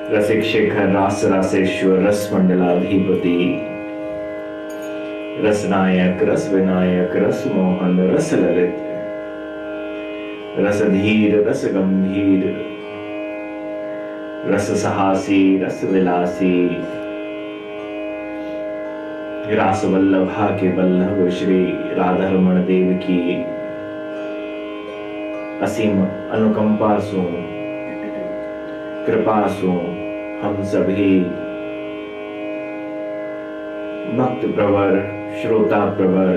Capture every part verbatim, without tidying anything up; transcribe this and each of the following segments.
रसिक शेखर रास रासेश्वर रस मंडलाधिपति रसनायक रस विनायक रस मोहन रस ललित रस धीर रस गंभीर रस सहासी रस विलासी रास वल्लभा के वल्लभ श्री राधारमण देव की असीम अनुकंपा सो कृपा सो हम सभी भक्त प्रवर श्रोता प्रवर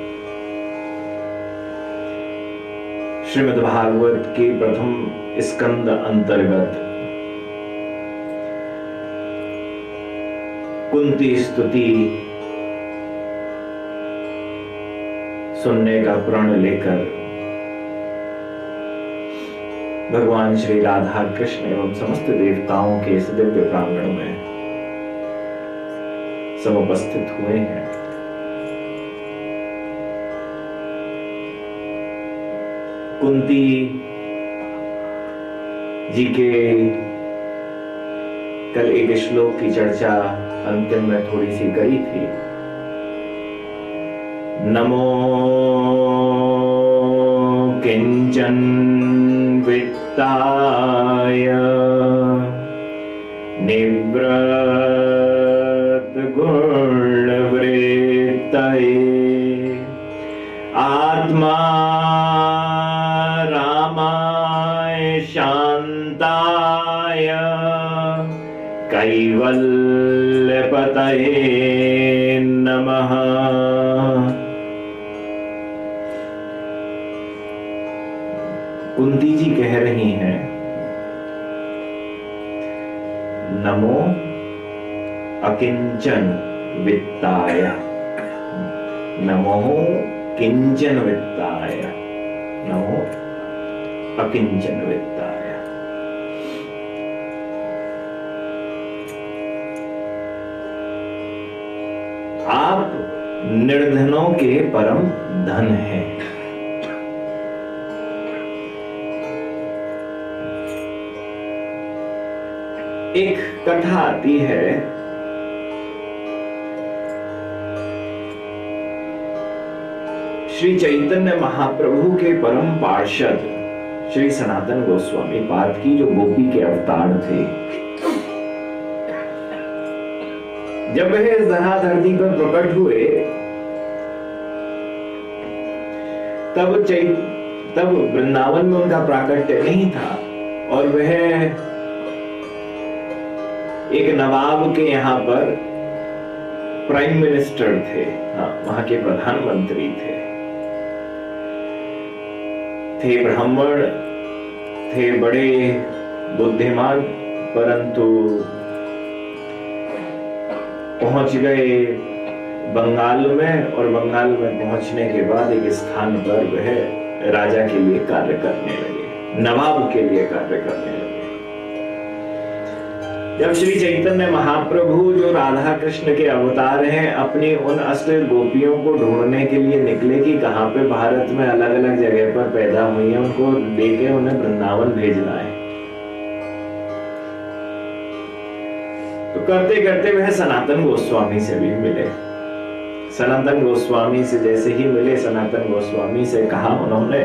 श्रीमद् भागवत के प्रथम स्कंद अंतर्गत कुंती स्तुति सुनने का प्रण लेकर भगवान श्री राधा कृष्ण एवं समस्त देवताओं के इस दिव्य प्रांगण में समुपस्थित हुए हैं। कुंती जी के कल एक श्लोक की चर्चा अंतिम में थोड़ी सी करी थी। नमो किंचन वित्ताय निवृत्त गुण वृत्तये आत्मा रामाय शांताय कैवल्य पतये नमः। कुंती जी कह रही हैं, नमो अकिंचन वित्ताय, नमो किंचन वित्ताय, नमो अकिंचन वित्ताय। आप निर्धनों के परम धन हैं। एक कथा आती है, श्री चैतन्य महाप्रभु के परम पार्षद श्री सनातन गोस्वामी पाद की जो गोपी के अवतार थे, जब वह इस धराधरती पर प्रकट हुए तब चैत तब वृंदावन में उनका प्राकट्य नहीं था और वह एक नवाब के यहाँ पर प्राइम मिनिस्टर थे, हाँ, वहां के प्रधानमंत्री थे थे ब्राह्मण थे, बड़े बुद्धिमान, परंतु पहुंच गए बंगाल में और बंगाल में पहुंचने के बाद एक स्थान पर वह राजा के लिए कार्य करने लगे, नवाब के लिए कार्य करने लगे। जब श्री चैतन्य महाप्रभु जो राधा कृष्ण के अवतार हैं अपनी उन अष्ट गोपियों को ढूंढने के लिए निकले कि कहां पे भारत में अलग अलग जगह पर पैदा हुई हैं, उनको लेके उन्हें वृंदावन भेजना है, तो करते करते वह सनातन गोस्वामी से भी मिले। सनातन गोस्वामी से जैसे ही मिले, सनातन गोस्वामी से कहा उन्होंने,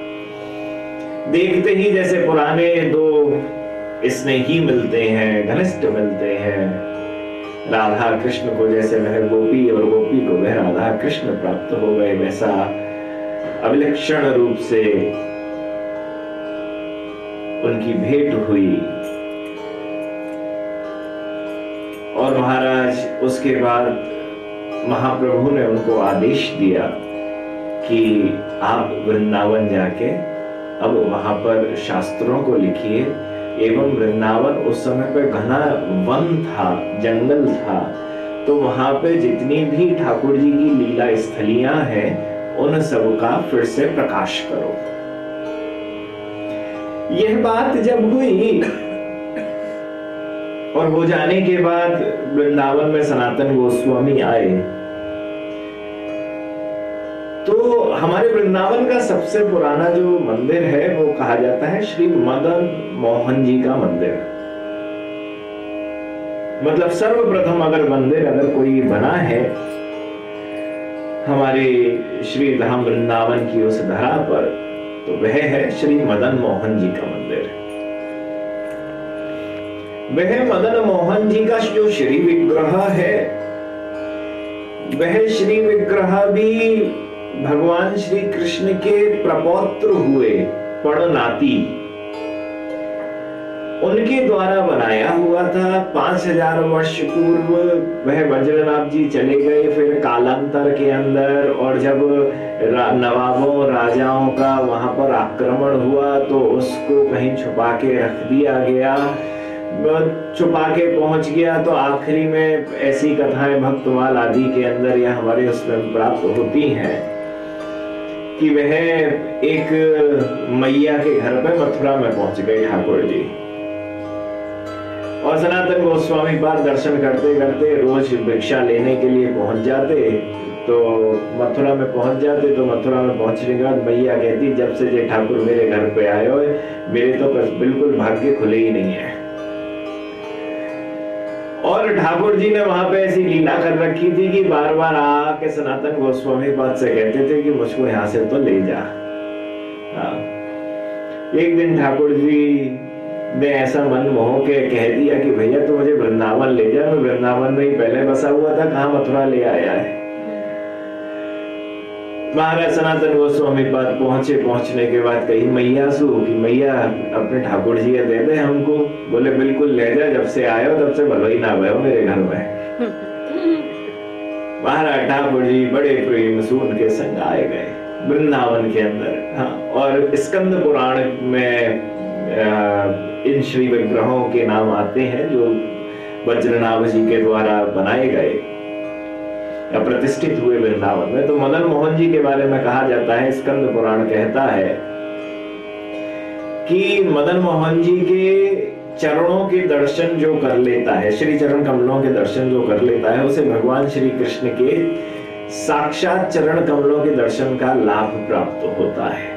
देखते ही जैसे पुराने दो स्नेही मिलते हैं, घनिष्ठ मिलते हैं, राधा कृष्ण को जैसे वह गोपी और गोपी को वह राधा कृष्ण प्राप्त हो गए, वैसा अविलक्षण रूप से उनकी भेंट हुई। और महाराज उसके बाद महाप्रभु ने उनको आदेश दिया कि आप वृंदावन जाके अब वहां पर शास्त्रों को लिखिए, एवं वृंदावन उस समय पे घना वन था, जंगल था, तो वहां पे जितनी भी ठाकुर जी की लीला स्थलियां हैं उन सब का फिर से प्रकाश करो। यह बात जब हुई और हो जाने के बाद वृंदावन में सनातन गोस्वामी आए, तो हमारे वृंदावन का सबसे पुराना जो मंदिर है वो कहा जाता है श्री मदन मोहन जी का मंदिर। मतलब सर्वप्रथम अगर मंदिर अगर कोई बना है हमारे श्री धाम वृंदावन की उस धरा पर, तो वह है श्री मदन मोहन जी का मंदिर। वह मदन मोहन जी का जो श्री विग्रह है, वह श्री विग्रह भी भगवान श्री कृष्ण के प्रपौत्र हुए पड़नाती, उनके द्वारा बनाया हुआ था। पांच हजार वर्ष पूर्व वह वज्रनाभ जी चले गए, फिर कालांतर के अंदर, और जब नवाबों राजाओं का वहां पर आक्रमण हुआ तो उसको कहीं छुपा के रख दिया गया, छुपा के पहुंच गया। तो आखिरी में ऐसी कथाएं भक्तमाल आदि के अंदर या हमारे उसमें प्राप्त होती हैं कि वह एक मैया के घर पे मथुरा में पहुंच गए ठाकुर जी, और सनातन गोस्वामी पाद दर्शन करते करते रोज भिक्षा लेने के लिए पहुंच जाते। तो मथुरा में पहुंच जाते तो मथुरा में पहुंचने के बाद मैया कहती, जब से जे ठाकुर मेरे घर पे आए हो मेरे तो बिल्कुल भाग्य खुले ही नहीं है। और ठाकुर जी ने वहां पे ऐसी लीला कर रखी थी कि बार बार आके सनातन गोस्वामी पाद से कहते थे कि मुझको यहाँ से तो ले जा। हाँ। एक दिन ठाकुर जी ने ऐसा मन मोह के कह दिया कि भैया तू मुझे वृंदावन ले जा, मैं वृंदावन में ही पहले बसा हुआ था, कहाँ मथुरा ले आया है। महाराज सनातन गोस्वामी पाद पहुंचे, पहुंचने के बाद कही मैया सु कि मैया अपने ठाकुर जी दे दे हमको। बोले बिल्कुल ले जा, जब से आयो तब से भलो ही ना भयो मेरे घर में। महाराज ठाकुर जी बड़े प्रेम से उनके संग आए गए वृंदावन के अंदर। हाँ, और स्कंद पुराण में इन श्री विग्रहों के नाम आते हैं जो वज्रनाभ जी के द्वारा बनाए गए या प्रतिष्ठित हुए वृंदावन में। तो मदन मोहन जी के बारे में कहा जाता है, स्कंद पुराण कहता है कि मदन मोहन जी के चरणों के दर्शन जो कर लेता है, श्री चरण कमलों के दर्शन जो कर लेता है, उसे भगवान श्री कृष्ण के साक्षात चरण कमलों के दर्शन का लाभ प्राप्त होता है।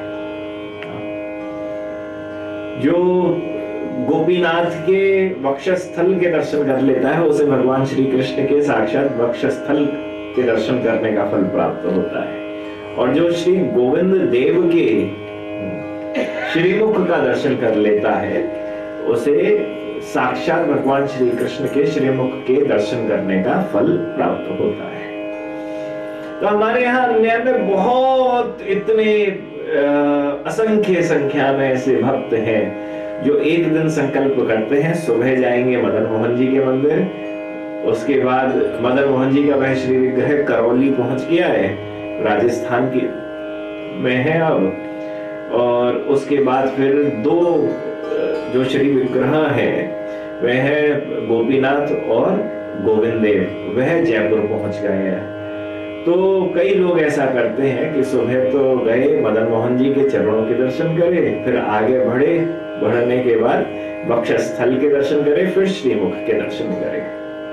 जो गोपीनाथ के वक्षस्थल के दर्शन कर लेता है, उसे भगवान श्री कृष्ण के साक्षात वक्षस्थल के दर्शन करने का फल प्राप्त होता है। और जो श्री गोविंद देव के श्रीमुख का दर्शन कर लेता है, उसे साक्षात भगवान श्री कृष्ण के श्रीमुख के दर्शन करने का फल प्राप्त होता है। तो हमारे यहाँ अन्य में बहुत इतने असंख्य संख्या में ऐसे भक्त हैं जो एक दिन संकल्प करते हैं सुबह जाएंगे मदन मोहन जी के मंदिर, उसके बाद मदन मोहन जी का वह श्री विग्रह करौली पहुंच गया है, राजस्थान की में है अब, और उसके बाद फिर दो जो श्री विग्रह है वह है गोपीनाथ और गोविंद देव, वह जयपुर पहुंच गए हैं। तो कई लोग ऐसा करते हैं कि सुबह तो गए मदन मोहन जी के चरणों के दर्शन करे, फिर आगे बढ़े, बढ़ने के बाद वक्षस्थल के दर्शन करे, फिर श्रीमुख के दर्शन करे।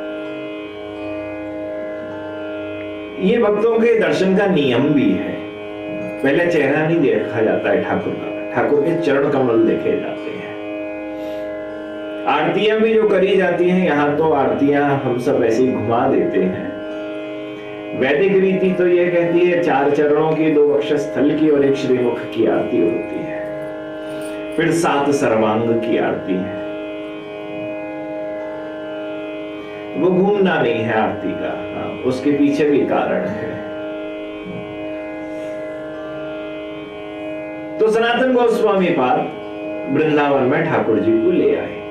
ये भक्तों के दर्शन का नियम भी है। पहले चेहरा नहीं देखा जाता है ठाकुर का, ठाकुर के चरण कमल देखे जाते हैं। आरतियां भी जो करी जाती हैं, यहाँ तो आरतियां हम सब ऐसे ही घुमा देते हैं। वैदिक रीति तो यह कहती है चार चरणों की, दो वक्षस्थल की और एक श्रीमुख की आरती होती है, फिर सात सर्वांग की आरती है। वो घूमना नहीं है आरती का, हाँ, उसके पीछे भी कारण है। तो सनातन गोस्वामी पाद वृंदावन में ठाकुर जी को ले आए।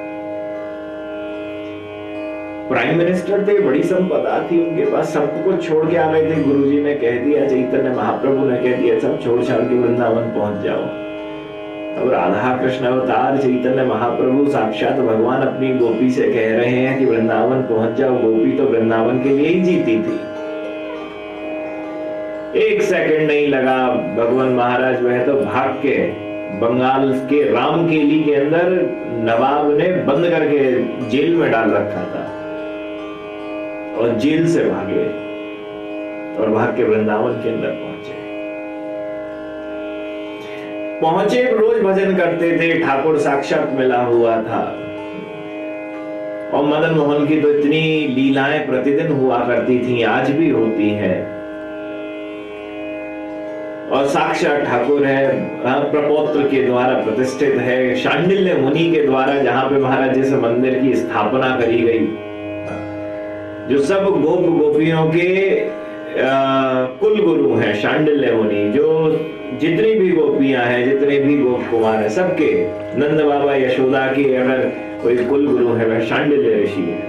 प्राइम मिनिस्टर थे, बड़ी संपदा थी उनके पास, सबको कुछ छोड़ के आ गए थे। गुरुजी ने कह दिया, चैतन्य महाप्रभु ने कह दिया, सब छोड़ छाड़ के वृंदावन पहुंच जाओ। अब राधा कृष्ण अवतार चैतन्य महाप्रभु साक्षात भगवान अपनी गोपी से कह रहे हैं कि वृंदावन पहुंच जाओ। गोपी तो वृंदावन के लिए ही जीती थी। एक सेकंड नहीं लगा, भगवान महाराज वह तो भाग के बंगाल के रामकेली के अंदर नवाब ने बंद करके जेल में डाल रखा था, और जेल से भागे और भाग के वृंदावन के अंदर पहुंचे। पहुंचे रोज भजन करते थे, ठाकुर साक्षात मिला हुआ था। और मदन मोहन की तो इतनी लीलाएं प्रतिदिन हुआ करती थी, आज भी होती हैं। और साक्षात ठाकुर है, प्रपौत्र के द्वारा प्रतिष्ठित है, शांडिल्य मुनि के द्वारा जहां पे महाराज जी से मंदिर की स्थापना करी गई, जो सब गोप गोपियों के आ, कुल गुरु हैं शांडिल्य मुनि, जो जितनी भी गोपियां हैं, जितने भी गोप कुमार हैं, सबके नंद बाबा यशोदा की अगर कोई कुल गुरु है वह शांडिल्य ऋषि है।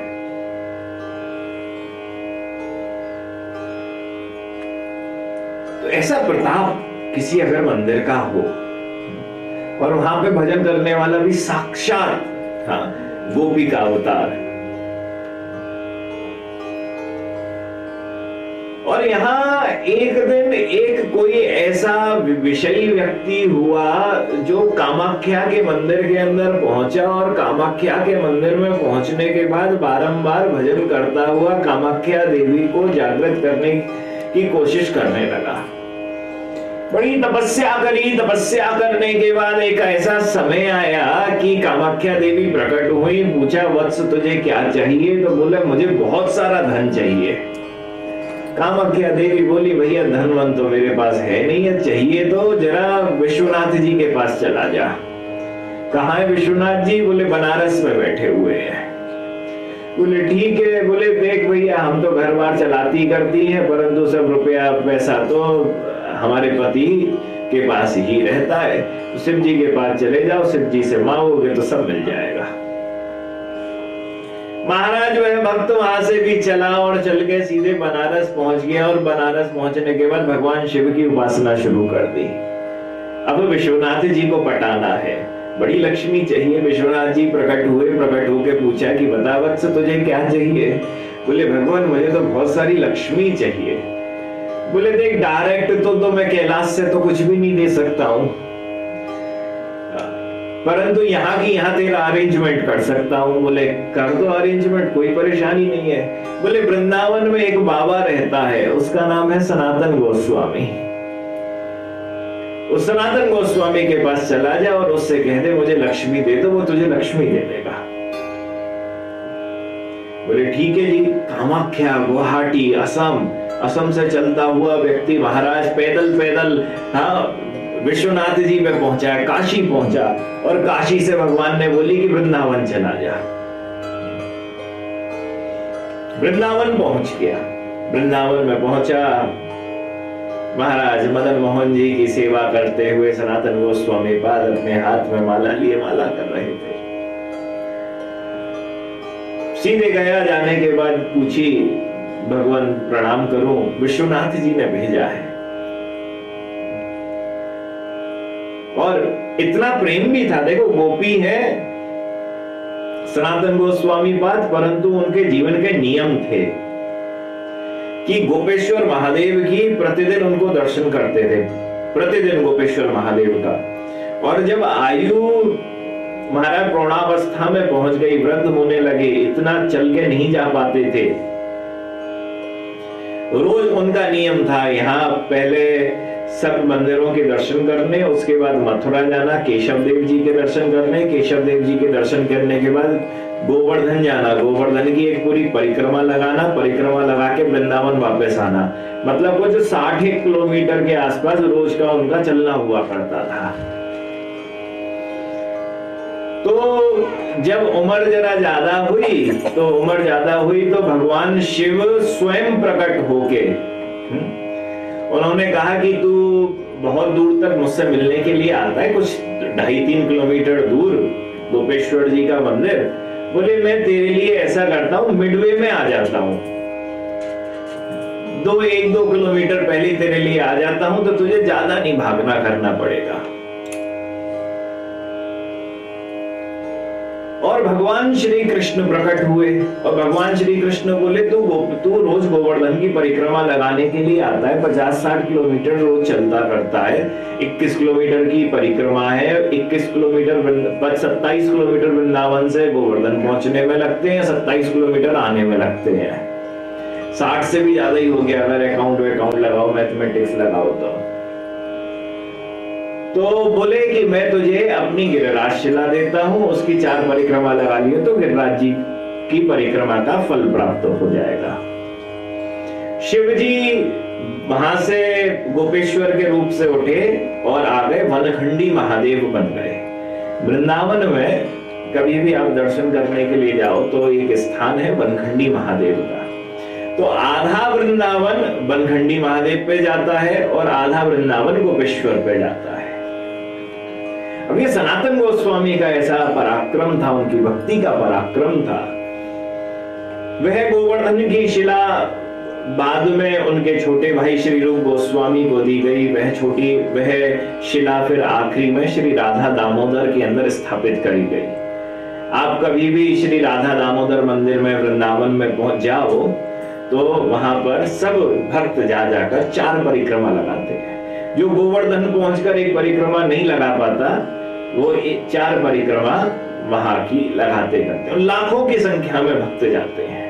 तो ऐसा प्रताप किसी अगर मंदिर का हो और वहां पे भजन करने वाला भी साक्षात हाँ गोपी का अवतार, और यहाँ एक दिन एक कोई ऐसा विषयी व्यक्ति हुआ जो कामाख्या के मंदिर के अंदर पहुंचा, और कामाख्या के मंदिर में पहुंचने के बाद बारंबार भजन करता हुआ कामाख्या देवी को जागृत करने की कोशिश करने लगा। बड़ी तपस्या करी, तपस्या करने के बाद एक ऐसा समय आया कि कामाख्या देवी प्रकट हुई, पूछा वत्स तुझे क्या चाहिए? तो बोले मुझे बहुत सारा धन चाहिए। कामाख्या देवी बोली भैया धनवन तो मेरे पास है नहीं है, चाहिए तो जरा विश्वनाथ जी के पास चला जा। कहाँ है विश्वनाथ जी? बोले बनारस में बैठे हुए हैं। बोले ठीक है। बोले देख भैया हम तो घर बार चलाती करती है, परंतु सब रुपया पैसा तो हमारे पति के पास ही रहता है, शिव जी के पास चले जाओ, शिव जी से मांगोगे तो सब मिल जाएगा। महाराज जो है भक्त वहां से भी चला और चल के सीधे बनारस पहुंच गया, और बनारस पहुंचने के बाद भगवान शिव की उपासना शुरू कर दी। अब विश्वनाथ जी को पटाना है, बड़ी लक्ष्मी चाहिए। विश्वनाथ जी प्रकट हुए, प्रकट होके पूछा कि बता वत्स तुझे क्या चाहिए? बोले भगवान मुझे तो बहुत सारी लक्ष्मी चाहिए। बोले देख डायरेक्ट तो, तो मैं कैलाश से तो कुछ भी नहीं दे सकता हूं, परंतु यहाँ की यहाँ तेरा अरेंजमेंट कर सकता हूँ। बोले कर दो अरेंजमेंट, कोई परेशानी नहीं है। बोले वृंदावन में एक बाबा रहता है, उसका नाम है सनातन गोस्वामी। उस सनातन गोस्वामी के पास चला जा और उससे कह दे मुझे लक्ष्मी दे दो, वो तुझे लक्ष्मी दे देगा। बोले ठीक है जी। कामाख्या, गुवाहाटी, असम, असम से चलता हुआ व्यक्ति महाराज पैदल पैदल हाँ विश्वनाथ जी पे पहुंचा, काशी पहुंचा, और काशी से भगवान ने बोली कि वृंदावन चला जा। वृंदावन पहुंच गया। वृंदावन में पहुंचा, महाराज मदन मोहन जी की सेवा करते हुए सनातन गोस्वामी पाद अपने हाथ में माला लिए माला कर रहे थे। सीधे गया, जाने के बाद पूछी भगवान प्रणाम करूं, विश्वनाथ जी ने भेजा है। और इतना प्रेम भी था, देखो गोपी है सनातन गोस्वामी पाद, परंतु उनके जीवन के नियम थे कि गोपेश्वर महादेव की प्रतिदिन उनको दर्शन करते थे, प्रतिदिन गोपेश्वर महादेव का। और जब आयु महाराज प्रौढ़ावस्था में पहुंच गई, वृद्ध होने लगे, इतना चल के नहीं जा पाते थे, रोज उनका नियम था यहाँ पहले सब मंदिरों के दर्शन करने, उसके बाद मथुरा जाना, केशव देव जी के दर्शन करने, केशव देव जी के दर्शन करने के बाद गोवर्धन जाना, गोवर्धन की एक पूरी परिक्रमा लगाना, परिक्रमा लगा के वृंदावन वापस आना। मतलब कुछ साठ किलोमीटर के आसपास रोज का उनका चलना हुआ करता था। तो जब उम्र जरा ज्यादा हुई तो उम्र ज्यादा हुई तो भगवान शिव स्वयं प्रकट होके उन्होंने कहा कि तू बहुत दूर तक मुझसे मिलने के लिए आता है, कुछ ढाई तीन किलोमीटर दूर गोपेश्वर जी का मंदिर। बोले मैं तेरे लिए ऐसा करता हूँ, मिडवे में आ जाता हूँ, दो एक दो किलोमीटर पहले तेरे लिए आ जाता हूँ, तो तुझे ज्यादा नहीं भागना करना पड़ेगा। और भगवान श्री कृष्ण प्रकट हुए और भगवान श्री कृष्ण बोले तू तू रोज गोवर्धन की परिक्रमा लगाने के लिए आता है, पचास साठ किलोमीटर रोज चलता करता है, इक्कीस किलोमीटर की परिक्रमा है, इक्कीस किलोमीटर सत्ताईस किलोमीटर वृंदावन से गोवर्धन पहुंचने में लगते हैं, सत्ताईस किलोमीटर आने में लगते हैं, साठ से भी ज्यादा ही हो गया अगर अकाउंट अकाउंट लगाओ, मैथमेटिक्स लगाओ तो। तो बोले कि मैं तुझे अपनी गिरिराज शिला देता हूं, उसकी चार परिक्रमा लगा लियो तो गिरिराज जी की परिक्रमा का फल प्राप्त हो जाएगा। शिव जी वहां से गोपेश्वर के रूप से उठे और आ गए वनखंडी महादेव बन गए। वृंदावन में कभी भी आप दर्शन करने के लिए जाओ तो एक स्थान है वनखंडी महादेव का। तो आधा वृंदावन वनखंडी महादेव पे जाता है और आधा वृंदावन गोपेश्वर पे जाता है। अब ये सनातन गोस्वामी का ऐसा पराक्रम था, उनकी भक्ति का पराक्रम था। वह गोवर्धन की शिला बाद में उनके छोटे भाई श्री रूप गोस्वामी को दी गई। वह छोटी वह शिला फिर आखिरी में श्री राधा दामोदर के अंदर स्थापित करी गई। आप कभी भी श्री राधा दामोदर मंदिर में वृंदावन में पहुंच जाओ तो वहां पर सब भक्त जा जाकर चार परिक्रमा लगाते हैं। जो गोवर्धन पहुंचकर एक परिक्रमा नहीं लगा पाता वो चार परिक्रमा वहां की लगाते करते हैं। लाखों की संख्या में भक्त जाते हैं।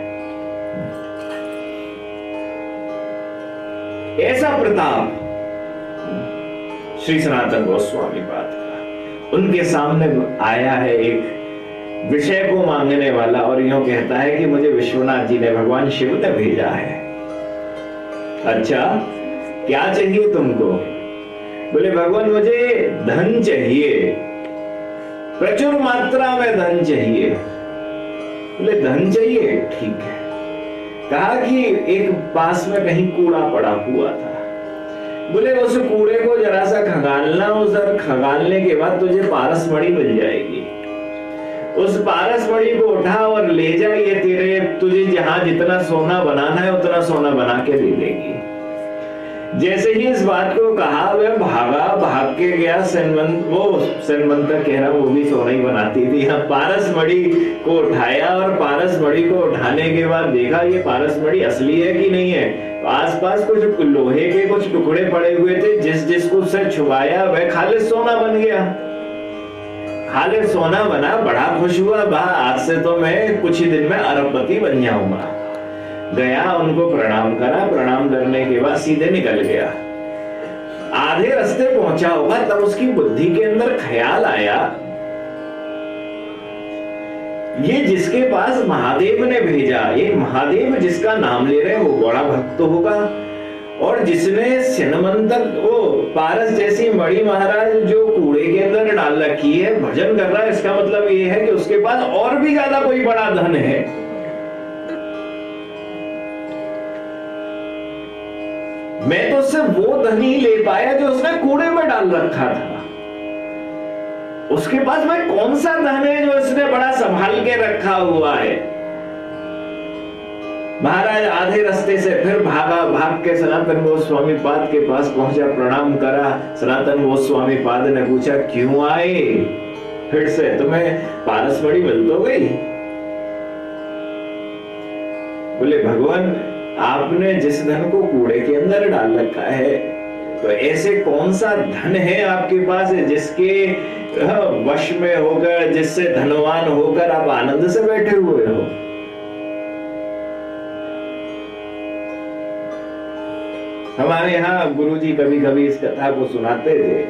ऐसा प्रताप श्री सनातन गोस्वामी पाद का। उनके सामने आया है एक विषय को मांगने वाला और यूं कहता है कि मुझे विश्वनाथ जी ने, भगवान शिव ने भेजा है। अच्छा, क्या चाहिए तुमको? बोले भगवान मुझे धन चाहिए, प्रचुर मात्रा में धन चाहिए। बोले धन चाहिए, ठीक है। कहा कि एक पास में कहीं कूड़ा पड़ा हुआ था। बोले उस कूड़े को जरा सा खंगालना, उस खंगालने के बाद तुझे पारस मणि मिल जाएगी। उस पारस मणि को उठा और ले जा, ये तेरे तुझे जहां जितना सोना बनाना है उतना सोना बना के दे देगी। जैसे ही इस बात को कहा वह भागा, भाग के गया। सेनमंत वो सेनमंतर कह रहा वो भी सोना ही बनाती थी। हाँ, पारस मणि को उठाया और पारस मणि को उठाने के बाद देखा ये पारस मणि असली है कि नहीं है। तो आसपास कुछ लोहे के कुछ टुकड़े पड़े हुए थे, जिस जिसको उससे छुपाया वह खालिस सोना बन गया। खालिस सोना बना, बड़ा खुश हुआ। वाह, आज से तो मैं कुछ ही दिन में अरबपति बन जाऊंगा। गया, उनको प्रणाम करा। प्रणाम करने के बाद सीधे निकल गया। आधे रास्ते पहुंचा होगा तब उसकी बुद्धि के अंदर ख्याल आया, ये जिसके पास महादेव ने भेजा, ये महादेव जिसका नाम ले रहे वो बड़ा भक्त होगा। और जिसने सिनमंतक वो पारस जैसी मणि महाराज जो कूड़े के अंदर डाल रखी है, भजन कर रहा है, इसका मतलब ये है कि उसके पास और भी ज्यादा कोई बड़ा धन है। मैं तो उससे वो धन ही ले पाया जो उसने कूड़े में डाल रखा था। उसके पास भाई कौन सा धन है जो इसने बड़ा संभाल के रखा हुआ है। महाराज आधे रास्ते से फिर भागा, भाग के सनातन गोस्वामी पाद के पास पहुंचा, प्रणाम करा। सनातन गोस्वामी पाद ने पूछा क्यों आए? फिर से तुम्हें पारस मणि मिल तो गई? बोले भगवान आपने जिस धन को कूड़े के अंदर डाल रखा है, तो ऐसे कौन सा धन है आपके पास जिसके वश में होकर, जिससे धनवान होकर आप आनंद से बैठे हुए हो? हमारे यहाँ गुरुजी कभी कभी इस कथा को सुनाते थे।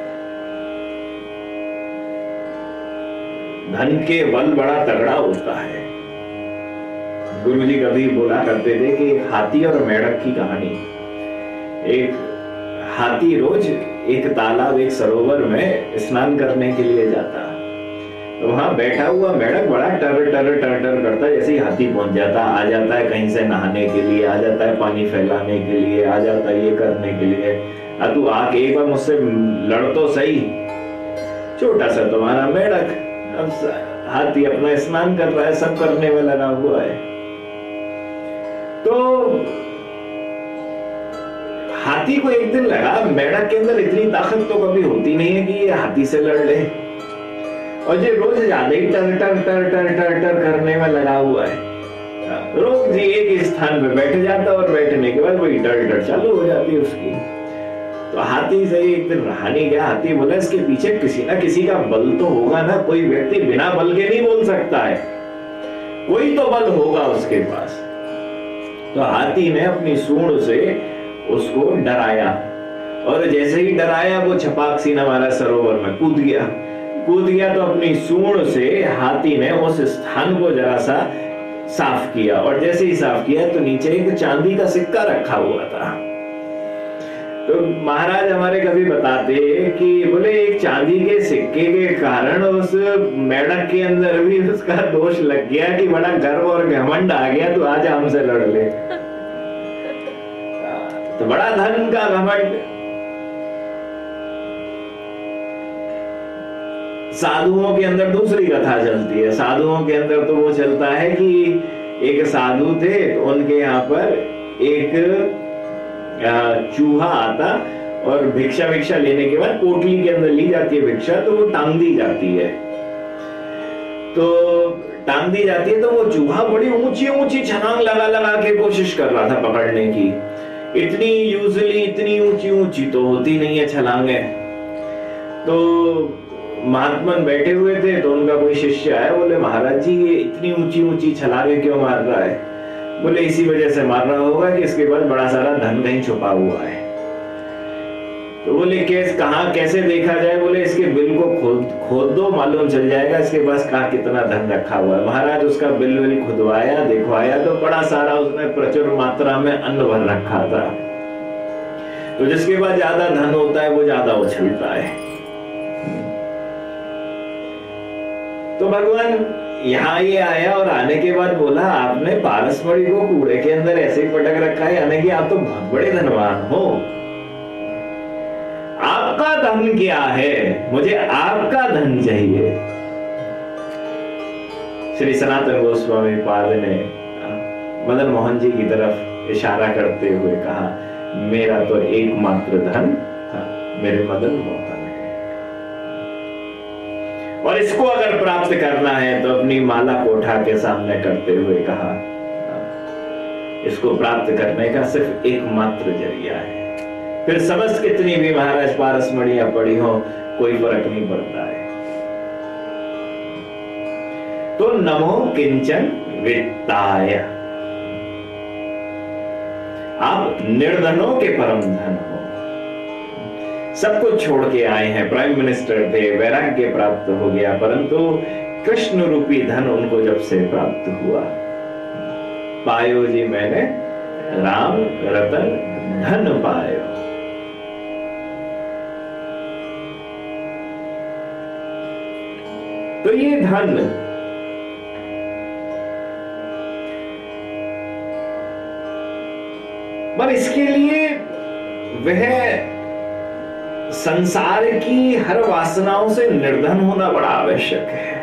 धन के बल बड़ा तगड़ा होता है। गुरुजी कभी बोला करते थे कि एक हाथी और मेढक की कहानी। एक हाथी रोज एक तालाब, एक सरोवर में स्नान करने के लिए जाता। तो वहां बैठा हुआ मेढक बड़ा टर टर टर टर करता। जैसे ही हाथी पहुंच जाता, आ जाता है कहीं से नहाने के लिए, आ जाता है पानी फैलाने के लिए, आ जाता है ये करने के लिए। आ तू आके एक बार मुझसे लड़ तो सही। छोटा सा तुम्हारा मेढक, अब हाथी अपना स्नान कर रहा है, सब करने में लगा हुआ है। तो हाथी को एक दिन लगा मेढक के अंदर इतनी ताकत तो कभी होती नहीं है कि ये हाथी से लड़ ले, और ये रोज ज्यादा ही टर टर टर टर टर टर करने में लगा हुआ है। रोज जी एक ही स्थान पे बैठ जाता और बैठने के बाद वही टर टर चालू हो जाती है उसकी। तो हाथी से एक दिन रहा नहीं गया। हाथी बोला इसके पीछे किसी ना किसी का बल तो होगा ना, कोई व्यक्ति बिना बल के नहीं बोल सकता है, कोई तो बल होगा उसके पास। तो हाथी ने अपनी सूंड से उसको डराया, और जैसे ही डराया वो छपाक सी हमारा सरोवर में कूद गया। कूद गया तो अपनी सूंड से हाथी ने उस स्थान को जरा सा साफ किया, और जैसे ही साफ किया तो नीचे एक चांदी का सिक्का रखा हुआ था। तो महाराज हमारे कभी बताते कि बोले एक चांदी के सिक्के के कारण उस मेढक के अंदर भी उसका दोष लग गया कि बड़ा गर्व और घमंड आ गया, तो आज हमसे लड़ ले। तो बड़ा धन का घमंड। साधुओं के अंदर दूसरी कथा चलती है। साधुओं के अंदर तो वो चलता है कि एक साधु थे, तो उनके यहाँ पर एक चूहा आता और भिक्षा भिक्षा लेने के बाद पोटली के अंदर ली जाती है भिक्षा, तो वो टांग दी जाती है। तो टांग दी जाती है तो वो चूहा बड़ी ऊंची ऊंची छलांग लगा लगा के कोशिश कर रहा था पकड़ने की। इतनी यूजुअली इतनी ऊंची ऊंची तो होती नहीं है छलांगे। तो महात्मन बैठे हुए थे, तो उनका कोई शिष्य आया, बोले महाराज जी ये इतनी ऊंची ऊंची छलांगे क्यों मार रहा है? बोले इसी वजह से मार रहा होगा कि इसके पास बड़ा सारा धन कहीं छुपा हुआ है। तो बोले कैसे, कहां कैसे देखा जाए? बोले इसके बिल को खोद खोद दो, मालूम चल जाएगा इसके पास कहां कितना धन रखा हुआ है। महाराज उसका बिल बिल खुदवाया, दिखवाया, तो बड़ा सारा उसने प्रचुर मात्रा में अन्न भर रखा था। तो जिसके पास ज्यादा धन होता है वो ज्यादा उछलता है। तो भगवान यहाँ ये आया और आने के बाद बोला आपने पारसमणि को कूड़े के अंदर ऐसे ही पटक रखा है, यानी कि आप तो बहुत बड़े धनवान हो। आपका धन क्या है? मुझे आपका धन चाहिए। श्री सनातन गोस्वामी पाद ने मदन मोहन जी की तरफ इशारा करते हुए कहा, मेरा तो एकमात्र धन मेरे मदन मोहन है, और इसको अगर प्राप्त करना है तो अपनी माला को उठा के सामने करते हुए कहा, इसको प्राप्त करने का सिर्फ एकमात्र जरिया है। फिर समस्त कितनी भी महाराज पारसमणियां पड़ी हो, कोई फर्क नहीं पड़ता है। तो नमो किंचन वित्ताय, आप निर्धनों के परम धन हो। सब कुछ छोड़ के आए हैं, प्राइम मिनिस्टर थे, वैराग्य प्राप्त हो गया, परंतु कृष्ण रूपी धन उनको जब से प्राप्त हुआ, पायो जी मैंने राम रतन धन पायो। तो ये धन पर इसके लिए वह संसार की हर वासनाओं से निर्धन होना बड़ा आवश्यक है।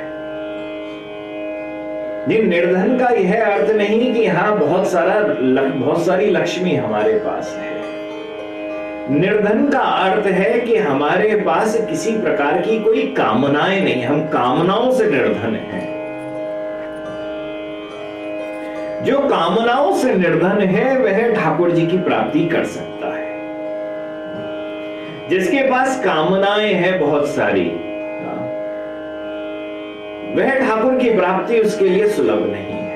ये निर्धन का यह अर्थ नहीं कि हाँ बहुत सारा बहुत सारी लक्ष्मी हमारे पास है। निर्धन का अर्थ है कि हमारे पास किसी प्रकार की कोई कामनाएं नहीं, हम कामनाओं से निर्धन हैं। जो कामनाओं से निर्धन है वह ठाकुर जी की प्राप्ति कर सकता है। जिसके पास कामनाएं हैं बहुत सारी, वह ठाकुर की प्राप्ति उसके लिए सुलभ नहीं है।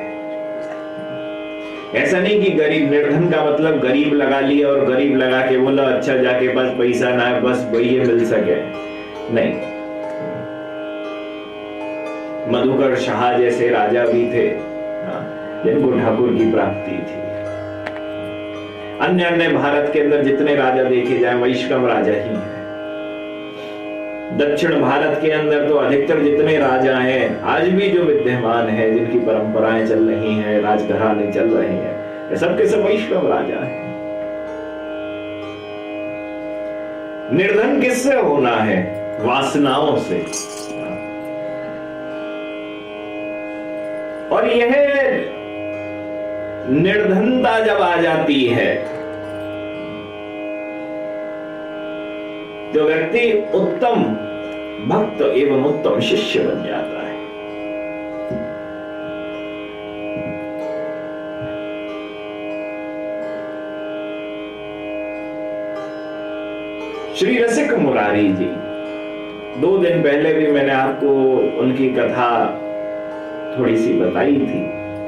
ऐसा नहीं कि गरीब, निर्धन का मतलब गरीब लगा लिया और गरीब लगा के बोला अच्छा जाके बस पैसा ना है बस वही मिल सके, नहीं। मधुकर शाह जैसे राजा भी थे जिनको ठाकुर की प्राप्ति थी। अन्य अन्य भारत के अंदर जितने राजा देखे जाए वैष्णव राजा ही हैं। दक्षिण भारत के अंदर तो अधिकतर जितने राजा हैं आज भी जो विद्यमान हैं, जिनकी परंपराएं चल रही हैं, राजघराने चल रहे हैं, ये सब के सब वैष्णव राजा हैं। निर्धन किससे होना है? वासनाओं से। और यह निर्धनता जब आ जाती है तो व्यक्ति उत्तम भक्त एवं उत्तम शिष्य बन जाता है। श्री रसिक मुरारी जी, दो दिन पहले भी मैंने आपको उनकी कथा थोड़ी सी बताई थी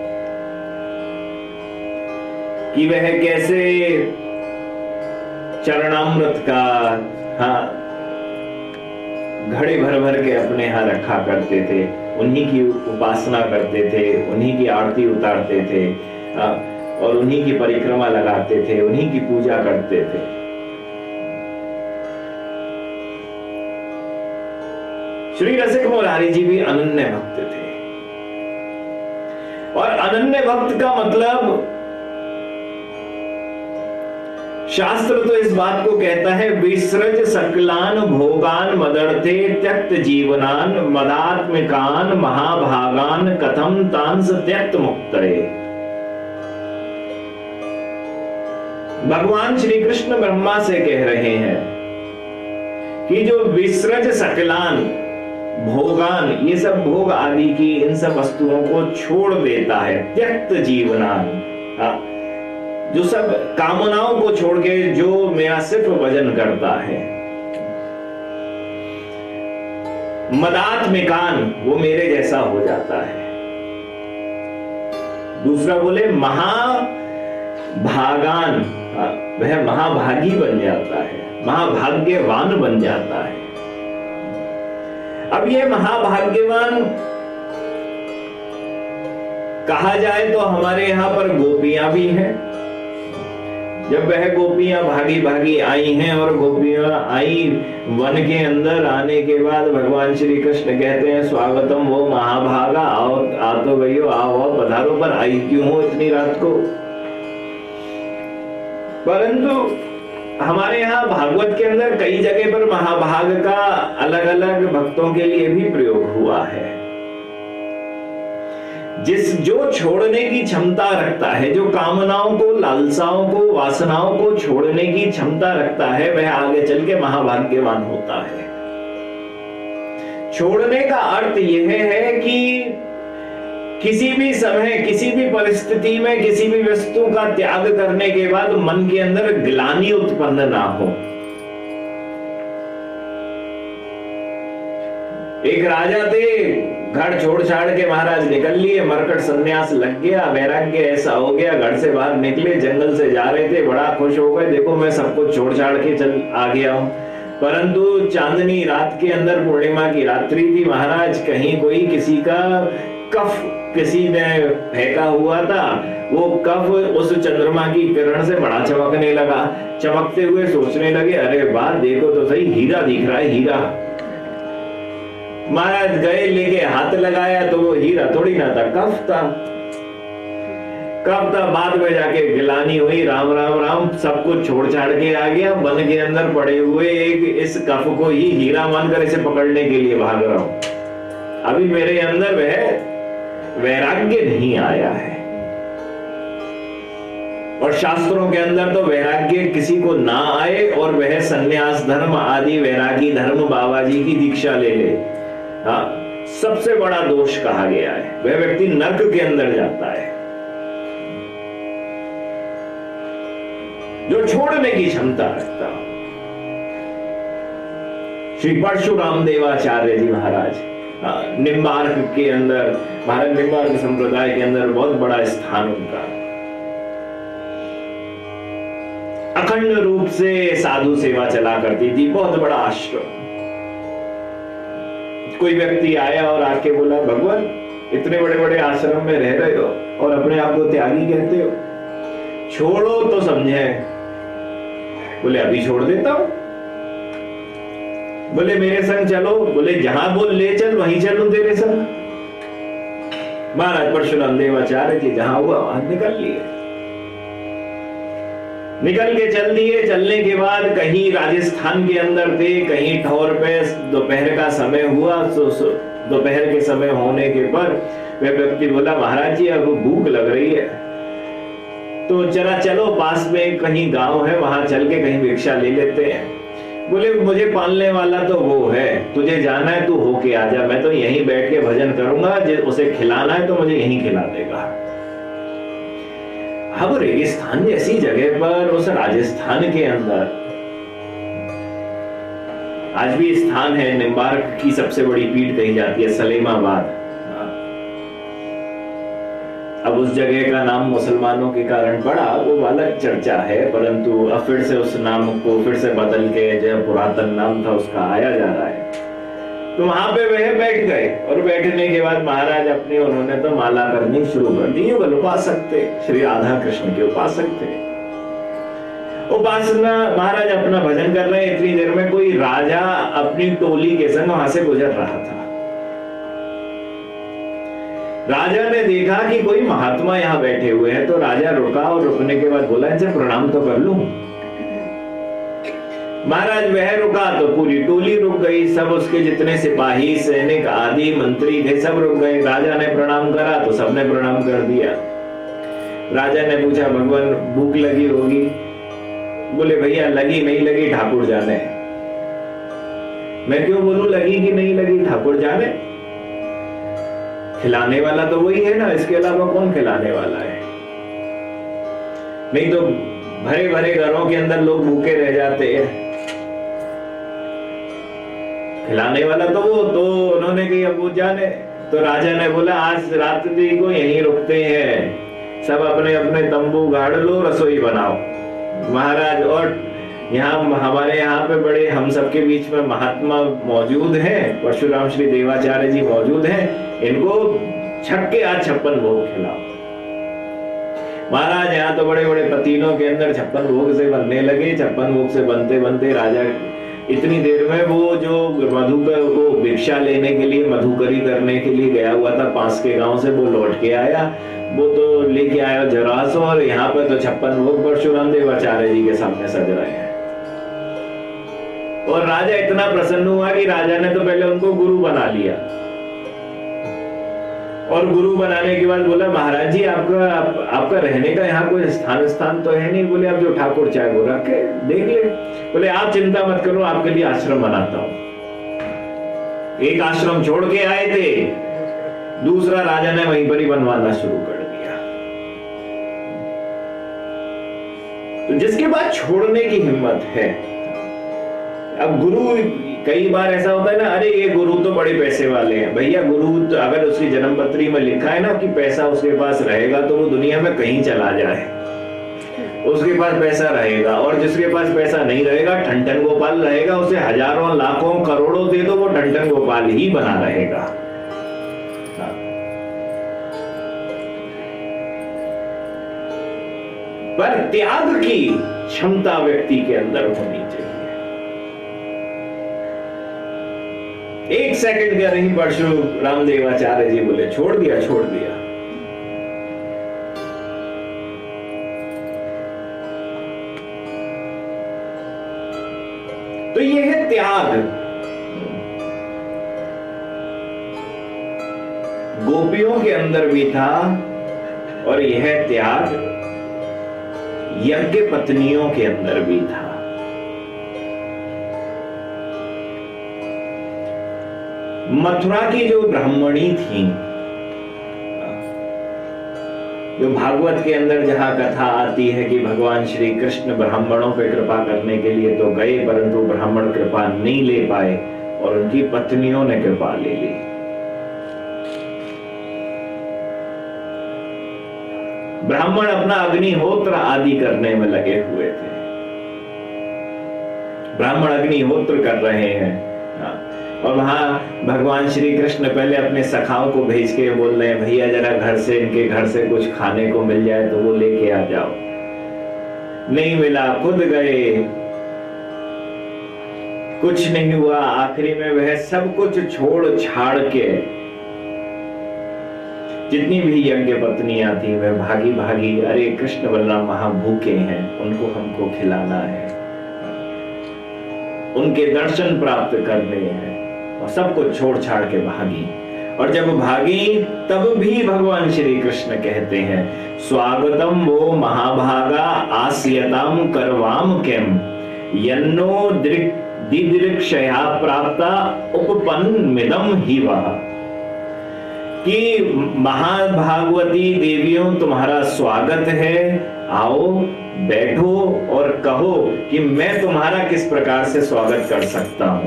कि वह कैसे चरणामृत का हाँ घड़े भर भर के अपने यहाँ रखा करते थे, उन्हीं की उपासना करते थे, उन्हीं की आरती उतारते थे और उन्हीं की परिक्रमा लगाते थे, उन्हीं की पूजा करते थे। श्री रसिक मुरारी जी भी अनन्य भक्त थे, और अनन्य भक्त का मतलब शास्त्र तो इस बात को कहता है, विसृज सकलान भोगान मदर्थे त्यक्त जीवनान मदात्मिकान महाभागान कथम तांस त्यक्त मुक्तये। भगवान श्री कृष्ण ब्रह्मा से कह रहे हैं कि जो विसृज सकलान भोगान, ये सब भोग आदि की इन सब वस्तुओं को छोड़ देता है, त्यक्त जीवनान, जो सब कामनाओं को छोड़ के जो मेरा सिर्फ भजन करता है, मदात्मिकान, वो मेरे जैसा हो जाता है। दूसरा बोले महाभागान, वह महाभागी बन जाता है, महाभाग्यवान बन जाता है। अब ये महाभाग्यवान कहा जाए तो हमारे यहां पर गोपियां भी हैं। जब वह गोपियां भागी भागी आई हैं और गोपियां आई वन के अंदर, आने के बाद भगवान श्री कृष्ण कहते हैं स्वागतम वो महाभागा, आओ आ तो गई हो, आओ आओ पधारो, पर आई क्यों हो इतनी रात को। परंतु हमारे यहाँ भागवत के अंदर कई जगह पर महाभाग का अलग अलग भक्तों के लिए भी प्रयोग हुआ है। जिस जो छोड़ने की क्षमता रखता है, जो कामनाओं को, लालसाओं को, वासनाओं को छोड़ने की क्षमता रखता है, वह आगे चल के महाभाग्यवान होता है। छोड़ने का अर्थ यह है कि किसी भी समय, किसी भी परिस्थिति में, किसी भी वस्तु का त्याग करने के बाद मन के अंदर ग्लानि उत्पन्न ना हो। एक राजा थे, घर छोड़ छाड़ के महाराज निकल लिए, मरकट सन्यास लग गया, वैराग्य ऐसा हो गया, घर से बाहर निकले, जंगल से जा रहे थे, बड़ा खुश हो गए, देखो मैं सब कुछ छोड़ छाड़ के चल आ गया हूं। परंतु चांदनी रात के अंदर, पूर्णिमा की रात्रि थी महाराज, कहीं कोई किसी का कफ किसी ने फेंका हुआ था, वो कफ उस चंद्रमा की किरण से बड़ा चमकने लगा। चमकते हुए सोचने लगे, अरे वाह देखो तो सही, हीरा दिख रहा है, हीरा। महाराज गए, लेके हाथ लगाया तो वो हीरा थोड़ी ना था, कफ था। कब था, बाद में जाके गिलानी हुई, राम राम राम, सब कुछ छोड़ छाड़ के आ गया, वन के अंदर पड़े हुए एक इस कफ को ही हीरा मानकर इसे पकड़ने के लिए भाग रहा हूं। अभी मेरे अंदर वह वैराग्य नहीं आया है। और शास्त्रों के अंदर तो वैराग्य किसी को ना आए और वह सन्यास धर्म आदि वैरागी धर्म बाबा जी की दीक्षा ले ले, हाँ, सबसे बड़ा दोष कहा गया है। वह व्यक्ति नरक के अंदर जाता है। जो छोड़ने की क्षमता रखता हो। श्री परशुराम देवाचार्य जी महाराज निम्बार्क के अंदर, भारत निम्बार्क संप्रदाय के अंदर बहुत बड़ा स्थान उनका, अखंड रूप से साधु सेवा चला करती थी, बहुत बड़ा आश्रम। कोई व्यक्ति आया और आके बोला, भगवान इतने बड़े बड़े आश्रम में रह रहे हो और अपने आप को त्यागी कहते हो, छोड़ो तो समझे। बोले अभी छोड़ देता हूं। बोले मेरे संग चलो। बोले जहां बोल ले चल वहीं चलूं तेरे संग। महाराज परशुराम देवाचार्य जी जहां हुआ वहां निकल लिए, निकल के चल दिए। चलने के बाद कहीं राजस्थान के अंदर थे, कहीं ठौर पे दोपहर का समय हुआ। दोपहर के समय होने के पर वह व्यक्ति बोला, महाराज जी अब भूख लग रही है, तो जरा चलो पास में कहीं गांव है, वहां चल के कहीं भिक्षा ले लेते हैं। बोले मुझे पालने वाला तो वो है, तुझे जाना है तू होके आ जा, मैं तो यहीं बैठ के भजन करूंगा, उसे खिलाना है तो मुझे यहीं खिला देगा। अब रेगिस्तान जैसी जगह पर, उस राजस्थान के अंदर आज भी स्थान है, निम्बार्क की सबसे बड़ी पीठ कही जाती है, सलेमाबाद। अब उस जगह का नाम मुसलमानों के कारण पड़ा, वो अलग चर्चा है, परंतु अब फिर से उस नाम को फिर से बदल के जो पुरातन नाम था उसका आया जा रहा है। तो वहां पे वह बैठ गए और बैठने के बाद महाराज अपनी उन्होंने तो माला करनी शुरू कर दी। युगल उपासक थे, श्री राधा कृष्ण के उपासक थे। उपासना महाराज अपना भजन कर रहे हैं। इतनी देर में कोई राजा अपनी टोली के संग वहां से गुजर रहा था। राजा ने देखा कि कोई महात्मा यहाँ बैठे हुए हैं, तो राजा रुका और रुकने के बाद बोला इनसे प्रणाम तो कर लूं। महाराज वह रुका तो पूरी टोली रुक गई, सब उसके जितने सिपाही सैनिक आदि मंत्री थे सब रुक गए। राजा ने प्रणाम करा तो सबने प्रणाम कर दिया। राजा ने पूछा भगवान भूख लगी होगी? बोले भैया लगी नहीं लगी ठाकुर जाने। मैं क्यों बोलूं लगी कि नहीं लगी, ठाकुर जाने। खिलाने वाला तो वही है ना, इसके अलावा कौन खिलाने वाला है? नहीं तो भरे भरे घरों के अंदर लोग भूखे रह जाते हैं। खिलाने वाला तो वो, तो उन्होंने कही अब वो जाने। तो राजा ने बोला आज रात्रि को यहीं रुकते हैं, सब अपने अपने तंबू गाड़ लो, रसोई बनाओ। महाराज और यहाँ हमारे यहाँ पे बड़े हम सबके बीच में महात्मा मौजूद हैं, परशुराम श्री देवाचार्य जी मौजूद हैं, इनको छक्के आज छप्पन भोग खिलाओ। महाराज यहाँ तो बड़े बड़े पतीलों के अंदर छप्पन भोग से बनने लगे। छप्पन भोग से बनते बनते राजा इतनी देर में वो जो मधुकर वो भिक्षा लेने के लिए मधुकरी करने के लिए गया हुआ था पास के गांव से, वो लौट के आया। वो तो लेके आया जरासो और यहाँ पे तो छप्पन भोग परशुराम देवाचार्य जी के सामने सज रहे हैं। और राजा इतना प्रसन्न हुआ कि राजा ने तो पहले उनको गुरु बना लिया और गुरु बनाने के बाद बोला महाराज जी आपका आप, आपका रहने का यहाँ कोई स्थान स्थान तो है नहीं। बोले आप जो ठाकुर चाहे वो रख के देख ले। बोले आप चिंता मत करो, आपके लिए आश्रम बनाता हूं। एक आश्रम छोड़ के आए थे, दूसरा राजा ने वहीं पर ही बनवाना शुरू कर दिया। तो जिसके बाद छोड़ने की हिम्मत है। अब गुरु कई बार ऐसा होता है ना, अरे ये गुरु तो बड़े पैसे वाले हैं। भैया गुरु तो अगर उसकी जन्मपत्री में लिखा है ना कि पैसा उसके पास रहेगा तो वो दुनिया में कहीं चला जाए, उसके पास पैसा रहेगा। और जिसके पास पैसा नहीं रहेगा, ठंठन गोपाल रहेगा, उसे हजारों लाखों करोड़ों दे दो वो ठंठन गोपाल ही बना रहेगा। पर त्याग की क्षमता व्यक्ति के अंदर होनी चाहिए। एक सेकंड का नहीं, परशुराम देवाचार्य जी बोले छोड़ दिया छोड़ दिया। तो ये है त्याग। गोपियों के अंदर भी था और यह त्याग यज्ञ पत्नियों के अंदर भी था। मथुरा की जो ब्राह्मणी थी, जो भागवत के अंदर जहां कथा आती है कि भगवान श्री कृष्ण ब्राह्मणों पे कृपा करने के लिए तो गए, परंतु ब्राह्मण कृपा नहीं ले पाए और उनकी पत्नियों ने कृपा ले ली। ब्राह्मण अपना अग्निहोत्र आदि करने में लगे हुए थे। ब्राह्मण अग्निहोत्र कर रहे हैं और वहां भगवान श्री कृष्ण पहले अपने सखाओं को भेज के बोल रहे हैं भैया जरा घर से इनके घर से कुछ खाने को मिल जाए तो वो लेके आ जाओ। नहीं मिला, खुद गए, कुछ नहीं हुआ। आखिरी में वह सब कुछ छोड़ छाड़ के जितनी भी यज्ञ पत्नियां थी वह भागी भागी, अरे कृष्ण बलराम वहां भूखे हैं, उनको हमको खिलाना है, उनके दर्शन प्राप्त करने हैं, और सब कुछ छोड़ छाड़ के भागी। और जब भागी तब भी भगवान श्री कृष्ण कहते हैं स्वागतम वो महाभागा आस्यताम करवाम किम यन्नो दिदृक्षया प्राप्ता उपपन्नमिदं हि वः। कि महाभागवती देवियों तुम्हारा स्वागत है, आओ बैठो और कहो कि मैं तुम्हारा किस प्रकार से स्वागत कर सकता हूं।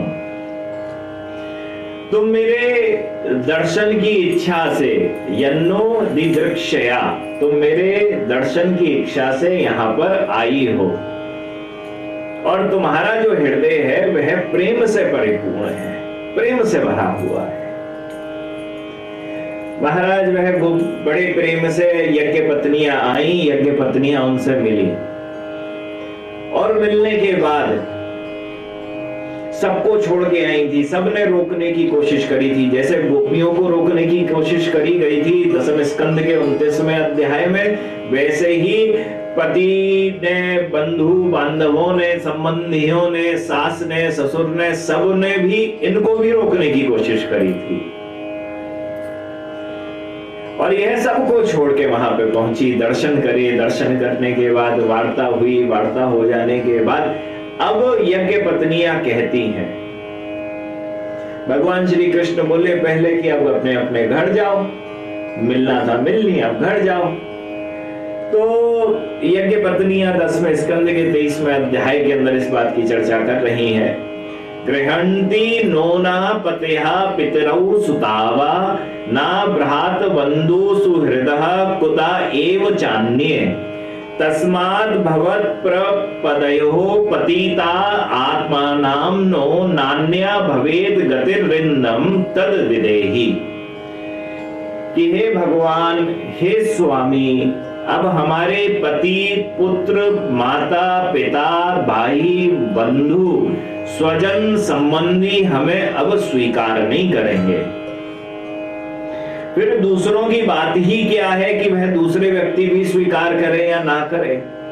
तुम मेरे दर्शन की इच्छा से, यन्नो दिदृक्षया, तुम मेरे दर्शन की इच्छा से यहां पर आई हो और तुम्हारा जो हृदय है वह प्रेम से परिपूर्ण है। प्रेम से भरा हुआ है। महाराज वह बड़े प्रेम से यज्ञ पत्नियां आई, यज्ञ पत्नियां उनसे मिली और मिलने के बाद सबको छोड़ के आई थी। सबने रोकने की कोशिश करी थी, जैसे गोपियों को रोकने की कोशिश करी गई थी दसम स्कंद के उनतीसवें अध्याय में, वैसे ही पति ने, बंधु बांधवों ने, संबंधियों ने, सास ने, ससुर ने, सब ने भी इनको भी रोकने की कोशिश करी थी। और यह सबको छोड़ के वहां पे पहुंची, दर्शन करे। दर्शन करने के बाद वार्ता हुई, वार्ता हो जाने के बाद अब यज्ञ पत्नियां कहती हैं, भगवान श्री कृष्ण बोले पहले कि अब अपने अपने घर जाओ, मिलना था मिल लिया, अब घर जाओ। तो यज्ञ पत्नियां दसवें स्कंद के तेईसवें अध्याय के अंदर इस बात की चर्चा कर रही हैं। गृहंती नोना पतेहा पितरौ सुतावा ना भ्रात बंधु सुहृदः कुता एव चान्ये तस्माद् भवत् प्रपदयोः पतिता आत्मानां नो नान्या भवेद गतिर्विन्दं तद विदेहि। कि हे भगवान, हे स्वामी, अब हमारे पति, पुत्र, माता, पिता, भाई, बंधु, स्वजन, संबंधी हमें अब स्वीकार नहीं करेंगे। फिर दूसरों की बात ही क्या है कि वह दूसरे व्यक्ति भी स्वीकार करें या ना करें।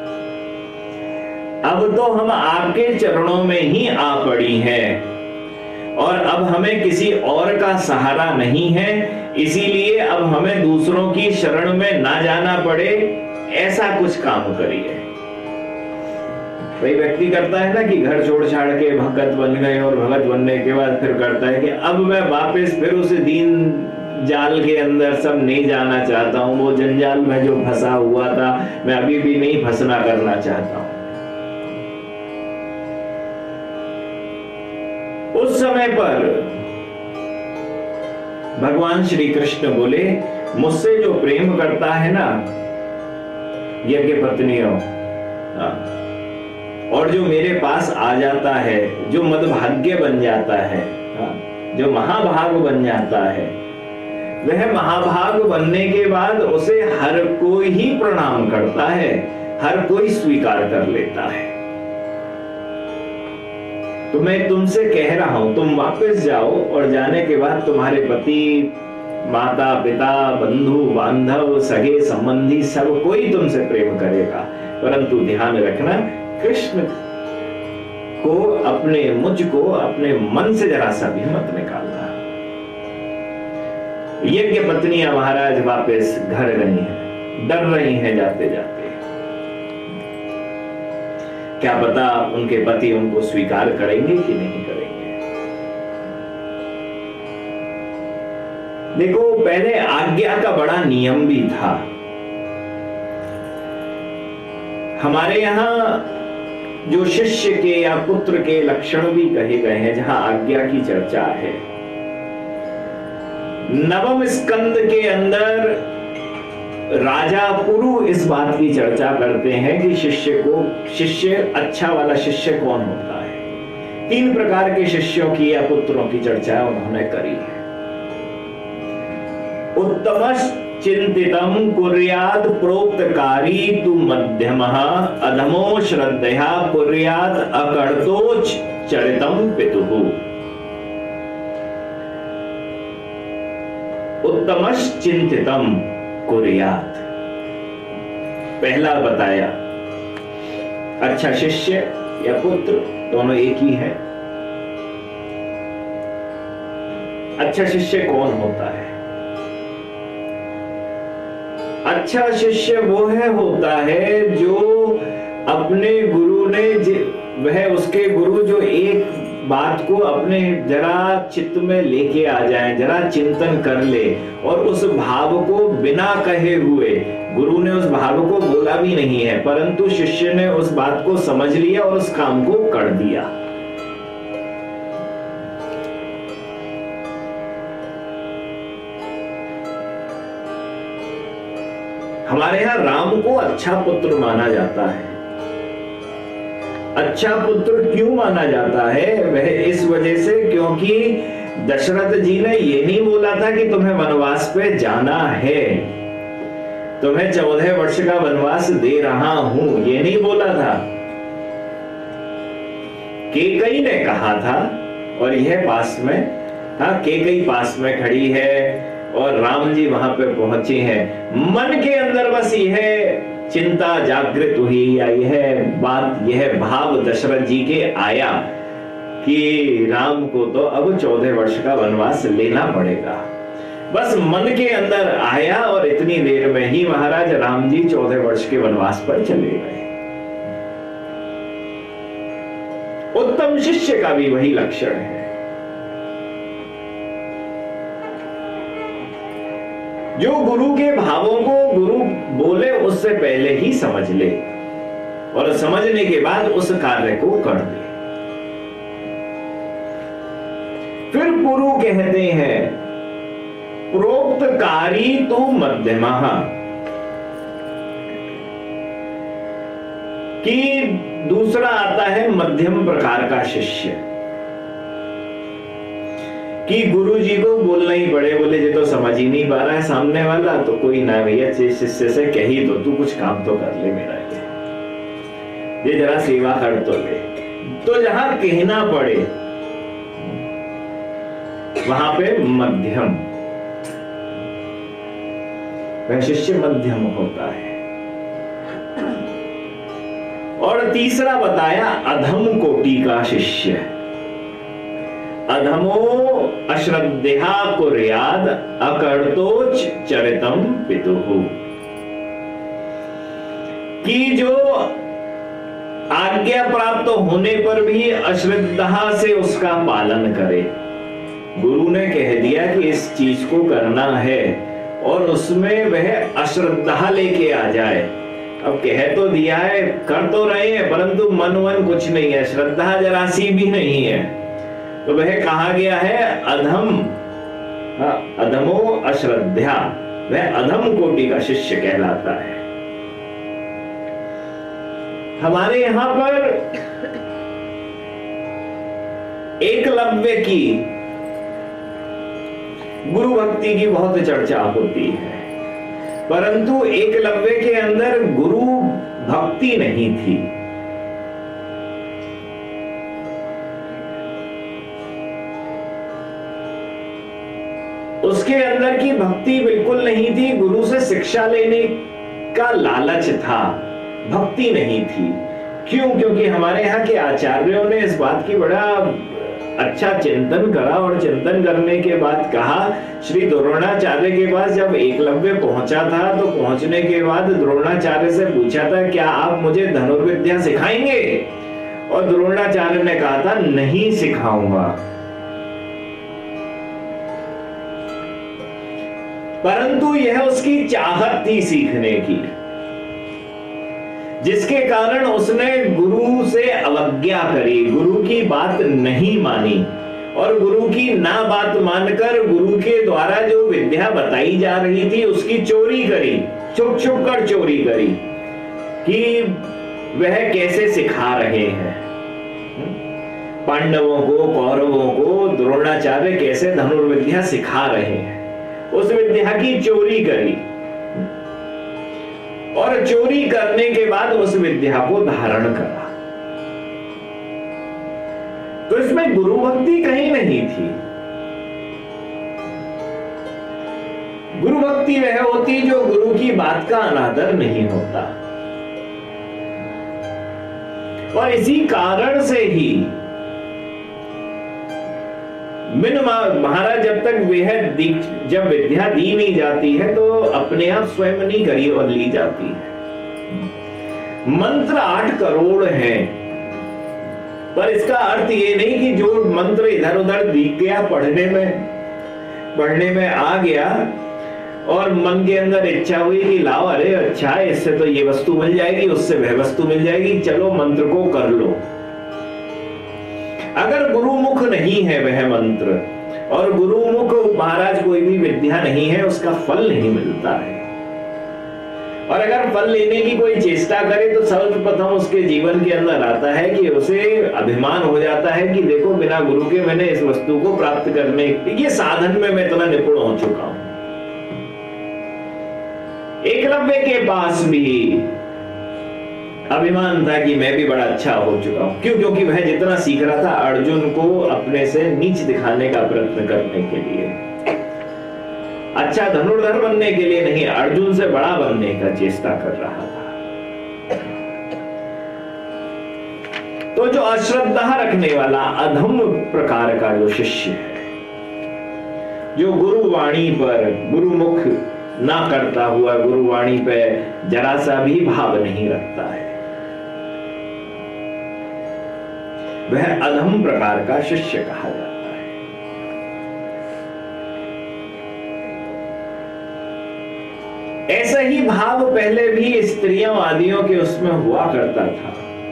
अब तो हम आपके चरणों में ही आ पड़ी हैं और अब हमें किसी और का सहारा नहीं है, इसीलिए अब हमें दूसरों की शरण में ना जाना पड़े, ऐसा कुछ काम करिए। कोई व्यक्ति करता है ना कि घर छोड़ छाड़ के भगत बन गए और भगत बनने के बाद फिर करता है कि अब मैं वापस फिर उस दीन जाल के अंदर सब नहीं जाना चाहता हूं, वो जंजाल में जो फंसा हुआ था मैं अभी भी नहीं फंसना करना चाहता हूं। उस समय पर भगवान श्री कृष्ण बोले, मुझसे जो प्रेम करता है ना यज्ञ पत्नियों, और जो मेरे पास आ जाता है, जो मदभाग्य बन जाता है, जो महाभाग बन जाता है, वह महाभाग बनने के बाद उसे हर कोई ही प्रणाम करता है, हर कोई स्वीकार कर लेता है। तो मैं तुमसे कह रहा हूं, तुम वापस जाओ और जाने के बाद तुम्हारे पति, माता, पिता, बंधु बांधव, सगे संबंधी सब कोई तुमसे प्रेम करेगा, परंतु ध्यान रखना कृष्ण को, अपने मुझ को अपने मन से जरा सा भी मत निकालना। यज्ञ पत्नियां महाराज वापस घर गई हैं, डर रही हैं जाते जाते। क्या पता उनके पति उनको स्वीकार करेंगे कि नहीं करेंगे। देखो, पहले आज्ञा का बड़ा नियम भी था। हमारे यहां जो शिष्य के या पुत्र के लक्षण भी कहे गए हैं, जहां आज्ञा की चर्चा है। नवम स्कंद के अंदर राजा पुरु इस बात की चर्चा करते हैं कि शिष्य को, शिष्य अच्छा वाला शिष्य कौन होता है। तीन प्रकार के शिष्यों की या पुत्रों की चर्चा उन्होंने करी है। उत्तमश्च चिंतितम कुर्यात् प्रोक्तकारी तु मध्यमः अधमो श्रद्धया कुर्यात् अकर्तोच चरितम पितुः। उत्तमश्च चिंतितम कुर्यात्, पहला बताया अच्छा शिष्य या पुत्र दोनों एक ही है। अच्छा शिष्य कौन होता है? अच्छा शिष्य वो है होता है जो अपने गुरु ने, वह उसके गुरु जो एक बात को अपने जरा चित्त में लेके आ जाए, जरा चिंतन कर ले और उस भाव को बिना कहे हुए, गुरु ने उस भाव को बोला भी नहीं है परंतु शिष्य ने उस बात को समझ लिया और उस काम को कर दिया। हमारे यहां राम को अच्छा पुत्र माना जाता है। अच्छा पुत्र क्यों माना जाता है? वह इस वजह से क्योंकि दशरथ जी ने ये नहीं बोला था कि तुम्हें वनवास पे जाना है, तुम्हें चौदह वर्ष का वनवास दे रहा हूं, ये नहीं बोला था। कैकेयी ने कहा था, और यह पास में, हाँ कैकेयी पास में खड़ी है और राम जी वहां पे पहुंचे हैं। मन के अंदर बस यह चिंता जागृत हुई, या यह बात, यह भाव दशरथ जी के आया कि राम को तो अब चौदह वर्ष का वनवास लेना पड़ेगा। बस मन के अंदर आया और इतनी देर में ही महाराज राम जी चौदह वर्ष के वनवास पर चले गए। उत्तम शिष्य का भी वही लक्षण है। जो गुरु के भावों को गुरु बोले उससे पहले ही समझ ले, और समझने के बाद उस कार्य को कर दे। फिर गुरु कहते हैं प्रोक्तकारी तो मध्यमः, कि दूसरा आता है मध्यम प्रकार का शिष्य, कि गुरु जी को बोलना ही पड़े, बोले ये तो समझ ही नहीं पा रहा है सामने वाला, तो कोई ना भैया शिष्य से कह ही दो, तू कुछ काम तो कर ले मेरा, ये ये जरा सेवा कर तो ले। तो जहां कहना पड़े वहां पे मध्यम, वह शिष्य मध्यम होता है। और तीसरा बताया अधम कोटि का शिष्य, अधमो अश्रद्धया कुर्याद अकर्तोच चरितम पितुः, कि जो आज्ञा प्राप्त होने पर भी अश्रद्धा से उसका पालन करे। गुरु ने कह दिया कि इस चीज को करना है और उसमें वह अश्रद्धा लेके आ जाए, अब कह तो दिया है, कर तो रहे हैं, परंतु मन वन कुछ नहीं है, श्रद्धा जरा सी भी नहीं है, तो वह कहा गया है अधम, अधमो अश्रद्धा, वह अधम कोटि का शिष्य कहलाता है। हमारे यहां पर एकलव्य की गुरु भक्ति की बहुत चर्चा होती है, परंतु एकलव्य के अंदर गुरु भक्ति नहीं थी। उसके अंदर की भक्ति बिल्कुल नहीं थी, गुरु से शिक्षा लेने का लालच था, भक्ति नहीं थी। क्यों? क्योंकि हमारे यहाँ के आचार्यों ने इस बात की बड़ा अच्छा चिंतन करा, और चिंतन करने के बाद कहा, श्री द्रोणाचार्य के पास जब एकलव्य पहुंचा था तो पहुंचने के बाद द्रोणाचार्य से पूछा था क्या आप मुझे धनुर्विद्या सिखाएंगे? और द्रोणाचार्य ने कहा था नहीं सिखाऊंगा, परंतु यह उसकी चाहत थी सीखने की, जिसके कारण उसने गुरु से अवज्ञा करी, गुरु की बात नहीं मानी, और गुरु की ना बात मानकर गुरु के द्वारा जो विद्या बताई जा रही थी उसकी चोरी करी, छुप छुप कर चोरी करी, कि वह कैसे सिखा रहे हैं पांडवों को, कौरवों को द्रोणाचार्य कैसे धनुर्विद्या सिखा रहे हैं, उस विद्या की चोरी करी, और चोरी करने के बाद उस विद्या को धारण करा। तो इसमें गुरु भक्ति कहीं नहीं थी। गुरु भक्ति वह होती जो गुरु की बात का अनादर नहीं होता, और इसी कारण से ही बिन महाराज जब तक वह जब विद्या दी नहीं जाती है तो अपने आप स्वयं नहीं करी और ली जाती है। मंत्र आठ करोड़ हैं, पर इसका अर्थ ये नहीं कि जो मंत्र इधर उधर दिख गया, पढ़ने में पढ़ने में आ गया और मन के अंदर इच्छा हुई कि लाओ, अरे अच्छा है, इससे तो ये वस्तु मिल जाएगी, उससे वह वस्तु मिल जाएगी, चलो मंत्र को कर लो। अगर गुरुमुख नहीं है वह मंत्र, और गुरुमुख महाराज कोई भी विद्या नहीं है, उसका फल नहीं मिलता है। और अगर फल लेने की कोई चेष्टा करे तो सर्वप्रथम उसके जीवन के अंदर आता है कि उसे अभिमान हो जाता है कि देखो बिना गुरु के मैंने इस वस्तु को प्राप्त करने ये साधन में मैं इतना निपुण हो चुका हूं। एकलव्य के पास भी अभिमान था कि मैं भी बड़ा अच्छा हो चुका हूं। क्यों? क्योंकि वह जितना सीख रहा था अर्जुन को अपने से नीच दिखाने का प्रयत्न करने के लिए, अच्छा धनुर्धर बनने के लिए नहीं, अर्जुन से बड़ा बनने का चेष्टा कर रहा था। तो जो अश्रद्धा रखने वाला अधम प्रकार का जो शिष्य है, जो गुरुवाणी पर गुरुमुख ना करता हुआ गुरुवाणी पे जरा सा भी भाव नहीं रखता है, वह अधम प्रकार का शिष्य कहा जाता है। ऐसा ही भाव पहले भी स्त्रियों आदियों के उसमें हुआ करता था।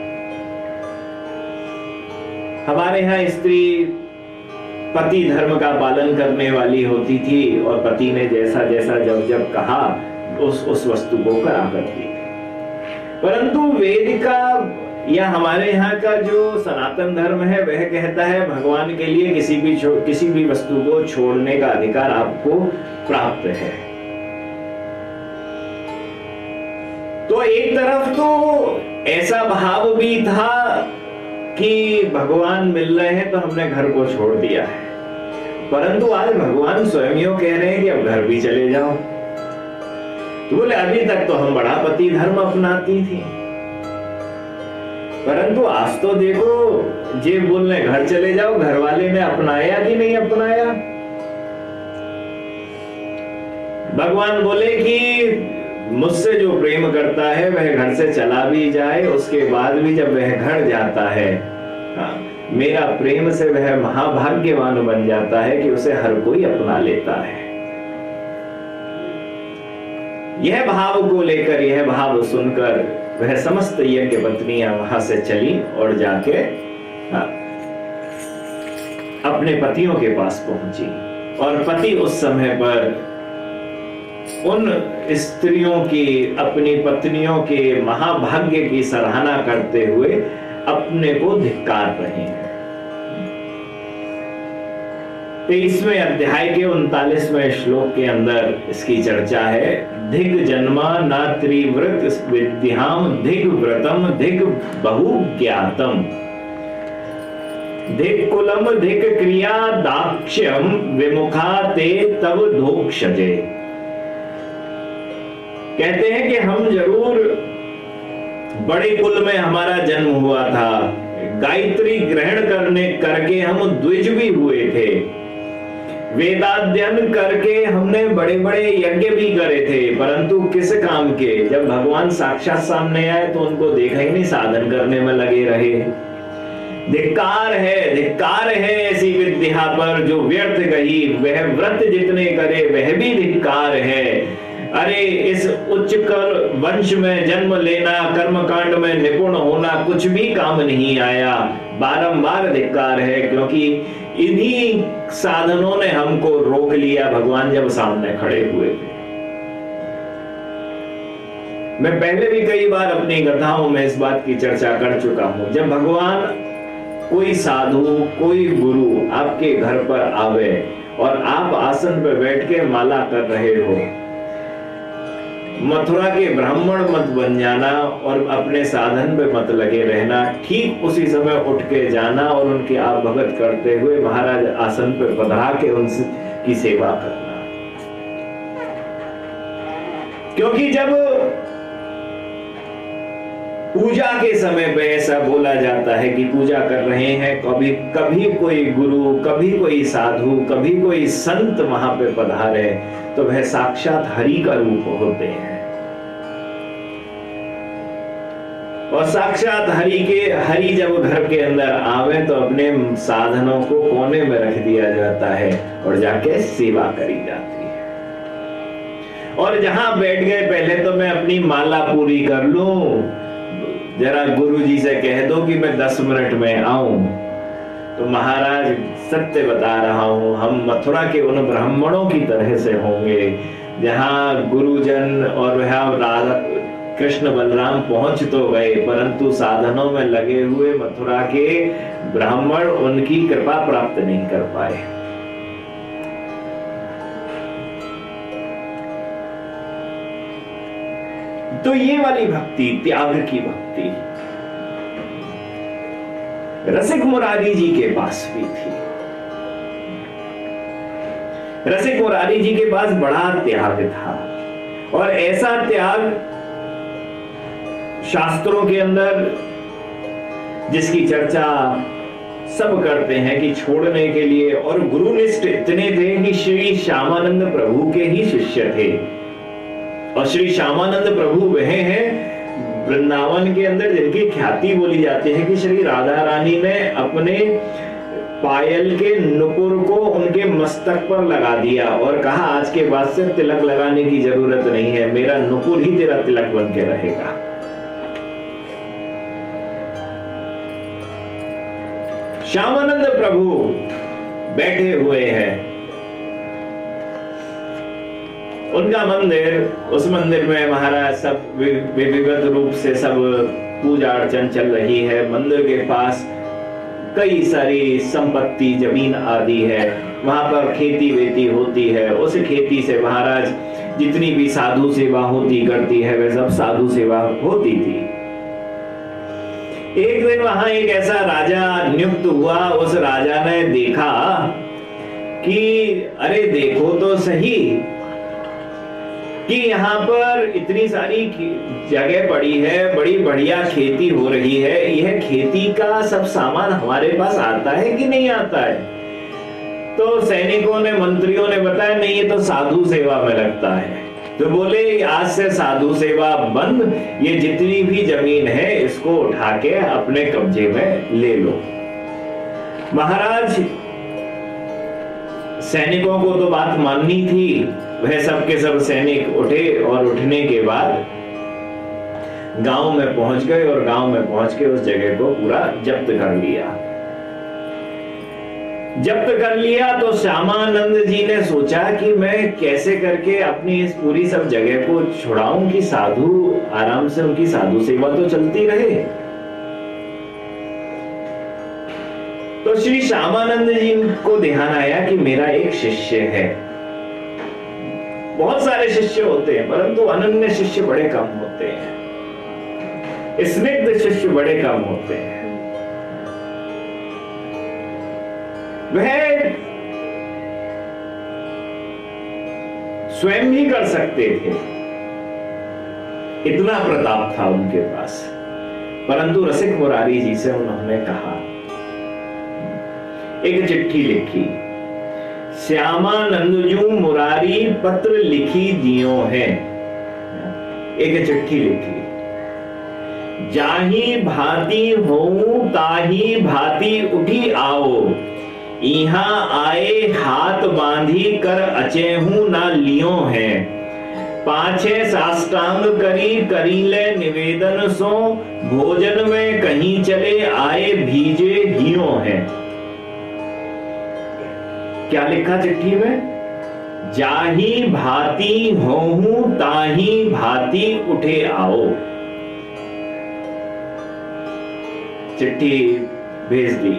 हमारे यहां स्त्री पति धर्म का पालन करने वाली होती थी और पति ने जैसा जैसा जब जब कहा उस उस वस्तु को करा करती थी। परंतु वेद का या हमारे यहाँ का जो सनातन धर्म है वह कहता है भगवान के लिए किसी भी किसी भी वस्तु को छोड़ने का अधिकार आपको प्राप्त है। तो एक तरफ तो ऐसा भाव भी था कि भगवान मिल रहे हैं तो हमने घर को छोड़ दिया है, परंतु आज भगवान स्वयं यूं कह रहे हैं कि अब घर भी चले जाओ। तो बोले अभी तक तो हम बड़ा पति धर्म अपनाती थी, परंतु आज तो देखो जे बोल रहे घर चले जाओ, घर वाले ने अपनाया कि नहीं अपनाया। भगवान बोले कि मुझसे जो प्रेम करता है वह घर से चला भी जाए, उसके बाद भी जब वह घर जाता है, हाँ, मेरा प्रेम से वह महाभाग्यवान बन जाता है कि उसे हर कोई अपना लेता है। यह भाव को लेकर, यह भाव सुनकर वह समस्त यज्ञ पत्नियां वहां से चली और जाके हाँ, अपने पतियों के पास पहुंची। और पति उस समय पर उन स्त्रियों की, अपनी पत्नियों के महाभाग्य की सराहना करते हुए अपने को धिक्कार रहे हैं। तेईसवें अध्याय के उनतालीसवें श्लोक के अंदर इसकी चर्चा है। धिक जन्मा न त्रिव्रत विद्याम धिक व्रतम धिक बहु ज्ञातम धिक कुलम धिक क्रिया दाक्ष्यम विमुखा ते तव धोक्षजे। कहते हैं कि हम जरूर बड़े कुल में हमारा जन्म हुआ था, गायत्री ग्रहण करने करके हम द्विज भी हुए थे, वेदाध्ययन करके हमने बड़े बड़े यज्ञ भी करे थे, परंतु किस काम के? जब भगवान साक्षात सामने आए तो उनको देखा ही नहीं, साधन करने में लगे रहे। धिक्कार है, धिक्कार है ऐसी विद्या पर जो व्यर्थ गई। वह व्रत जितने करे वह भी धिक्कार है। अरे इस उच्च कर वंश में जन्म लेना, कर्मकांड में निपुण होना कुछ भी काम नहीं आया। बारंबार धिक्कार है, क्योंकि इन्हीं साधनों ने हमको रोक लिया भगवान जब सामने खड़े हुए थे। मैं पहले भी कई बार अपनी कथाओं में इस बात की चर्चा कर चुका हूं। जब भगवान कोई साधु, कोई गुरु आपके घर पर आवे और आप आसन पर बैठ के माला कर रहे हो, मथुरा के ब्राह्मण मत बन जाना और अपने साधन पे मत लगे रहना। ठीक उसी समय उठ के जाना और उनकी आप भगत करते हुए महाराज आसन पे पधरा के उनकी सेवा करना। क्योंकि जब पूजा के समय पे ऐसा बोला जाता है कि पूजा कर रहे हैं, कभी कभी कोई गुरु, कभी कोई साधु, कभी कोई संत वहां पे पधारे, तो वह साक्षात हरि का रूप होते हैं। और साक्षात हरि के हरि जब घर के अंदर आवे तो अपने साधनों को कोने में रख दिया जाता है और जाके सेवा करी जाती है। और जहां बैठ गए, पहले तो मैं अपनी माला पूरी कर लूं, जरा गुरु जी से कह दो कि मैं दस मिनट में आऊं। तो महाराज सत्य बता रहा हूं, हम मथुरा के उन ब्राह्मणों की तरह से होंगे जहां गुरुजन और वह राधा कृष्ण बलराम पहुंच तो गए, परंतु साधनों में लगे हुए मथुरा के ब्राह्मण उनकी कृपा प्राप्त नहीं कर पाए। तो ये वाली भक्ति त्याग की भक्ति रसिक मुरारी जी के पास भी थी। रसिक मुरारी जी के पास बड़ा त्याग था, और ऐसा त्याग शास्त्रों के अंदर जिसकी चर्चा सब करते हैं कि छोड़ने के लिए, और गुरुनिष्ठ इतने थे कि श्री श्यामानंद प्रभु के ही शिष्य थे। और श्री श्यामानंद प्रभु वह हैं वृंदावन के अंदर जिनकी ख्याति बोली जाती है कि श्री राधा रानी ने अपने पायल के नुपुर को उनके मस्तक पर लगा दिया और कहा आज के बाद से तिलक लगाने की जरूरत नहीं है, मेरा नुपुर ही तेरा तिलक बन के रहेगा। श्यामानंद प्रभु बैठे हुए हैं, उनका मंदिर, उस मंदिर में महाराज सब विधिवत रूप से सब पूजा अर्चन चल रही है। मंदिर के पास कई सारी संपत्ति जमीन आदि है, वहां पर खेती वेती होती है। उस खेती से महाराज जितनी भी साधु सेवा होती करती है वह सब साधु सेवा होती थी। एक दिन वहां एक ऐसा राजा नियुक्त हुआ, उस राजा ने देखा कि अरे देखो तो सही कि यहाँ पर इतनी सारी जगह पड़ी है, बड़ी बढ़िया खेती हो रही है, यह खेती का सब सामान हमारे पास आता है कि नहीं आता है? तो सैनिकों ने, मंत्रियों ने बताया नहीं, ये तो साधु सेवा में लगता है। तो बोले आज से साधु सेवा बंद, ये जितनी भी जमीन है इसको उठा के अपने कब्जे में ले लो। महाराज सैनिकों को तो बात माननी थी, वह सब के सब सैनिक उठे और उठने के बाद गांव में पहुंच गए और गांव में पहुंच के उस जगह को पूरा जब्त कर लिया। जब्त कर लिया तो श्यामानंद जी ने सोचा कि मैं कैसे करके अपनी इस पूरी सब जगह को छुड़ाऊं कि साधु आराम से उनकी साधु सेवा तो चलती रहे। तो श्री श्यामानंद जी को ध्यान आया कि मेरा एक शिष्य है, बहुत सारे शिष्य होते हैं परंतु अनन्य शिष्य बड़े कम होते हैं, स्निग्ध शिष्य बड़े कम होते हैं। वह स्वयं भी कर सकते थे, इतना प्रताप था उनके पास, परंतु रसिक मुरारी जी से उन्होंने कहा, एक चिट्ठी लिखी, श्यामानंद जू मुरारी पत्र लिखी दियो है। एक चिट्ठी लिखी, जाही भांति होऊं ताही भांति उठी आओ, यहाँ आए हाथ बांधी कर अचेहू ना लियो है, पाछे साष्टांग करी करीले निवेदन सो, भोजन में कहीं चले आए भीजे हियो है। क्या लिखा चिट्ठी में? जाही भांति होऊं ताही भांति उठे आओ। चिट्ठी भेज दी।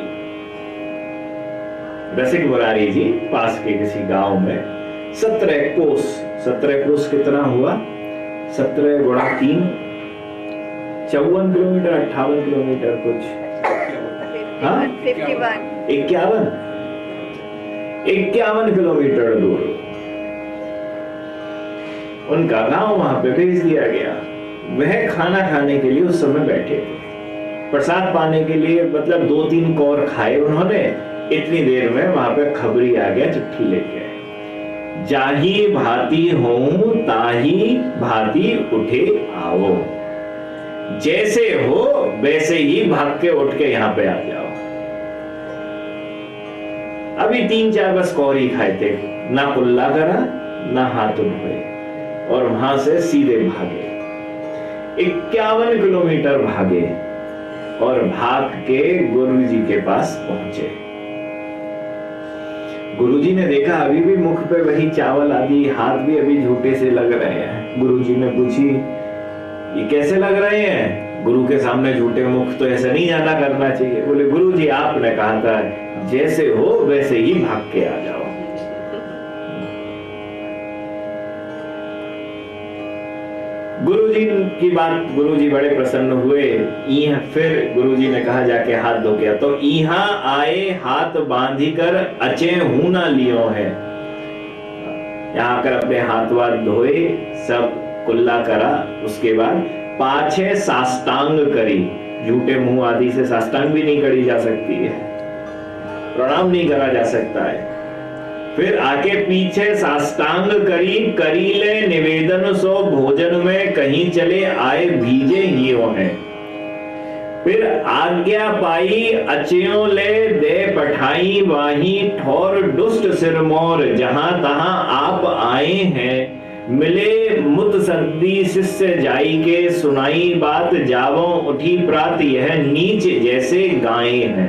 रसिक मुरारी जी पास के किसी गांव में सत्रह कोस, सत्रह कोस कितना हुआ? सत्रह गुणा तीन, चौवन किलोमीटर, अट्ठावन किलोमीटर कुछ, हाँ इक्यावन इक्यावन किलोमीटर दूर उनका गांव, वहां पे भेज दिया गया। वह खाना खाने के लिए उस समय बैठे थे, प्रसाद पाने के लिए, मतलब दो तीन कौर खाए उन्होंने, इतनी देर में वहां पे खबरी आ गया, चिट्ठी लेके, जाही भांति होऊं ताही भांति उठे आओ, जैसे हो वैसे ही भाग के उठ के यहाँ पे आ जाओ। अभी तीन चार बस कौरी खाए थे, ना कुल्ला करा ना हाथ उठाए, और वहां से सीधे भागे, इक्यावन किलोमीटर भागे और भाग के गुरु जी के पास पहुंचे। गुरुजी ने देखा अभी भी मुख पे वही चावल आदि, हाथ भी अभी झूठे से लग रहे हैं। गुरुजी ने पूछी ये कैसे लग रहे हैं? गुरु के सामने झूठे मुख तो ऐसा नहीं ज्यादा करना चाहिए। बोले गुरुजी आपने कहा था जैसे हो वैसे ही भाग के आ जाओ। गुरुजी की बात, गुरुजी बड़े प्रसन्न हुए। यहाँ फिर गुरुजी ने कहा जाके हाथ धो के, तो यहाँ आए हाथ बांधी कर अचे हूं ना लियो है। यहाँ आकर अपने हाथ वाथ धोए, सब कुल्ला करा। उसके बाद पाछे साष्टांग करी, झूठे मुंह आदि से साष्टांग भी नहीं करी जा सकती है, प्रणाम नहीं करा जा सकता है। फिर आके पीछे साष्टांग करी, करीले निवेदन सो भोजन में कहीं चले आए भीजे ही हैं। फिर आज्ञा पाई अचयों ले दे पठाई वाही ठोर दुष्ट सिरमौर, जहां तहां आप आए हैं मिले मुत सद्दी शिष्य जाई के, सुनाई बात जावो उठी प्रात यह नीच जैसे गाये हैं।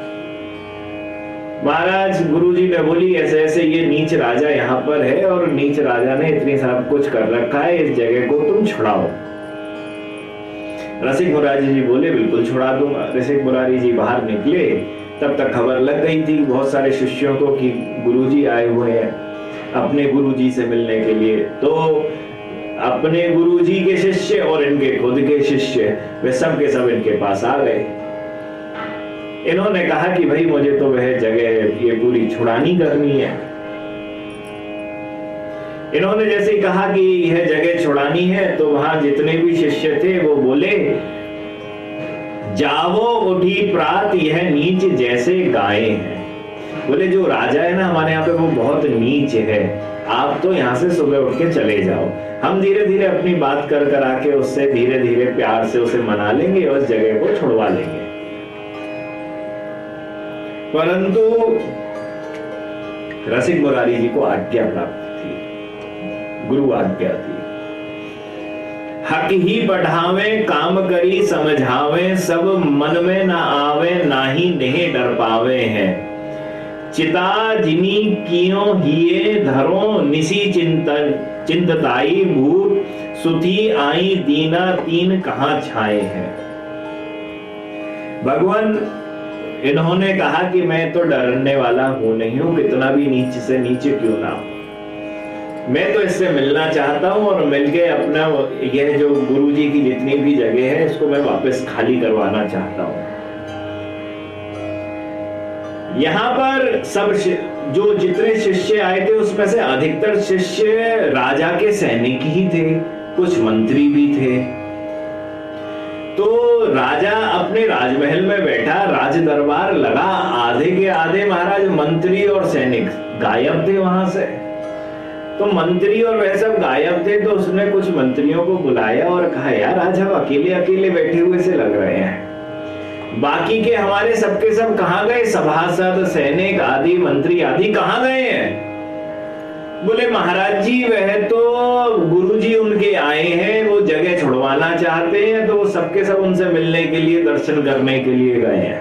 महाराज गुरुजी ने बोली ऐसे ऐसे ये नीच राजा यहाँ पर है और नीच राजा ने इतनी सब कुछ कर रखा है, इस जगह को तुम छुड़ाओ। रसिक मुरारी जी बोले बिल्कुल छुड़ा दूंगा। रसिक मुरारी जी बाहर निकले, तब तक खबर लग गई थी बहुत सारे शिष्यों को कि गुरुजी आए हुए हैं अपने गुरुजी से मिलने के लिए। तो अपने गुरुजी के शिष्य और इनके खुद के शिष्य वे सब के सब इनके पास आ गए। इन्होंने कहा कि भाई मुझे तो वह जगह ये पूरी छुड़ानी करनी है। इन्होंने जैसे ही कहा कि यह जगह छुड़ानी है तो वहां जितने भी शिष्य थे वो बोले जावो उठी प्रात यह नीच जैसे गाये हैं। बोले जो राजा है ना हमारे यहाँ पे वो बहुत नीच है, आप तो यहाँ से सुबह उठ के चले जाओ, हम धीरे धीरे अपनी बात कर कर आके उससे धीरे धीरे प्यार से उसे मना लेंगे और उस जगह को छुड़वा लेंगे। परंतु रसिक मुरारी जी को आज्ञा प्राप्त थी, गुरु आज्ञा थी। हक ही बढ़ावे काम करी समझावे, सब मन में ना आवे नाही नहीं डर पावे हैं। चिता जिनी कियो हिये धरो निसी चिंतन चिंतताई भूत, सुधी आई दीना तीन कहां छाए हैं। भगवान इन्होंने कहा कि मैं तो डरने वाला हूं नहीं हूं, कितना भी नीचे से नीचे क्यों ना हो, मैं तो इससे मिलना चाहता हूं और मिलके अपना यह जो गुरुजी की जितनी भी जगह है इसको मैं वापस खाली करवाना चाहता हूं। यहाँ पर सब जो जितने शिष्य आए थे उसमें से अधिकतर शिष्य राजा के सैनिक ही थे, कुछ मंत्री भी थे। तो राजा अपने राजमहल में बैठा, राज दरबार लगा, आधे के आधे महाराज मंत्री और सैनिक गायब थे वहां से। तो मंत्री और वह सब गायब थे, तो उसने कुछ मंत्रियों को बुलाया और कहा यार आज हम अकेले अकेले बैठे हुए से लग रहे हैं, बाकी के हमारे सबके सब कहां गए, सभासद सैनिक आदि मंत्री आदि कहां गए हैं? बोले महाराज जी वह तो गुरुजी उनके आए हैं, वो जगह छुड़वाना चाहते हैं, तो वो सबके सब उनसे मिलने के लिए दर्शन करने के लिए गए हैं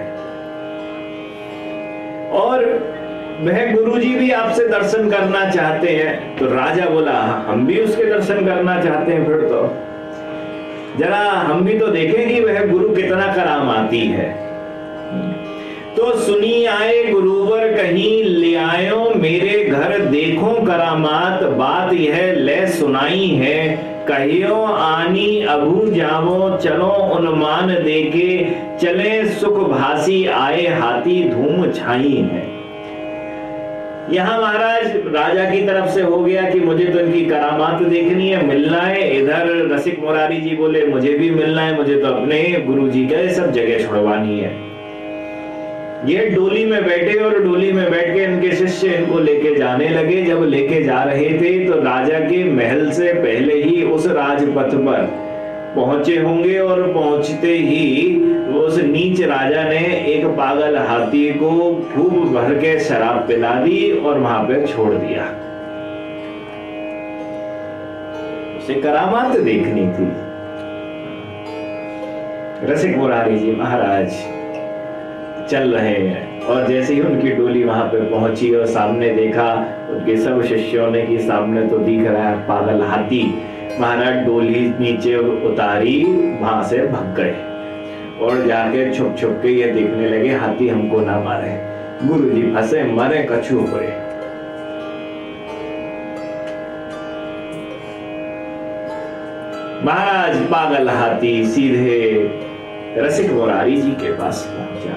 और वह गुरुजी भी आपसे दर्शन करना चाहते हैं। तो राजा बोला हम भी उसके दर्शन करना चाहते हैं, फिर तो जरा हम भी तो देखें कि वह गुरु कितना करामाती है। तो सुनी आए गुरुवर कहीं ले आयो मेरे घर, देखो करामात बात यह ले सुनाई है, कहियो आनी अभू जावो चलो उन्मान देके, चले सुख भासी आए हाथी धूम छाई है। यहाँ महाराज राजा की तरफ से हो गया कि मुझे तो इनकी करामात देखनी है, मिलना है। इधर रसिक मुरारी जी बोले मुझे भी मिलना है, मुझे तो अपने गुरुजी का सब जगह छुड़वानी है। ये डोली में बैठे और डोली में बैठ के इनके शिष्य इनको लेके जाने लगे। जब लेके जा रहे थे तो राजा के महल से पहले ही उस राजपथ पर पहुंचे होंगे और पहुंचते ही उस नीच राजा ने एक पागल हाथी को खूब भर के शराब पिला दी और वहां पे छोड़ दिया। उसे करामात देखनी थी। रसिक मुरारी जी महाराज चल रहे हैं, और जैसे ही उनकी डोली वहां पे पहुंची और सामने देखा, उनके सब शिष्यों ने कि सामने तो दिख रहा है पागल हाथी। महाराज डोली नीचे उतारी, वहां से भाग गए और जाके छुप छुप के ये देखने लगे हाथी हमको ना मारे। गुरुजी फंसे मरे कछू पड़े। महाराज पागल हाथी सीधे रसिक मुरारी जी के पास पहुंचा।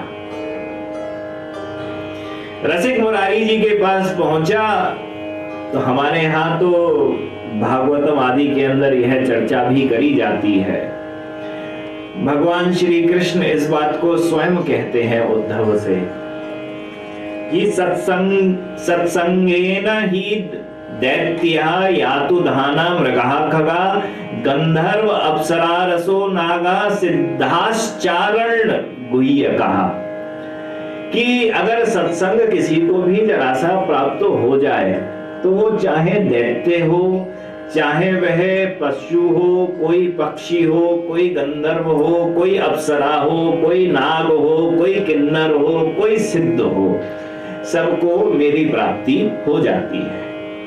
रसिक मुरारी जी के पास पहुंचा तो हमारे यहाँ तो भागवतम आदि के अंदर यह चर्चा भी करी जाती है। भगवान श्री कृष्ण इस बात को स्वयं कहते हैं उद्धव से कि सत्संग सत्संगेन ही दैत्या यातु धाना मृगा खगा गंधर्व अप्सरा रसो नागा सिद्धाश्चारण गुह्य कहा कि अगर सत्संग किसी को भी जरा सा प्राप्त हो जाए तो वो चाहे दैत्य हो, चाहे वह पशु हो, कोई पक्षी हो, कोई गंधर्व हो, कोई अप्सरा हो, कोई नाग हो, कोई किन्नर हो, कोई सिद्ध हो, सबको मेरी प्राप्ति हो जाती है।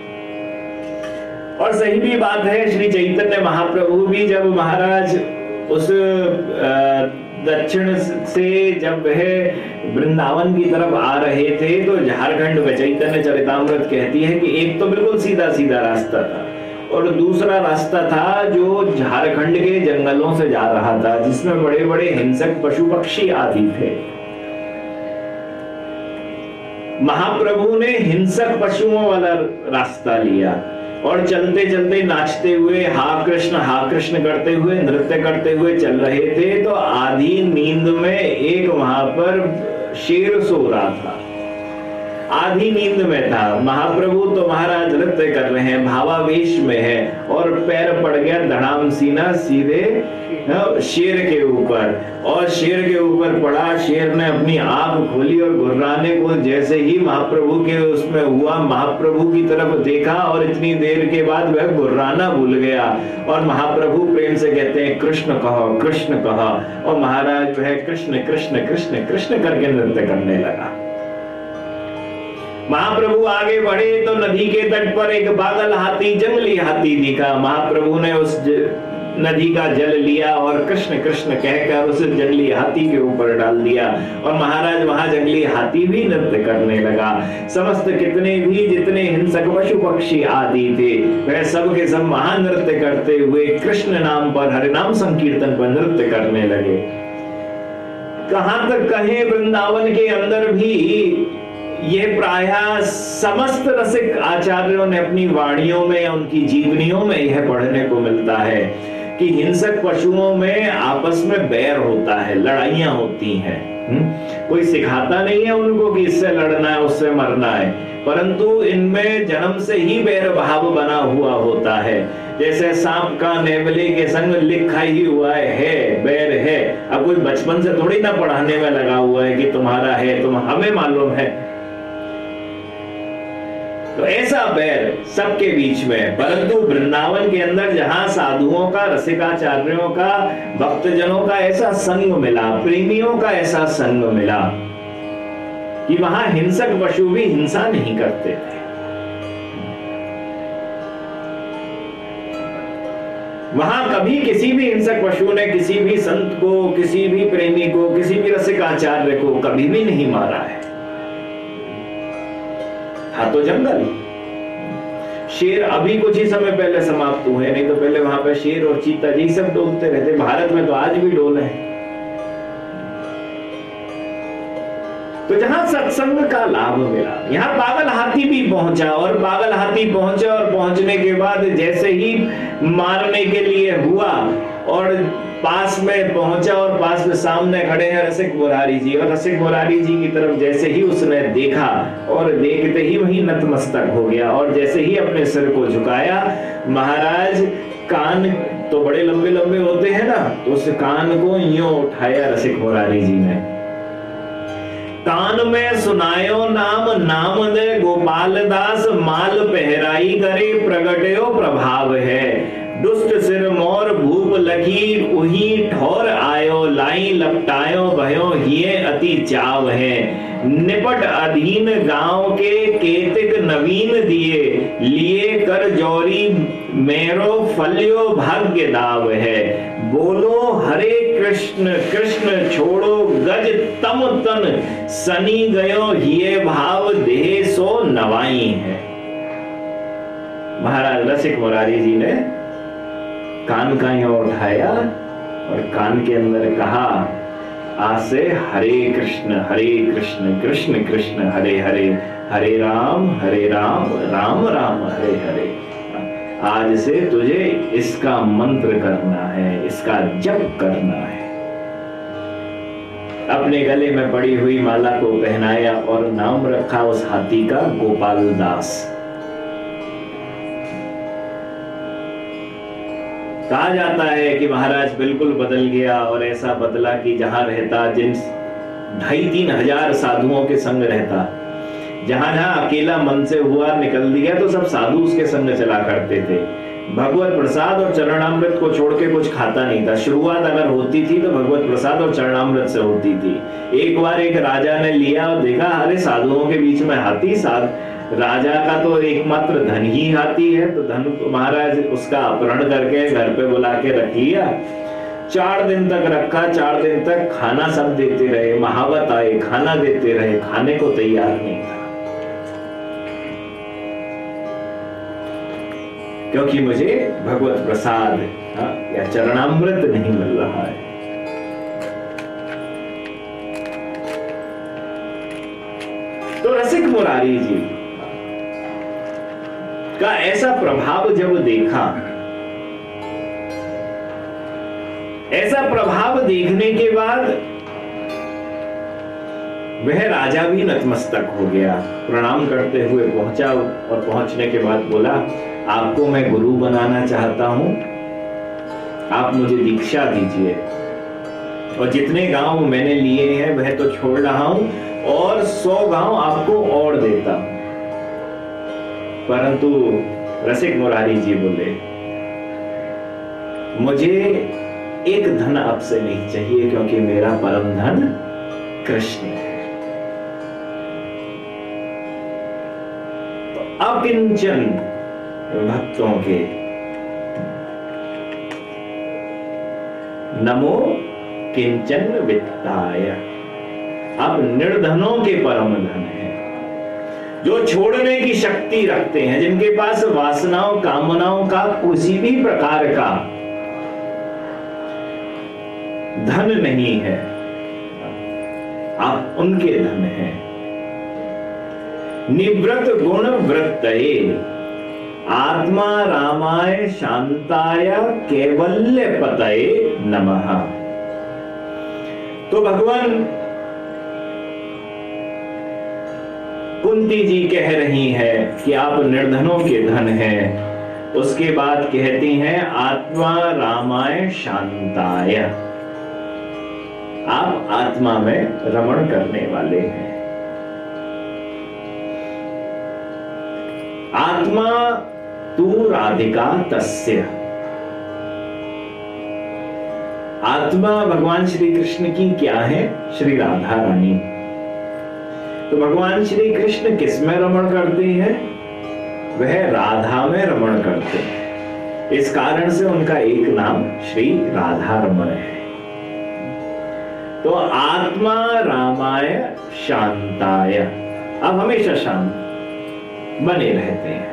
और सही भी बात है, श्री चैतन्य महाप्रभु भी जब महाराज उस दक्षिण से जब वह वृंदावन की तरफ आ रहे थे तो झारखंड में चैतन्य चरितामृत कहती है कि एक तो बिल्कुल सीधा सीधा रास्ता था और दूसरा रास्ता था जो झारखंड के जंगलों से जा रहा था, जिसमें बड़े बड़े हिंसक पशु पक्षी आदि थे। महाप्रभु ने हिंसक पशुओं वाला रास्ता लिया और चलते चलते नाचते हुए हा कृष्ण हा कृष्ण करते हुए नृत्य करते हुए चल रहे थे तो आधी नींद में एक वहां पर शेर सो रहा था। आधी नींद में था महाप्रभु तो महाराज नृत्य कर रहे हैं, भावावेश में है और पैर पड़ गया धड़ाम सीना सीधे शेर के ऊपर और शेर के ऊपर पड़ा। शेर ने अपनी आंख खोली और गुर्राने को जैसे ही महाप्रभु के उसमें हुआ, महाप्रभु की तरफ देखा और इतनी देर के बाद वह गुर्राना भूल गया और महाप्रभु प्रेम से कहते हैं कृष्ण कहो कृष्ण कहो और महाराज वह कृष्ण कृष्ण कृष्ण कृष्ण करके नृत्य करने लगा। महाप्रभु आगे बढ़े तो नदी के तट पर एक पागल हाथी, जंगली हाथी दिखा। महाप्रभु ने उस नदी का जल लिया और कृष्ण कृष्ण कहकर उस जंगली हाथी के ऊपर डाल दिया और महाराज वहां जंगली हाथी भी नृत्य करने लगा। समस्त कितने भी जितने हिंसक पशु पक्षी आदि थे वह सब के सब महानृत्य करते हुए कृष्ण नाम पर, हरि नाम संकीर्तन पर नृत्य करने लगे। कहां तक कहें, वृंदावन के अंदर भी ये प्रायः समस्त रसिक आचार्यों ने अपनी वाणियों में या उनकी जीवनियों में यह पढ़ने को मिलता है कि हिंसक पशुओं में आपस में बैर होता है, लड़ाइयां होती हैं। कोई सिखाता नहीं है उनको कि इससे लड़ना है उससे मरना है, परंतु इनमें जन्म से ही बैर भाव बना हुआ होता है। जैसे सांप का नेवले के संग लिखा ही हुआ है, है बैर है। अब कोई बचपन से थोड़ी ना पढ़ाने में लगा हुआ है कि तुम्हारा है, तुम हमें मालूम है। तो ऐसा बैर सबके बीच में, परंतु वृंदावन के अंदर जहां साधुओं का, रसिकाचार्यों का, भक्तजनों का ऐसा संग मिला, प्रेमियों का ऐसा संग मिला कि वहां हिंसक पशु भी हिंसा नहीं करते थे। वहां कभी किसी भी हिंसक पशु ने किसी भी संत को, किसी भी प्रेमी को, किसी भी रसिकाचार्य को कभी भी नहीं मारा है। हाँ तो जंगल, शेर अभी कुछ ही समय पहले समाप्त हुए, नहीं तो पहले वहां पे शेर और चीता जी सब डोलते रहते। भारत में तो आज भी डोले हैं। तो जहां सत्संग का लाभ मिला, यहाँ पागल हाथी भी पहुंचा और पागल हाथी पहुंचे और पहुंचने के बाद जैसे ही मारने के लिए हुआ और पास में पहुंचा और पास में सामने खड़े हैं रसिक मुरारी जी और रसिक मुरारी जी की तरफ जैसे ही उसने देखा और देखते ही वही नतमस्तक हो गया और जैसे ही अपने सिर को झुकाया, महाराज कान तो बड़े लंबे लंबे होते हैं ना, तो उस कान को यूं उठाया रसिक मुरारी जी ने, कान में सुनायो नाम, नाम दे गोपाल दास, माल पहराई करे प्रगटयो प्रभाव है, दुष्ट सिर मोर भूप लकीर उही ठोर आयो, लाई लपटायो भयो हिये अति चाव है। निपट अधीन गांव के केतिक नवीन दिए, लिए कर जौरी मेरो फल्यो भाग्य दाव है। बोलो हरे कृष्ण कृष्ण छोड़ो गज तम तन, सनी गयो हिये भाव देह सो नवाई है। महाराज रसिक मुरारी जी ने कान का यूं उठाया और कान के अंदर कहा, आज से हरे कृष्ण हरे कृष्ण कृष्ण कृष्ण हरे हरे, हरे राम हरे राम राम राम हरे हरे। आज से तुझे इसका मंत्र करना है, इसका जप करना है। अपने गले में पड़ी हुई माला को पहनाया और नाम रखा उस हाथी का गोपाल दास। कहा जाता है कि महाराज बिल्कुल बदल गया और ऐसा बदला कि जहां रहता, जिन ढाई तीन हजार साधुओं के संग रहता, जहां जहां अकेला मन से हुआ निकल दिया तो सब साधु उसके संग चला करते थे। भगवत प्रसाद और चरणामृत को छोड़ के कुछ खाता नहीं था। शुरुआत अगर होती थी तो भगवत प्रसाद और चरणामृत से होती थी। एक बार एक राजा ने लिया और देखा, अरे साधुओं के बीच में हाथी, साध राजा का तो एकमात्र धन ही हाथी है, तो धन महाराज उसका अपहरण करके घर पे बुला के रख लिया। चार दिन तक रखा, चार दिन तक खाना सब देते रहे, महावत आए, खाना देते रहे, खाने को तैयार नहीं था, क्योंकि मुझे भगवत प्रसाद या चरणामृत नहीं मिल रहा है। तो रसिक मुरारी जी का ऐसा प्रभाव जब देखा, ऐसा प्रभाव देखने के बाद वह राजा भी नतमस्तक हो गया। प्रणाम करते हुए पहुंचा और पहुंचने के बाद बोला, आपको मैं गुरु बनाना चाहता हूं, आप मुझे दीक्षा दीजिए, और जितने गांव मैंने लिए हैं वह तो छोड़ रहा हूं और सौ गांव आपको और देता हूं। परंतु रसिक मुरारी जी बोले, मुझे एक धन आपसे नहीं चाहिए, क्योंकि मेरा परम धन कृष्ण है। तो अकिंचन भक्तों के नमो किंचन वित्ताय, आप निर्धनों के परम धन है, जो छोड़ने की शक्ति रखते हैं, जिनके पास वासनाओं कामनाओं का किसी भी प्रकार का धन नहीं है, आप उनके धन हैं। निवृत गुण वृत्तये, आत्मा रामाय शांताय कैवल्य पतये नमः। तो भगवान कुंती जी कह रही है कि आप निर्धनों के धन हैं, उसके बाद कहती हैं आत्मा रामाय शांताय, आप आत्मा में रमण करने वाले हैं। आत्मा तू राधिका तस्य, आत्मा भगवान श्री कृष्ण की क्या है? श्री राधा रानी। तो भगवान श्री कृष्ण किस में रमण करते हैं? वह राधा में रमण करते हैं। इस कारण से उनका एक नाम श्री राधा रमण है। तो आत्मा रामाय शांताय, अब हमेशा शांत बने रहते हैं।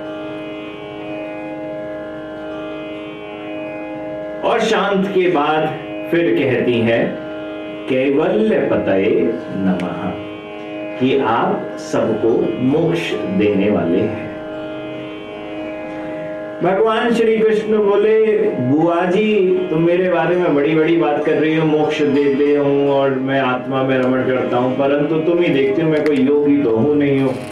और शांत के बाद फिर कहती है कैवल्य पतये नमः, कि आप सबको मोक्ष देने वाले हैं। भगवान श्री कृष्ण बोले, बुआ जी तुम मेरे बारे में बड़ी बड़ी बात कर रही हो, मोक्ष देते हूँ और मैं आत्मा में रमण करता हूँ, परंतु तुम ही देखते हो मैं कोई योगी तो हूं नहीं हूं,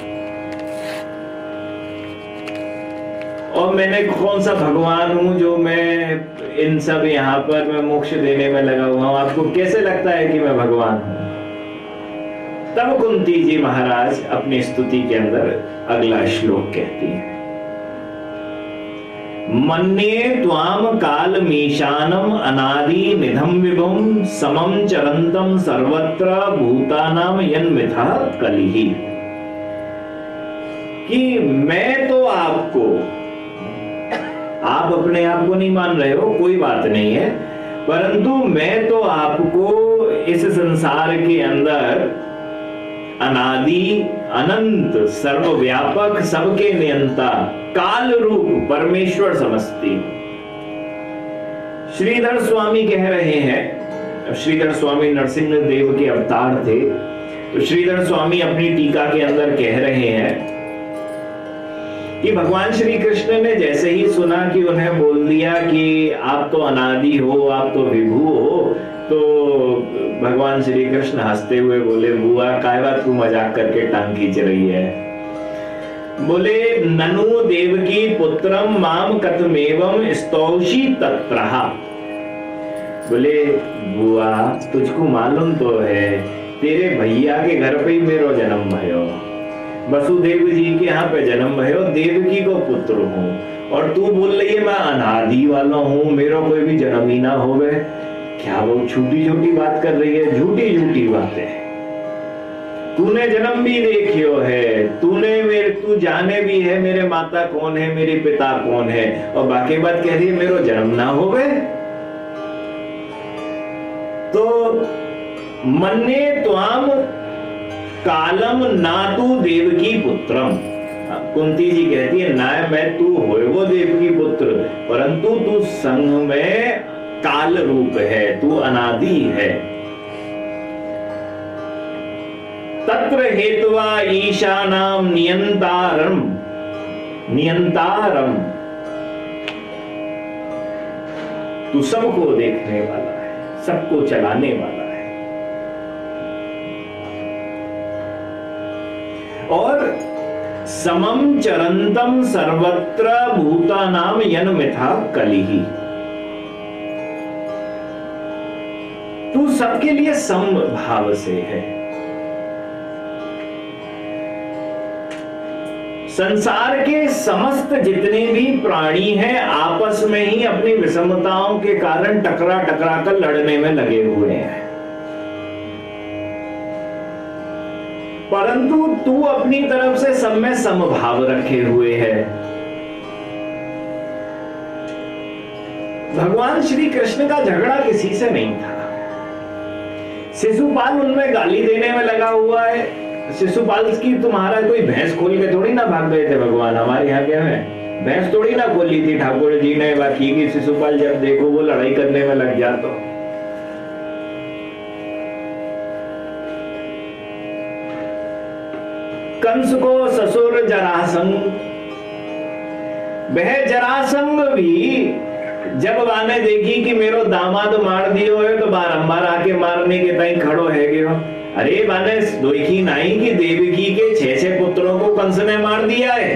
और मैंने कौन सा भगवान हूं जो मैं इन सब यहाँ पर मैं मोक्ष देने में लगा हुआ हूं, आपको कैसे लगता है कि मैं भगवान हूं? तब कुंती जी महाराज अपनी स्तुति के अंदर अगला श्लोक कहती हैं, मन्ये त्वाम काल मीशानम अनादि निधम विभुम समम चरंतम सर्वत्र भूतानाम यन्मिथा कलिहि। कि मैं तो आपको, आप अपने आप को नहीं मान रहे हो, कोई बात नहीं है, परंतु मैं तो आपको इस संसार के अंदर अनादि अनंत सर्वव्यापक सबके नियंता काल रूप परमेश्वर समझती हूं। श्रीधर स्वामी कह रहे हैं, श्रीधर स्वामी नरसिंह देव के अवतार थे, तो श्रीधर स्वामी अपनी टीका के अंदर कह रहे हैं कि भगवान श्री कृष्ण ने जैसे ही सुना कि उन्हें बोल दिया कि आप तो अनादि हो, आप तो विभु हो, तो भगवान श्री कृष्ण हंसते हुए बोले, बुआ काय बात तू मजाक करके टांग खींच रही है। बोले, ननु देवकी पुत्रम माम कथमेवम स्तौषि तत्प्रहा। बोले, बुआ तुझको मालूम तो है तेरे भैया के घर पे ही मेरो जन्म भयो, वसुदेव जी के यहाँ पे जन्म भयो, देवकी को पुत्र हूँ, और तू बोल रही है मैं अनादि वाला हूँ, मेरा कोई भी जन्म ही ना होवे। क्या वो छोटी छोटी बात कर रही है, झूठी झूठी बातें। तूने जन्म भी देखियो है, तूने मेरे तू जाने भी है मेरे माता कौन है, मेरे पिता कौन है, और बाकी बात कह रही है मेरो जन्म ना होवे। तो मन्ने त्वाम कालम ना तू देवकी पुत्रम। कुंती जी कहती है ना मैं तू होए वो देवकी पुत्र, परंतु तू संग में काल रूप है, तू अनादि है। तत्र हेतुवा ईशानाम नियंतारम, नियंतारम तू सबको देखने वाला है, सबको चलाने वाला है। और समम चरंतम सर्वत्र भूतानाम यन्मिथा कलिहि। तू सबके लिए सम भाव से है। संसार के समस्त जितने भी प्राणी हैं आपस में ही अपनी विषमताओं के कारण टकरा टकरा कर लड़ने में लगे हुए हैं, परंतु तू अपनी तरफ से सब में समभाव रखे हुए है। भगवान श्री कृष्ण का झगड़ा किसी से नहीं था। शिशुपाल उनमें गाली देने में लगा हुआ है। शिशुपाल की तुम्हारा कोई भैंस खोल के थोड़ी ना भाग गए थे भगवान, हमारे यहाँ क्या है भैंस थोड़ी ना खोली थी ठाकुर जी ने, बाकी की शिशुपाल जब देखो वो लड़ाई करने में लग जाता। कंस को ससुर जरासंग, वह जरासंग भी जब वाने देखी कि मेरो दामाद मार दियो है तो बारंबार आके मारने के ताई खड़ो है गयो। अरे वाने देखी नहीं कि देवकी के छह छह पुत्रों को कंस ने मार दिया है।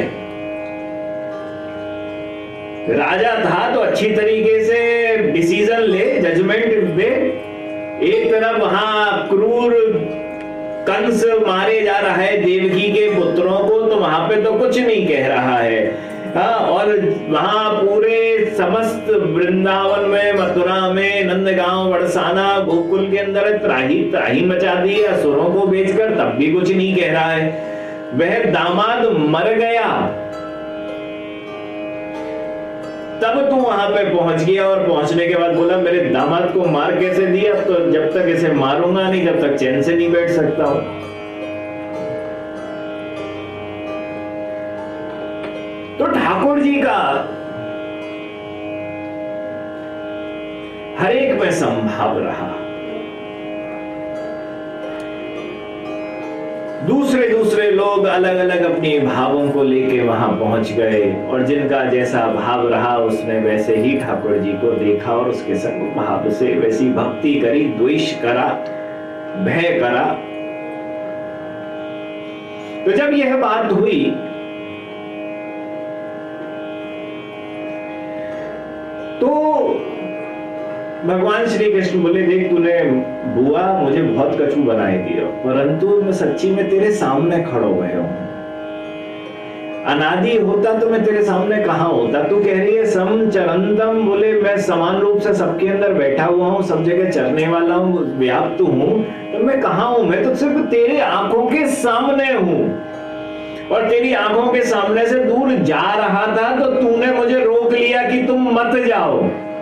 राजा था तो अच्छी तरीके से डिसीजन ले, जजमेंट दे। एक तरफ वहां क्रूर कंस मारे जा रहा है देवकी के पुत्रों को, तो वहां पे तो कुछ नहीं कह रहा है। हाँ, और वहां पूरे समस्त वृंदावन में, मथुरा में, नंदगांव, बरसाना, गोकुल के अंदर त्राही त्राही मचा दी असुरों को बेचकर, तब भी कुछ नहीं कह रहा है। वह दामाद मर गया, तब तू वहां पे पहुंच गया, और पहुंचने के बाद बोला मेरे दामाद को मार कैसे दिया, तो जब तक इसे मारूंगा नहीं तब तक चैन से नहीं बैठ सकता हूं। तो ठाकुर जी का हर एक में संभाव रहा। दूसरे दूसरे लोग अलग अलग अपने भावों को लेके वहां पहुंच गए, और जिनका जैसा भाव रहा उसने वैसे ही ठाकुर जी को देखा और उसके संग भाव से वैसी भक्ति करी, द्वेष करा, भय करा। तो जब यह बात हुई तो भगवान श्री कृष्ण बोले, देख तूने बुआ मुझे बहुत कछू बनाए दिया, परंतु मैं सच्ची में तेरे सामने खड़ो गया हूं। अनादि होता तो मैं तेरे सामने कहां होता। तू कह रही है सब चरंतम, बोले मैं समान रूप से सबके अंदर बैठा हुआ हूँ, सब जगह चरने वाला हूँ, व्याप्त हूँ, तो मैं कहाँ हूँ? मैं तो सिर्फ तेरे आंखों के सामने हूँ, और तेरी आंखों के सामने से दूर जा रहा था तो तूने मुझे रोक लिया कि तुम मत जाओ।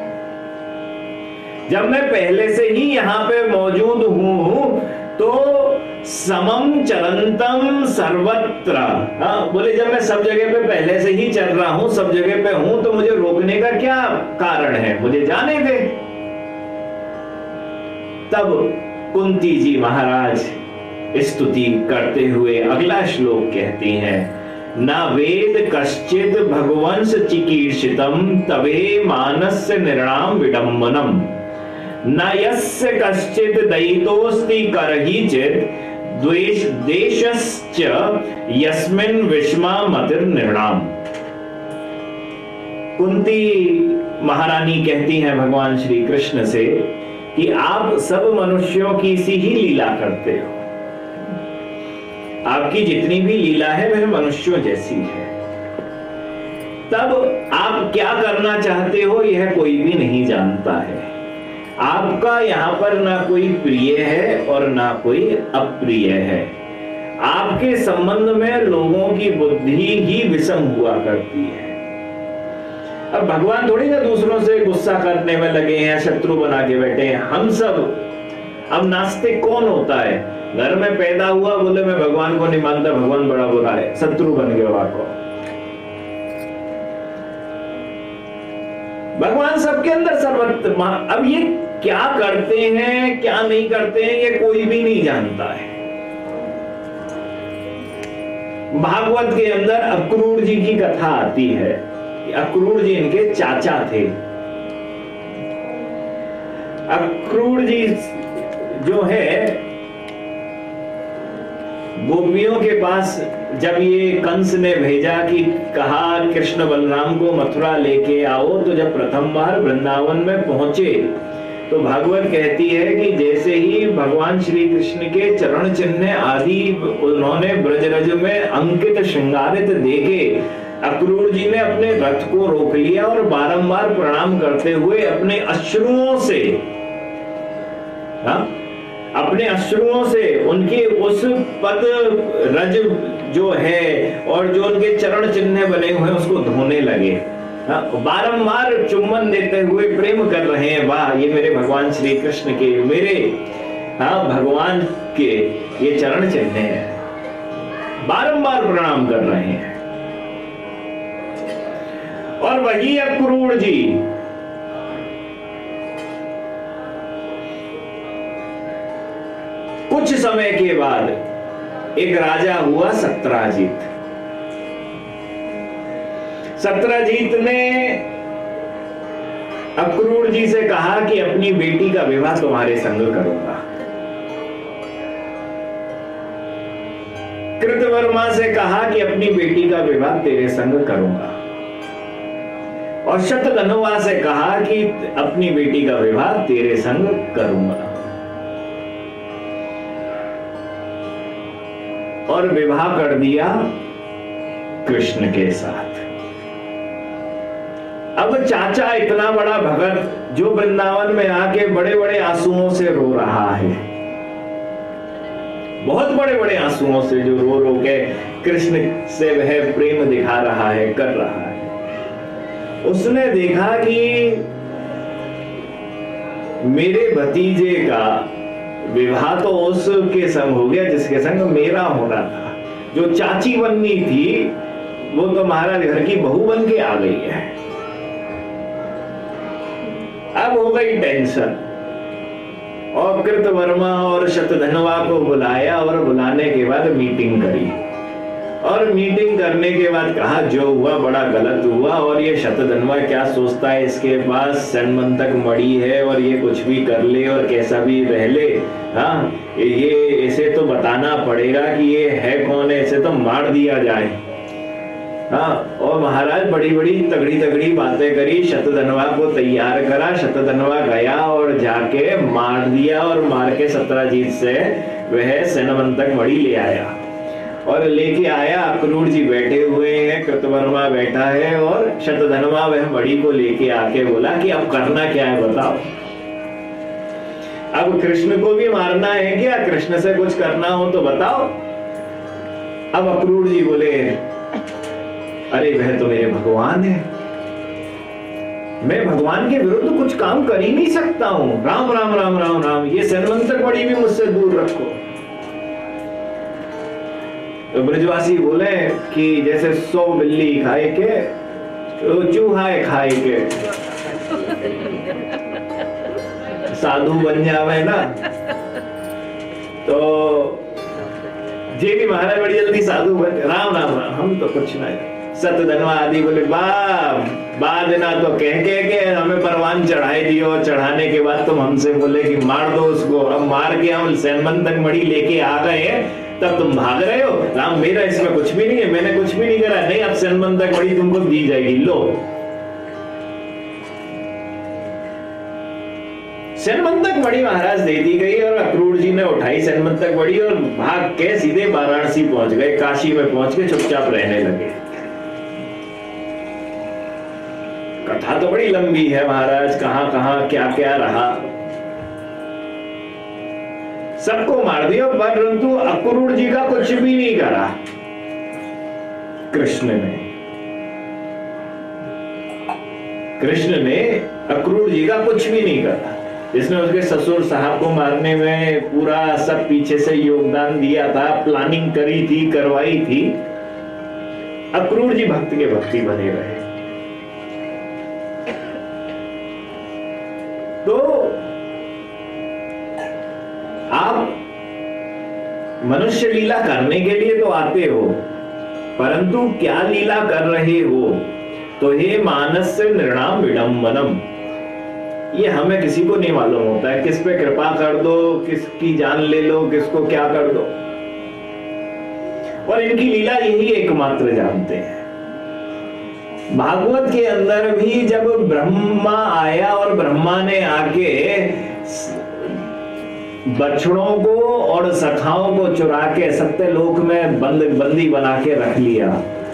जब मैं पहले से ही यहाँ पे मौजूद हूँ तो समम चरंतम सर्वत्र, हाँ बोले जब मैं सब जगह पे पहले से ही चल रहा हूँ, सब जगह पे हूँ, तो मुझे रोकने का क्या कारण है? मुझे जाने दे। तब कुंती जी महाराज स्तुति करते हुए अगला श्लोक कहती हैं, ना वेद कश्चित भगवंस चिकीर्षितम तवे मानस्य निर्णाम विडम्बनम, न यस्य कश्चित दयितोस्ति करहिचित द्वेष देशश्च यस्मिन् विषमा मतिर निर्णाम। कुंती महारानी कहती हैं भगवान श्री कृष्ण से कि आप सब मनुष्यों की सी ही लीला करते हो, आपकी जितनी भी लीला है वह मनुष्यों जैसी है, तब आप क्या करना चाहते हो यह कोई भी नहीं जानता है। आपका यहाँ पर ना कोई प्रिय है और ना कोई अप्रिय है। आपके संबंध में लोगों की बुद्धि ही विषम हुआ करती है। अब भगवान थोड़ी ना दूसरों से गुस्सा करने में लगे हैं, शत्रु बना के बैठे हैं। हम सब, अब नास्तिक कौन होता है? घर में पैदा हुआ, बोले मैं भगवान को नहीं मानता, भगवान बड़ा बुरा है, शत्रु बन गया वाको। भगवान सबके अंदर सर्वत्र। अब ये क्या करते हैं क्या नहीं करते हैं ये कोई भी नहीं जानता है। भागवत के अंदर अक्रूर जी की कथा आती है कि अक्रूर जी इनके चाचा थे। अक्रूर जी जो है गोपियों के पास, जब ये कंस ने भेजा कि कहा कृष्ण बलराम को मथुरा लेके आओ, तो जब प्रथम बार वृंदावन में पहुंचे तो भागवत कहती है कि जैसे ही भगवान श्री कृष्ण के चरण चिन्ह आदि उन्होंने ब्रजरज में अंकित श्रृंगारित देखे, अक्रूर जी ने अपने रथ को रोक लिया और बारंबार प्रणाम करते हुए अपने अश्रुओं से, हाँ अपने अश्रुओं से उनके उस पद रज जो है और जो उनके चरण चिन्ह बने हुए हैं उसको धोने लगे। बारंबार चुम्बन देते हुए प्रेम कर रहे हैं, वाह ये मेरे भगवान श्री कृष्ण के, मेरे हाँ भगवान के ये चरण चिन्ह हैं। बारंबार प्रणाम कर रहे हैं। और वही अक्रूर जी कुछ समय के बाद एक राजा हुआ सत्राजीत। सत्राजीत ने अक्रूर जी से कहा कि अपनी बेटी का विवाह तुम्हारे संग करूंगा। कृतवर्मा से कहा कि अपनी बेटी का विवाह तेरे संग करूंगा। और शतधनुवा से कहा कि अपनी बेटी का विवाह तेरे संग करूंगा। और विवाह कर दिया कृष्ण के साथ। अब चाचा इतना बड़ा भगत जो वृंदावन में आके बड़े बड़े आंसुओं से रो रहा है, बहुत बड़े बड़े आंसुओं से जो रो रो के कृष्ण से वह प्रेम दिखा रहा है, कर रहा है। उसने देखा कि मेरे भतीजे का विवाह तो उसके संग हो गया जिसके संग मेरा होना था। जो चाची बननी थी वो तो महाराज घर की बहू बन के आ गई है। अब हो गई टेंशन। और कृतवर्मा और शतधनवा को बुलाया और बुलाने के बाद मीटिंग करी। और मीटिंग करने के बाद कहा जो हुआ बड़ा गलत हुआ, और ये शतधनवा क्या सोचता है, इसके पास सन्मंतक मणि है और ये कुछ भी कर ले और कैसा भी रह ले, हाँ ये इसे तो बताना पड़ेगा कि ये है कौन है, इसे तो मार दिया जाए। हाँ और महाराज बड़ी बड़ी तगड़ी तगड़ी बातें करी, शतधनवा को तैयार करा। शतधनवा गया और जाके मार दिया और मार के सत्राजीत से वह सन्मंतक मणि ले आया। और लेके आया। अक्रूर जी बैठे हुए हैं, कृतवर्मा बैठा है और शतधनवा वह मणि को लेके आके बोला कि अब करना क्या है बताओ। अब कृष्ण को भी मारना है क्या? कृष्ण से कुछ करना हो तो बताओ। अब अक्रूर जी बोले, अरे वह तो मेरे भगवान है, मैं भगवान के विरुद्ध कुछ काम कर ही नहीं सकता हूं। राम राम राम राम राम, ये सन्मंतक मणि भी मुझसे दूर रखो। तो ब्रजवासी बोले कि जैसे सौ बिल्ली खाए के तो चूहा खाए के साधु बन जावे ना, तो जे भी महाराज बड़ी जल्दी साधु बन। राम राम राम, हम तो कुछ नहीं। सतधनवा आदि बोले, बाद ना तो कह के, के हमें परवान चढ़ाई दियो, चढ़ाने के बाद तुम हमसे बोले कि मार दो उसको। अब मार के हम सैनमंतक मणि लेके आ गए हैं, तब तुम भाग रहे हो। राम मेरा इसमें कुछ भी नहीं है, मैंने कुछ भी नहीं करा। नहीं, अब सैनमंतक मणि तुमको दी जाएगी, लो। सैनमंतक मणि महाराज दे दी गई और अक्रूर जी ने उठाई सैनमंतक मणि और भाग के सीधे वाराणसी पहुंच गए। काशी में पहुंच के चुपचाप रहने लगे। कथा तो बड़ी लंबी है महाराज, कहां कहां क्या क्या रहा। सबको मार दिया, परंतु अक्रूर जी का कुछ भी नहीं करा कृष्ण ने। कृष्ण ने अक्रूर जी का कुछ भी नहीं करा। जिसने उसके ससुर साहब को मारने में पूरा सब पीछे से योगदान दिया था, प्लानिंग करी थी, करवाई थी, अक्रूर जी भक्त के भक्ति बने रहे। तो आप मनुष्य लीला करने के लिए तो आते हो, परंतु क्या लीला कर रहे हो? तो हे मानस से नृणाम विडंबनम, ये हमें किसी को नहीं मालूम होता है। किस पे कृपा कर दो, किसकी जान ले लो, किसको क्या कर दो। और इनकी लीला यही एकमात्र जानते हैं। भागवत के अंदर भी जब ब्रह्मा आया और ब्रह्मा ने आके बछड़ों को और सखाओं को चुरा के सत्यलोक में बंद बंदी बना के रख लिया।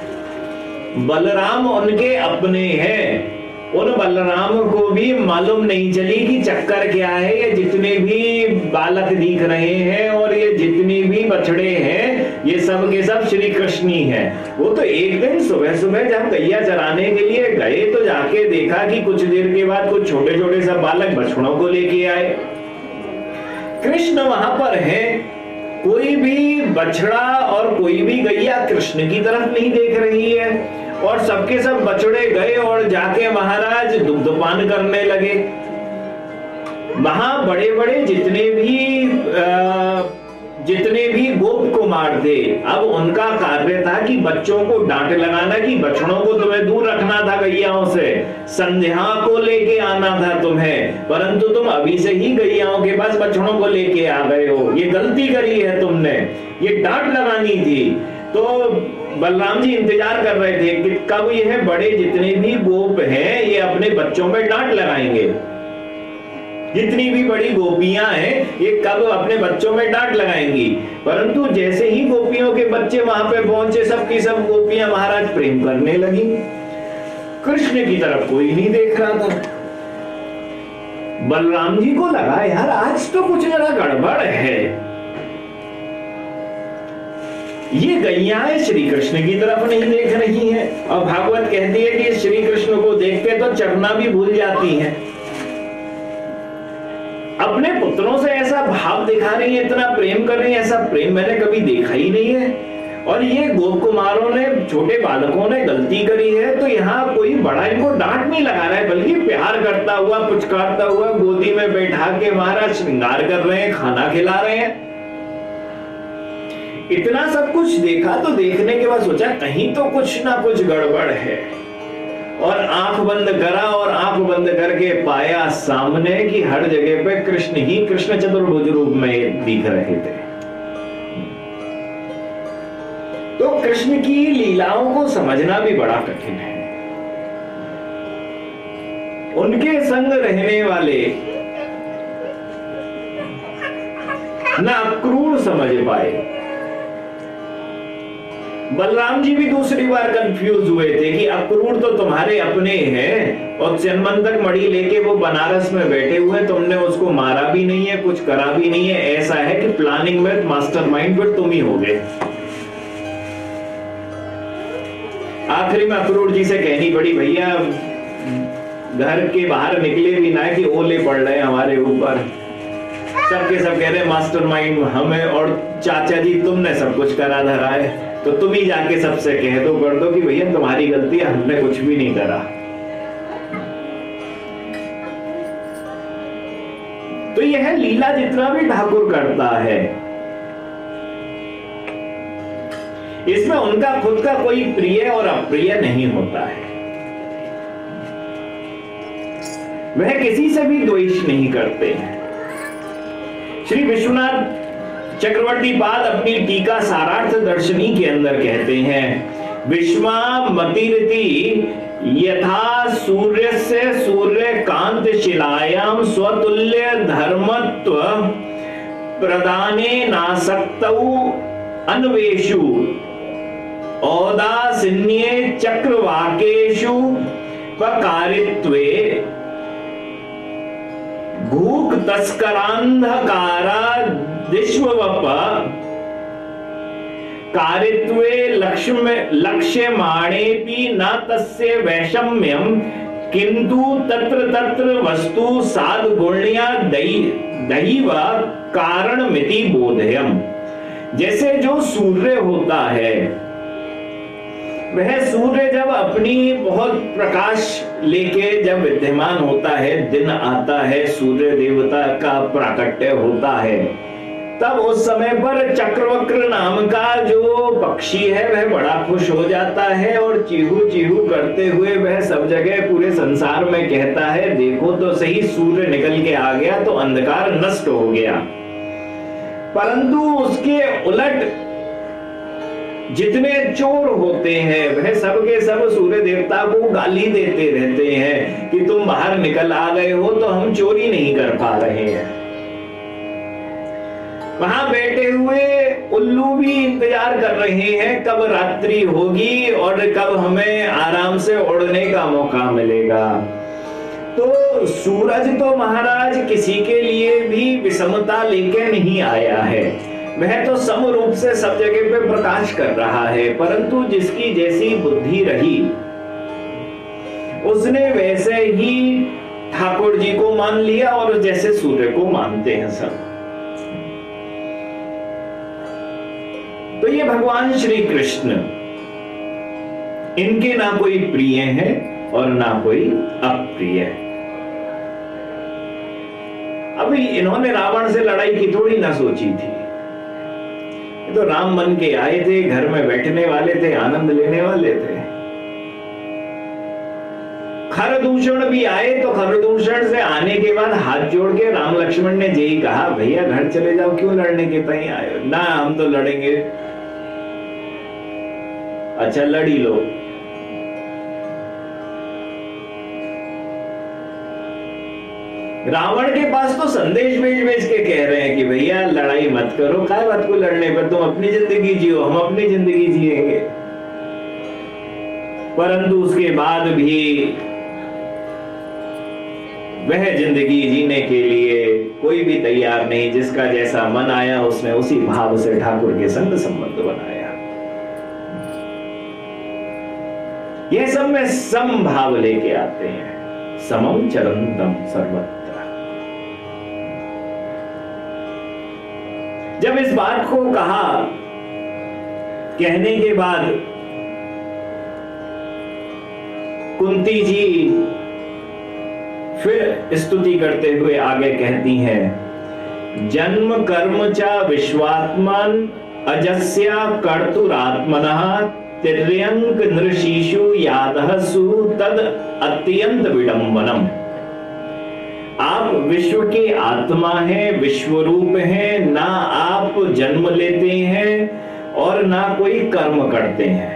बलराम उनके अपने हैं। उन बलराम को भी मालूम नहीं चली कि चक्कर क्या है। ये जितने भी बालक दिख रहे हैं और ये जितने भी बछड़े हैं, ये सब के सब श्री कृष्ण ही हैं। वो तो एक दिन सुबह सुबह जब गैया चराने के लिए गए तो जाके देखा कि कुछ देर के बाद कुछ छोटे छोटे सब बालक बछड़ों को लेके आए। कृष्ण वहां पर है, कोई भी बछड़ा और कोई भी गैया कृष्ण की तरफ नहीं देख रही है। और सबके सब बछड़े गए और जाके महाराज दुग्धपान करने लगे। वहां बड़े बड़े जितने भी आ, जितने भी गोप कुमार थे, अब उनका कार्य था कि बच्चों को डांट लगाना कि बछड़ों को तुम्हें दूर रखना था गैयाओं से, संध्या को लेके आना था तुम्हें, परंतु तुम अभी से ही गैयाओं के पास बछड़ों को लेके आ गए हो। ये गलती करी है तुमने, ये डांट लगानी थी। तो बलराम जी इंतजार कर रहे थे कि कब यह बड़े जितने भी गोप हैं ये अपने बच्चों में डांट लगाएंगे। जितनी भी बड़ी गोपियां हैं ये कब अपने बच्चों में डांट लगाएंगी। परंतु जैसे ही गोपियों के बच्चे वहां पे पहुंचे, सबकी सब गोपियां महाराज प्रेम करने लगी। कृष्ण की तरफ कोई नहीं देख रहा था। बलराम जी को लगा यार आज तो कुछ जरा गड़बड़ है। ये गैयाएं श्री कृष्ण की तरफ नहीं देख रही हैं। और भागवत कहती है कि श्री कृष्ण को देख के तो चरना भी भूल जाती हैं। अपने पुत्रों से ऐसा भाव दिखा रही है, इतना प्रेम कर रही है, ऐसा प्रेम मैंने कभी देखा ही नहीं है। और ये गोप कुमारों ने, छोटे बालकों ने गलती करी है तो यहाँ कोई बड़ा इनको डांट नहीं लगा रहा है, बल्कि प्यार करता हुआ, पुचकारता हुआ गोदी में बैठा के महाराज श्रृंगार कर रहे हैं, खाना खिला रहे हैं। इतना सब कुछ देखा तो देखने के बाद सोचा कहीं तो कुछ ना कुछ गड़बड़ है। और आंख बंद करा और आंख बंद करके पाया सामने कि हर जगह पे कृष्ण ही कृष्ण चतुर्भुज रूप में दिख रहे थे। तो कृष्ण की लीलाओं को समझना भी बड़ा कठिन है। उनके संग रहने वाले न अक्रूर समझ पाए बलराम जी भी दूसरी बार कंफ्यूज हुए थे कि अक्रूर तो तुम्हारे अपने हैं और जन्मंतक मणि लेके वो बनारस में बैठे हुए, तुमने उसको मारा भी नहीं है, कुछ करा भी नहीं है, ऐसा है कि प्लानिंग में मास्टरमाइंड फिर तुम ही होगे। आखिरी में अक्रूर जी से कहनी पड़ी, भैया घर के बाहर निकले भी ना कि ओले पड़ रहे हमारे ऊपर, सबके सब कह रहे मास्टरमाइंड हमें और चाचा जी तुमने सब कुछ करा धरा है, तो तुम ही जाके सबसे कह दो कर दो कि भैया तुम्हारी गलती है, हमने कुछ भी नहीं करा। तो यह लीला जितना भी ठाकुर करता है, इसमें उनका खुद का कोई प्रिय और अप्रिय नहीं होता है। वह किसी से भी द्वेष नहीं करते हैं। श्री विश्वनाथ चक्रवर्ती पाद अपनी टीका सारार्थ दर्शनी के अंदर कहते हैं, विश्वा मतिरिति यथा सूर्य से सूर्य कांत शिलायाम स्वतुल्य धर्मत्व प्रदाने नासक्तौ अन्वेषु औदासीन्ये चक्रवाकेषु पकारित्वे भूख तस्करांधकारा दिश्ववप कारित्वे लक्ष्य लक्ष्यमाणेपि न तस्य वैषम्यम किंतु तत्र तत्र वस्तु साध गुण्या दैव कारणमिति बोधयम्। जैसे जो सूर्य होता है, वह सूर्य जब अपनी बहुत प्रकाश लेके जब विद्यमान होता है, दिन आता है, सूर्य देवता का प्राकट्य होता है, तब उस समय पर चक्रवक्र नाम का जो पक्षी है वह बड़ा खुश हो जाता है और चीहू चीहू करते हुए वह सब जगह पूरे संसार में कहता है, देखो तो सही सूर्य निकल के आ गया तो अंधकार नष्ट हो गया। परंतु उसके उलट जितने चोर होते हैं वह सब के सब सूर्य देवता को गाली देते रहते हैं कि तुम बाहर निकल आ गए हो तो हम चोरी नहीं कर पा रहे हैं। वहां बैठे हुए उल्लू भी इंतजार कर रहे हैं कब रात्रि होगी और कब हमें आराम से उड़ने का मौका मिलेगा। तो सूरज तो महाराज किसी के लिए भी विषमता लेके नहीं आया है, वह तो सम रूप से सब जगह पे प्रकाश कर रहा है, परंतु जिसकी जैसी बुद्धि रही उसने वैसे ही ठाकुर जी को मान लिया और जैसे सूर्य को मानते हैं सब। तो ये भगवान श्री कृष्ण, इनके ना कोई प्रिय है और ना कोई अप्रिय। अभी इन्होंने रावण से लड़ाई की थोड़ी ना सोची थी, तो राम बन के आए थे, घर में बैठने वाले थे, आनंद लेने वाले थे। खरदूषण भी आए तो खरदूषण से आने के बाद हाथ जोड़ के राम लक्ष्मण ने यही कहा, भैया घर चले जाओ, क्यों लड़ने के तय आए हो? ना हम तो लड़ेंगे। अच्छा लड़ी लो। रावण के पास तो संदेश भेज भेज के कह रहे हैं कि भैया लड़ाई मत करो, काय बात को लड़ने पर, तुम अपनी जिंदगी जियो, हम अपनी जिंदगी जिएंगे। परंतु उसके बाद भी वह जिंदगी जीने के लिए कोई भी तैयार नहीं। जिसका जैसा मन आया उसने उसी भाव से ठाकुर के संग संबंध बनाया। यह सब में सम भाव लेके आते हैं, समम चरंतम सर्वत्र। जब इस बात को कहा, कहने के बाद कुंती जी फिर स्तुति करते हुए आगे कहती हैं, जन्म कर्म च विश्वात्मन अजस्या कर्तुरात्मनः तिर्यंक नृषीषु यादहसु तद अत्यंत विडंबनम। आप विश्व के आत्मा हैं, विश्वरूप हैं, ना आप जन्म लेते हैं और ना कोई कर्म करते हैं।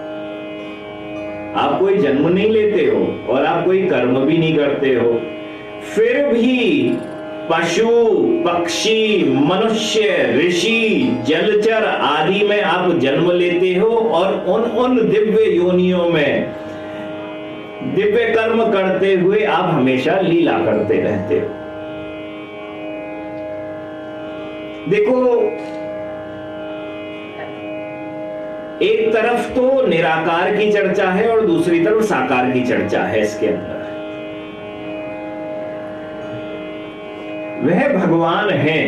आप कोई जन्म नहीं लेते हो और आप कोई कर्म भी नहीं करते हो, फिर भी पशु पक्षी मनुष्य ऋषि जलचर आदि में आप जन्म लेते हो और उन उन दिव्य योनियों में दिव्य कर्म करते हुए आप हमेशा लीला करते रहते हो। देखो, एक तरफ तो निराकार की चर्चा है और दूसरी तरफ साकार की चर्चा है। इसके अंदर वह भगवान है।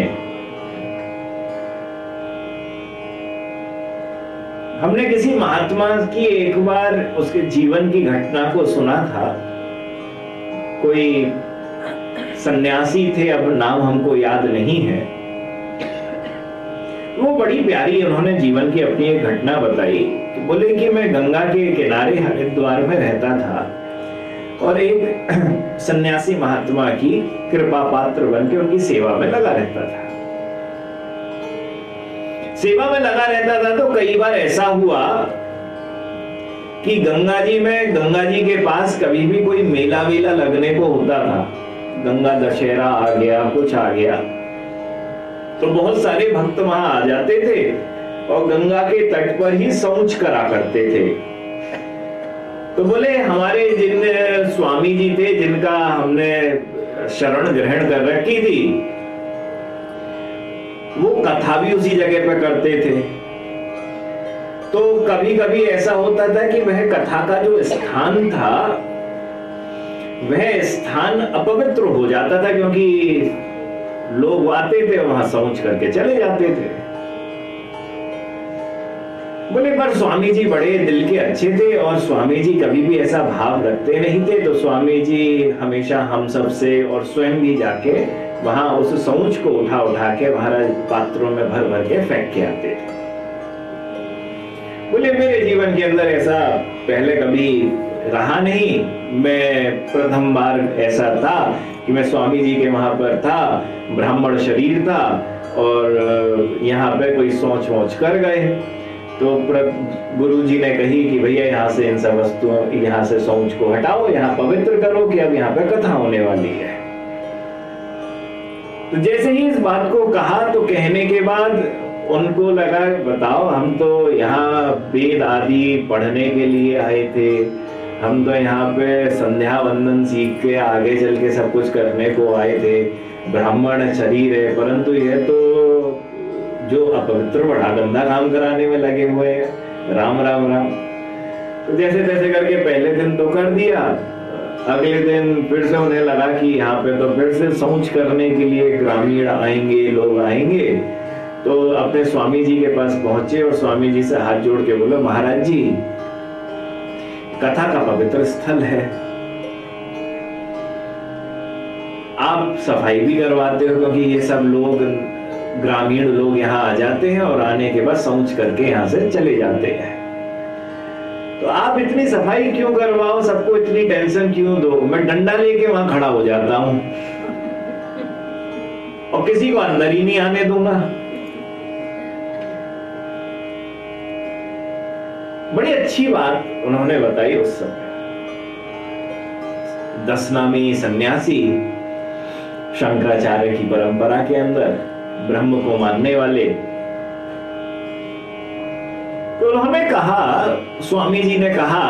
हमने किसी महात्मा की एक बार उसके जीवन की घटना को सुना था। कोई सन्यासी थे, अब नाम हमको याद नहीं है। वो बड़ी प्यारी उन्होंने जीवन की अपनी एक घटना बताई। बोले कि मैं गंगा के किनारे हरिद्वार में रहता था और एक सन्यासी महात्मा की कृपा पात्र बन के उनकी सेवा में लगा रहता था। सेवा में लगा रहता था तो कई बार ऐसा हुआ कि गंगा जी में गंगा जी के पास कभी भी कोई मेला वेला लगने को होता था। गंगा दशहरा आ गया, कुछ आ गया, तो बहुत सारे भक्त वहां आ जाते थे और गंगा के तट पर ही शौच करा करते थे। तो बोले हमारे जिन स्वामी जी थे, जिनका हमने शरण ग्रहण कर रखी थी, वो कथा भी उसी जगह पर करते थे। तो कभी कभी ऐसा होता था कि वह कथा का जो स्थान था वह स्थान अपवित्र हो जाता था, क्योंकि लोग आते थे वहां शौच करके चले जाते थे। बोले पर स्वामी जी बड़े दिल के अच्छे थे और स्वामी जी कभी भी ऐसा भाव रखते नहीं थे। तो स्वामी जी हमेशा हम सब से और स्वयं भी जाके वहां उस शौच को उठा उठा के महाराज पात्रों में भर भर के फेंक के आते थे। बोले मेरे जीवन के अंदर ऐसा पहले कभी रहा नहीं। मैं प्रथम बार ऐसा था कि मैं स्वामी जी के वहां पर था, ब्राह्मण शरीर था और यहाँ पे कोई सोच वोच कर गए। तो गुरु जी ने कही कि भैया यहाँ से इन सब वस्तुओं, यहाँ से शौच को हटाओ, यहाँ पवित्र करो कि अब यहाँ पे कथा होने वाली है। तो जैसे ही इस बात को कहा तो कहने के बाद उनको लगा बताओ, हम तो यहाँ वेद आदि पढ़ने के लिए आए थे, हम तो यहाँ पे संध्या वंदन सीख के आगे चल के सब कुछ करने को आए थे। ब्राह्मण शरीर है, परंतु यह तो जो अपवित्र बड़ा गंदा काम कराने में लगे हुए हैं। राम राम राम। तो जैसे तैसे करके पहले दिन तो कर दिया, अगले दिन फिर से उन्हें लगा कि यहाँ पे तो फिर से शौच करने के लिए ग्रामीण आएंगे, लोग आएंगे। तो अपने स्वामी जी के पास पहुंचे और स्वामी जी से हाथ जोड़ के बोले महाराज जी, कथा का पवित्र स्थल है, आप सफाई भी करवाते हो, क्योंकि ये सब लोग ग्रामीण लोग यहाँ आ जाते हैं और आने के बाद शौच करके यहाँ से चले जाते हैं। तो आप इतनी सफाई क्यों करवाओ, सबको इतनी टेंशन क्यों दो? मैं डंडा लेके वहां खड़ा हो जाता हूं और किसी को अंदर ही नहीं आने दूंगा। बड़ी अच्छी बात उन्होंने बताई उस समय। दस नामी सन्यासी शंकराचार्य की परंपरा के अंदर ब्रह्म को मानने वाले। तो उन्होंने कहा, स्वामी जी ने कहा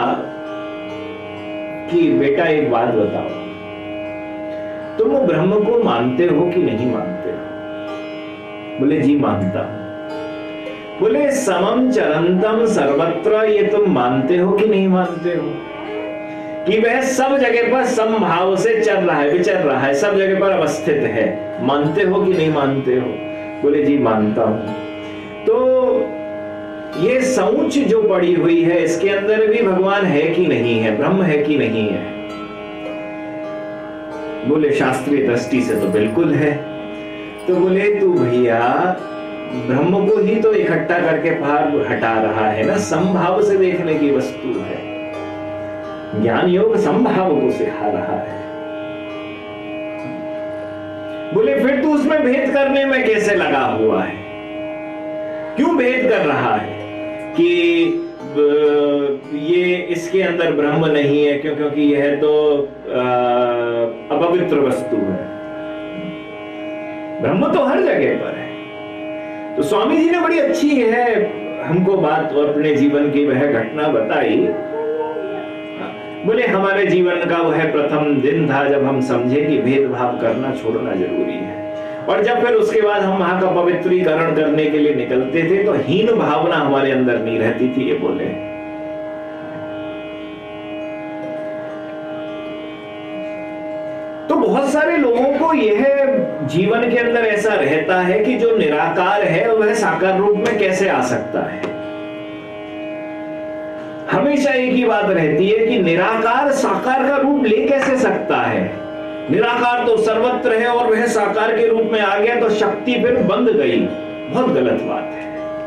कि बेटा एक बात बताओ, तुम ब्रह्म को मानते हो कि नहीं मानते हो? बोले जी मानता हूं। बोले समम चरंतम सर्वत्र, ये तुम मानते हो कि नहीं मानते हो कि वह सब जगह पर समभाव से चल रहा है, विचर रहा है, सब जगह पर अवस्थित है? मानते हो कि नहीं मानते हो? बोले जी मानता हूं। तो ये शौच जो पड़ी हुई है, इसके अंदर भी भगवान है कि नहीं है, ब्रह्म है कि नहीं है? बोले शास्त्रीय दृष्टि से तो बिल्कुल है। तो बोले तू भैया ब्रह्म को ही तो इकट्ठा करके बाहर हटा रहा है ना, समभाव से देखने की वस्तु है। ज्ञान योग समभाव को सिखा रहा है। बोले फिर तू उसमें भेद करने में कैसे लगा हुआ है? क्यों भेद कर रहा है कि ये इसके अंदर ब्रह्म नहीं है? क्यों? क्योंकि यह तो अपवित्र वस्तु है। ब्रह्म तो हर जगह पर है। तो स्वामी जी ने बड़ी अच्छी है हमको बात और अपने जीवन की वह घटना बताई। बोले हमारे जीवन का वह प्रथम दिन था जब हम समझे कि भेदभाव करना छोड़ना जरूरी है, और जब फिर उसके बाद हम वहां का पवित्रीकरण करने के लिए निकलते थे तो हीन भावना हमारे अंदर नहीं रहती थी। ये बोले तो बहुत सारे लोगों को यह जीवन के अंदर ऐसा रहता है कि जो निराकार है वह साकार रूप में कैसे आ सकता है। हमेशा एक ही बात रहती है कि निराकार साकार का रूप ले कैसे सकता है। निराकार तो सर्वत्र है और वह साकार के रूप में आ गया तो शक्ति फिर बंध गई। बहुत गलत बात है।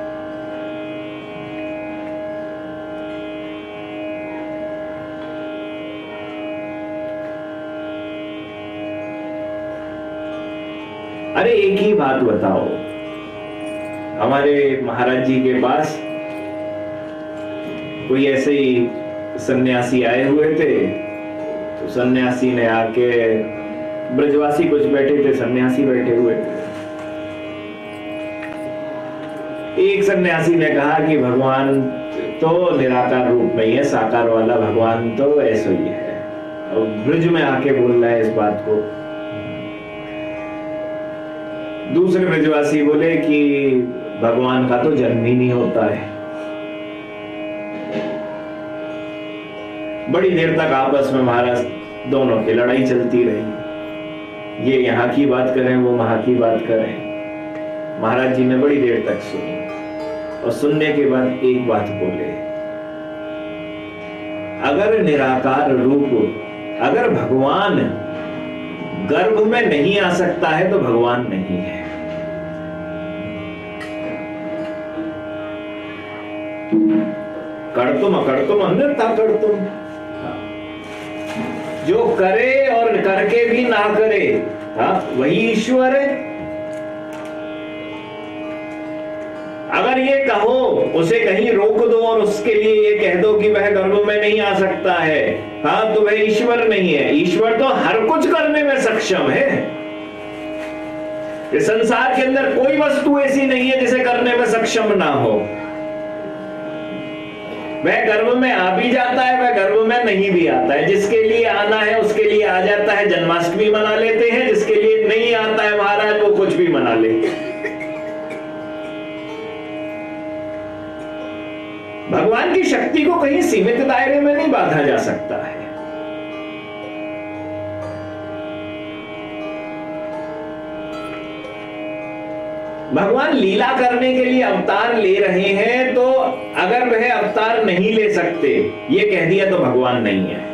अरे एक ही बात बताओ, हमारे महाराज जी के पास कोई ऐसे ही सन्यासी आए हुए थे। तो सन्यासी ने आके, ब्रजवासी कुछ बैठे थे, सन्यासी बैठे हुए थे। एक सन्यासी ने कहा कि भगवान तो निराकार रूप में ही है, साकार वाला भगवान तो ऐसा ही है। और ब्रज में आके बोल रहा है इस बात को। दूसरे ब्रजवासी बोले कि भगवान का तो जन्म ही नहीं होता है। बड़ी देर तक आपस में महाराज दोनों की लड़ाई चलती रही। ये यहाँ की बात करें, वो वहां की बात करें। महाराज जी ने बड़ी देर तक सुनी और सुनने के बाद एक बात बोले, अगर निराकार रूप, अगर भगवान गर्भ में नहीं आ सकता है तो भगवान नहीं है। कर्तुम अकर्तुम अन्यथा कर्तुम, जो करे और करके भी ना करे, हाँ वही ईश्वर है। अगर ये कहो, उसे कहीं रोक दो और उसके लिए ये कह दो कि वह गर्भ में नहीं आ सकता है, हाँ तो वह ईश्वर नहीं है। ईश्वर तो हर कुछ करने में सक्षम है। इस संसार के अंदर कोई वस्तु ऐसी नहीं है जिसे करने में सक्षम ना हो। वह गर्भ में आ भी जाता है, वह गर्भ में नहीं भी आता है। जिसके लिए आना है उसके लिए आ जाता है, जन्माष्टमी मना लेते हैं। जिसके लिए नहीं आता है महाराज वो कुछ भी मना ले। भगवान की शक्ति को कहीं सीमित दायरे में नहीं बांधा जा सकता है। भगवान लीला करने के लिए अवतार ले रहे हैं, तो अगर वह अवतार नहीं ले सकते ये कह दिया तो भगवान नहीं है।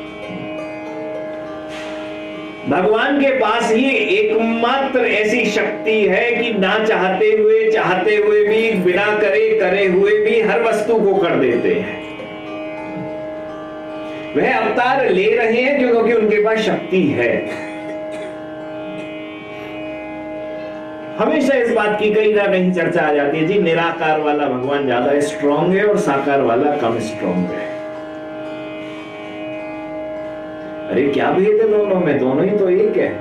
भगवान के पास ही एकमात्र ऐसी शक्ति है कि ना चाहते हुए चाहते हुए भी, बिना करे करे हुए भी हर वस्तु को कर देते हैं। वह अवतार ले रहे हैं क्योंकि उनके पास शक्ति है। हमेशा इस बात की कई बार नहीं चर्चा आ जाती है जी, निराकार वाला भगवान ज्यादा स्ट्रांग है और साकार वाला कम स्ट्रांग है। अरे क्या भेद है दोनों में? दोनों ही तो एक है।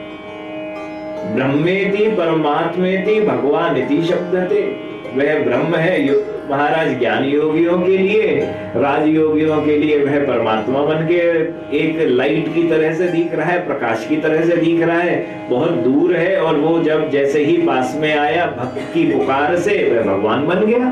ब्रह्मेति परमात्मेति भगवान इति शब्दते। वह ब्रह्म है महाराज ज्ञान योगियों के लिए, राजयोगियों के लिए वह परमात्मा बन के एक लाइट की तरह से दिख रहा है, प्रकाश की तरह से दिख रहा है, बहुत दूर है। और वो जब जैसे ही पास में आया भक्त की पुकार से वह भगवान बन गया।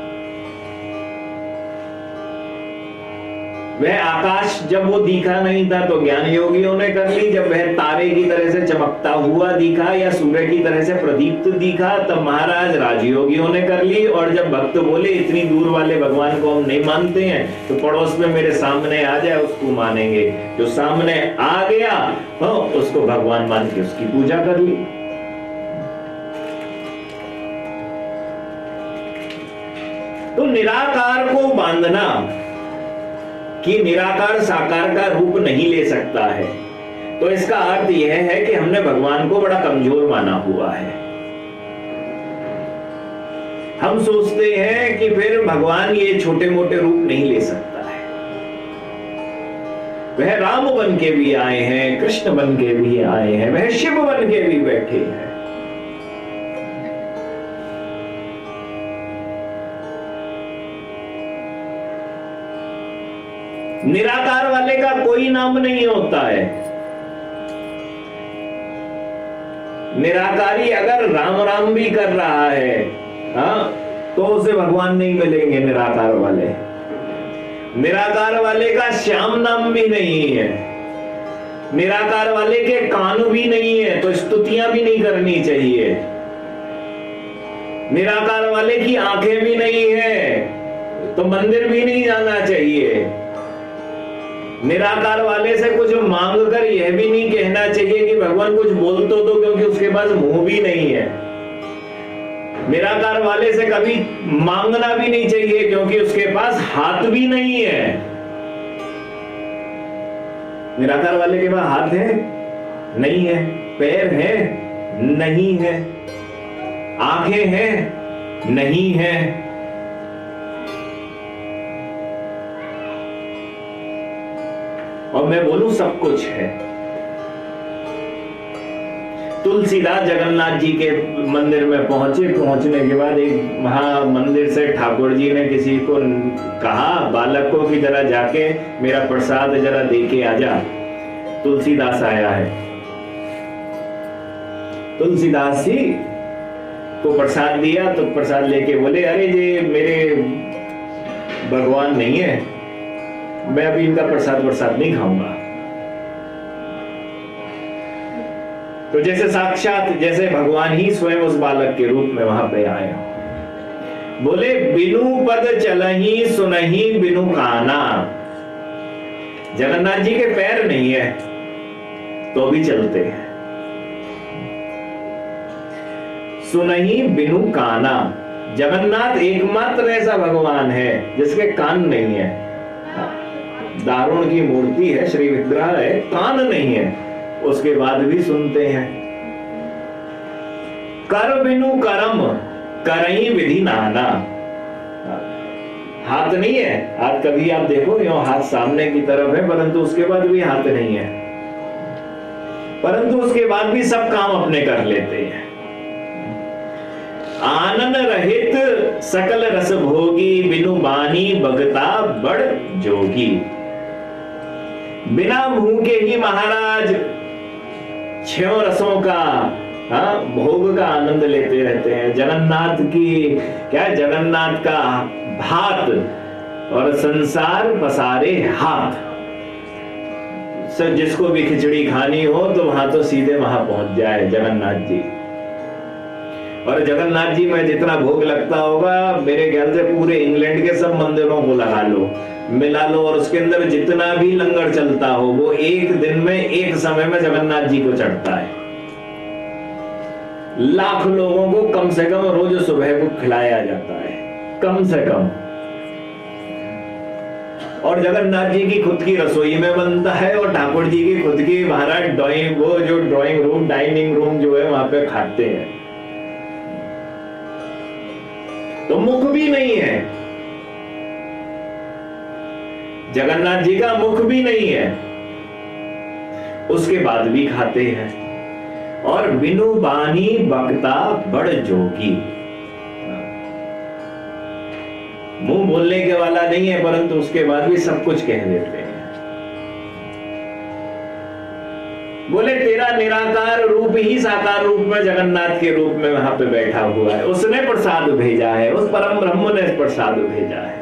वह आकाश जब वो दिखा नहीं था तो ज्ञान योगियों ने कर ली। जब वह तारे की तरह से चमकता हुआ दिखा या सूर्य की तरह से प्रदीप्त दिखा तब महाराज राजयोगियों ने कर ली। और जब भक्त बोले इतनी दूर वाले भगवान को हम नहीं मानते हैं तो पड़ोस में मेरे सामने आ जाए उसको मानेंगे। जो सामने आ गया हो उसको भगवान मान के उसकी पूजा कर ली। तो निराकार को बांधना कि निराकार साकार का रूप नहीं ले सकता है, तो इसका अर्थ यह है कि हमने भगवान को बड़ा कमजोर माना हुआ है। हम सोचते हैं कि फिर भगवान ये छोटे मोटे रूप नहीं ले सकता है। वह राम बन के भी आए हैं, कृष्ण बन के भी आए हैं, वह शिव बन के भी बैठे हैं। निराकार वाले का कोई नाम नहीं होता है। निराकारी अगर राम राम भी कर रहा है, हाँ, तो उसे भगवान नहीं मिलेंगे। निराकार वाले निराकार वाले का श्याम नाम भी नहीं है, निराकार वाले के कान भी नहीं है, तो स्तुतियां भी नहीं करनी चाहिए। निराकार वाले की आंखें भी नहीं है, तो मंदिर भी नहीं जाना चाहिए। निराकार वाले से कुछ मांग कर यह भी नहीं कहना चाहिए कि भगवान कुछ बोल तो दो, क्योंकि उसके पास मुंह भी नहीं है। निराकार वाले से कभी मांगना भी नहीं चाहिए, क्योंकि उसके पास हाथ भी नहीं है। निराकार वाले के पास हाथ है? नहीं है। पैर है? नहीं है। आंखें हैं? नहीं है। और मैं बोलूं सब कुछ है। तुलसीदास जगन्नाथ जी के मंदिर में पहुंचे। पहुंचने के बाद एक वहां मंदिर से ठाकुर जी ने किसी को कहा, बालक को कि जरा जाके मेरा प्रसाद जरा दे के आ जा। तुलसीदास आया है। तुलसीदास जी को प्रसाद दिया, तो प्रसाद लेके बोले, अरे ये मेरे भगवान नहीं है, मैं अभी इनका प्रसाद प्रसाद नहीं खाऊंगा। तो जैसे साक्षात जैसे भगवान ही स्वयं उस बालक के रूप में वहां पे आए। बोले, बिनु पद चलही सुनही बिनु काना। जगन्नाथ जी के पैर नहीं है तो भी चलते हैं। सुनही बिनु काना। जगन्नाथ एकमात्र ऐसा भगवान है जिसके कान नहीं है। दारुण की मूर्ति है, श्री विग्रह है, कान नहीं है, उसके बाद भी सुनते हैं। कर बिनु करम करई विधि नाना। हाथ नहीं है, हाथ कभी आप देखो यो हाथ सामने की तरफ है, परंतु उसके बाद भी हाथ नहीं है, परंतु उसके बाद भी सब काम अपने कर लेते हैं। आनन रहित सकल रस भोगी बिनु बानी बगता बड़ जोगी। बिना मुंह के ही महाराज छह रसों का, हाँ, भोग का आनंद लेते रहते हैं। जगन्नाथ की क्या, जगन्नाथ का भात और संसार पसारे हाथ। सर जिसको भी खिचड़ी खानी हो तो वहां तो सीधे वहां पहुंच जाए जगन्नाथ जी। और जगन्नाथ जी में जितना भोग लगता होगा, मेरे ख्याल से पूरे इंग्लैंड के सब मंदिरों को लगा लो, मिला लो, और उसके अंदर जितना भी लंगर चलता हो वो एक दिन में एक समय में जगन्नाथ जी को चढ़ता है। लाख लोगों को कम से कम रोज सुबह को खिलाया जाता है, कम से कम। और जगन्नाथ जी की खुद की रसोई में बनता है, और ठाकुर जी की खुद की महाराज ड्राइंग वो जो ड्राइंग रूम डाइनिंग रूम जो है वहां पे खाते हैं। तो मुख भी नहीं है, जगन्नाथ जी का मुख भी नहीं है, उसके बाद भी खाते हैं। और बिनु बानी बगता बड़ जोगी। मुंह बोलने के वाला नहीं है, परंतु उसके बाद भी सब कुछ कह देते हैं। बोले, तेरा निराकार रूप ही साकार रूप में जगन्नाथ के रूप में वहां पे बैठा हुआ है, उसने प्रसाद भेजा है, उस परम ब्रह्म ने प्रसाद भेजा है।